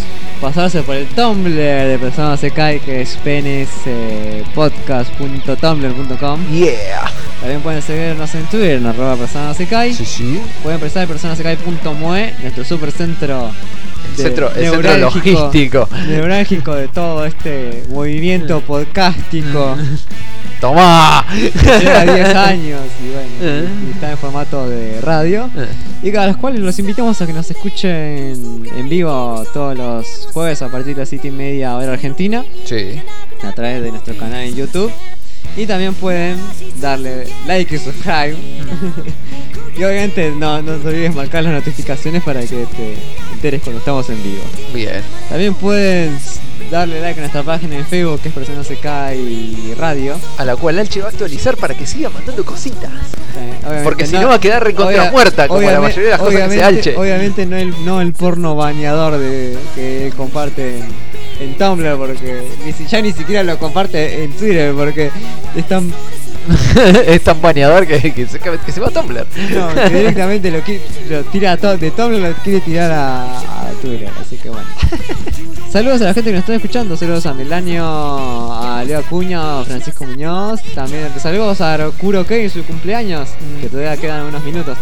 pasarse por el Tumblr de Persona Sekai, que es penspodcast punto tumblr punto com. Yeah. También pueden seguirnos en Twitter en arroba Persona Sekai. Sí, sí. Pueden prestar persona sekai punto mue, nuestro super centro El de- centro, el centro neurálgico- logístico. neurálgico de todo este movimiento podcástico. ¡Tomá! Lleva diez años y bueno, Eh. y está en formato de radio. Y a los cuales los invitamos a que nos escuchen en vivo todos los jueves a partir de las siete y media hora argentina, Sí. a través de nuestro canal en YouTube. Y también pueden darle like y subscribe. Y obviamente no, no te olvides marcar las notificaciones para que te enteres cuando estamos en vivo. Bien. También pueden darle like a nuestra página en Facebook, que es Persona Sekai Radio. A la cual Alche va a actualizar para que siga mandando cositas. Eh, obviamente Porque si no va a quedar recontra muerta, como la obviamente- mayoría de las cosas que hace obviamente- Alche. Obviamente no el, no el porno bañador de, que comparte en, en Tumblr, porque ni si, ya ni siquiera lo comparte en Twitter, porque es tan... Es tan baneador que, que, se, que se va a Tumblr. No, que directamente lo, qui- lo tira a to- de Tumblr, lo quiere tirar a, a Twitter, así que bueno. Saludos a la gente que nos está escuchando, saludos a Melanio, a Leo Acuña, a Francisco Muñoz, también saludos a Kuro Kei en su cumpleaños, que todavía quedan unos minutos.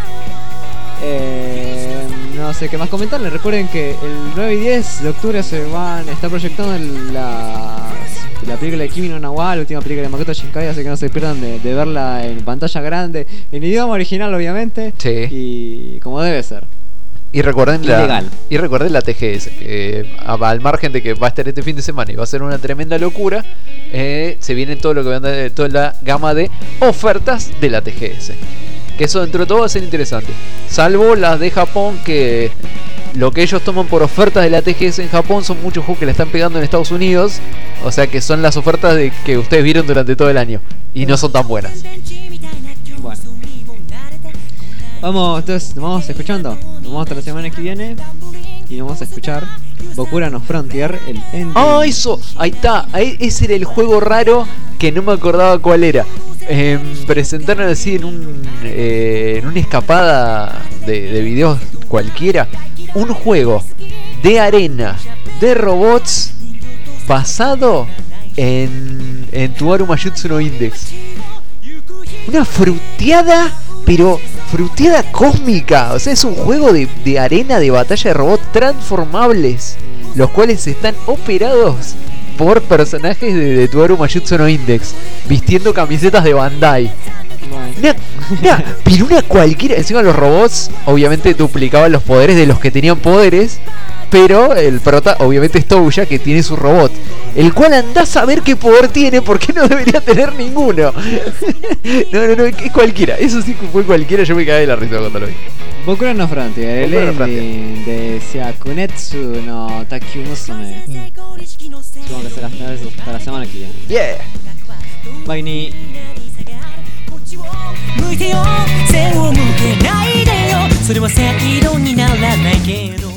Eh, no sé qué más comentarles. Recuerden que el nueve y diez de octubre se van a estar proyectando la, la película de Kimi no Na wa, la última película de Makoto Shinkai, así que no se pierdan de, de verla en pantalla grande, en idioma original obviamente, Sí. y como debe ser. Y recuerden la, Ilegal. y recuerden la T G S, que a- al margen de que va a estar este fin de semana y va a ser una tremenda locura, eh, se viene todo lo que van a dar, toda la gama de ofertas de la T G S. Que eso dentro de todo va a ser interesante. Salvo las de Japón, que lo que ellos toman por ofertas de la T G S en Japón son muchos juegos que le están pegando en Estados Unidos. O sea que son las ofertas de que ustedes vieron durante todo el año. Y no son tan buenas. Bueno, vamos, entonces nos vamos escuchando. Nos vemos hasta la semana que viene y nos vamos a escuchar Bokura no Frontier, el ending. Ah, eso, ahí está. Ahí, ese era el juego raro que no me acordaba cuál era. Eh, presentaron así en un eh, en una escapada de, de videos cualquiera un juego de arena de robots basado en en Tuaru Majutsu no Index. Una fruteada, pero fruteada cósmica. O sea, es un juego de, de arena de batalla de robots transformables, los cuales están operados por personajes de, de Tuaru Majutsu no Index, vistiendo camisetas de Bandai. Bueno. Una, una, pero una cualquiera. Encima los robots obviamente duplicaban los poderes de los que tenían poderes. Pero el prota obviamente es Touya, que tiene su robot, el cual andás a ver qué poder tiene, porque no debería tener ninguno. No, no, no, es cualquiera. Eso sí que fue cualquiera, yo me caí de la risa cuando lo vi. Bokura no Frontier, el Bokura no ending de Syakunetsu no Takyu Musume. Supongo que será hasta, eso, hasta la semana que viene. Yeah. Bye ni. 向いてよ背を向けないでよそれは正論にならないけど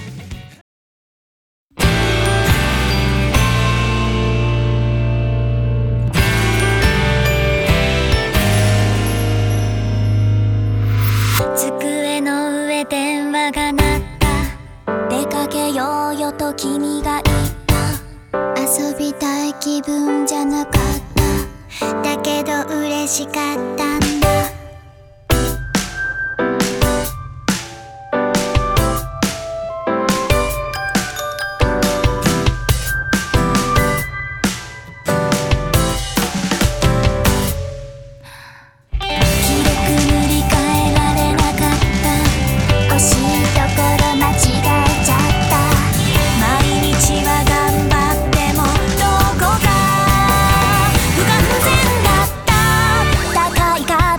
机の上電話が鳴った出かけようよと君が言った遊びたい気分じゃなかっただけど嬉しかったんだ高い壁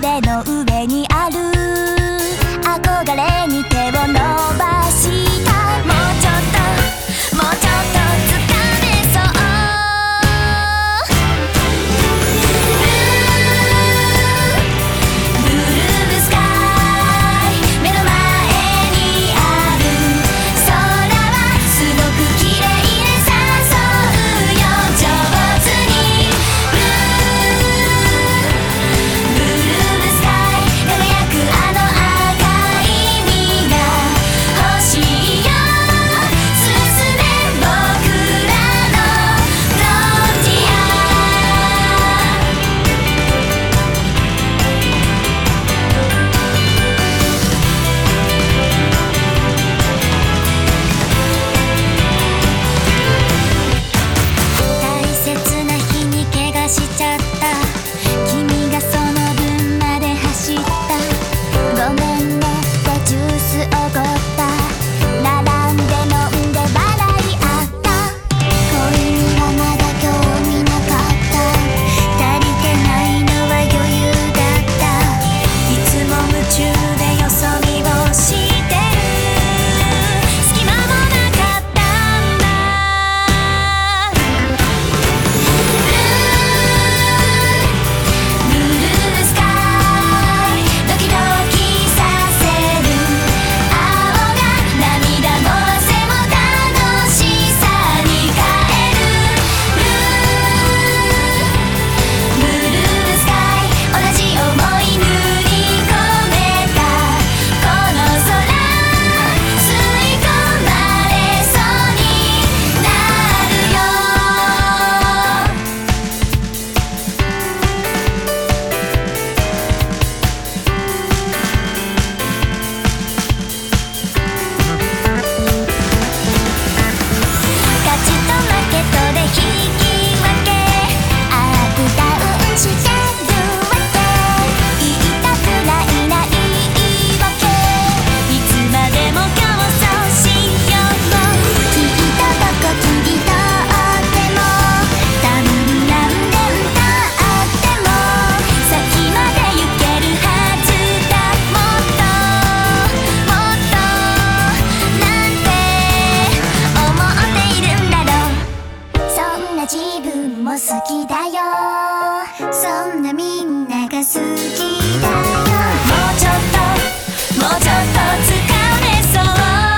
好きだよそんなみんなが好きだよもうちょっともうちょっとつかめそう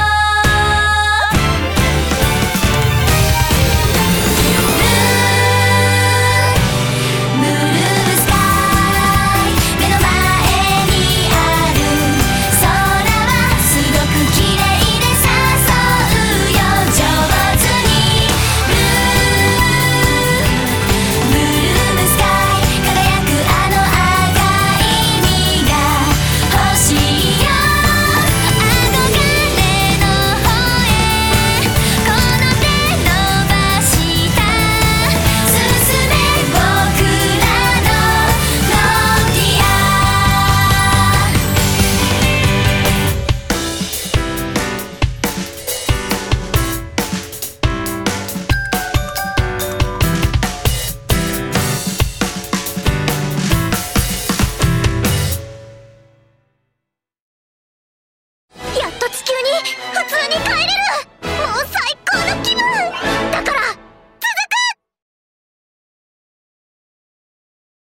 ブルーブルースカイ目の前にある空はすごく綺麗で誘うよ上手にブルーブルースカイ輝くあの赤い実が欲しいよ憧れの方へこの手伸ばした進め僕らのノーディアやっと地球に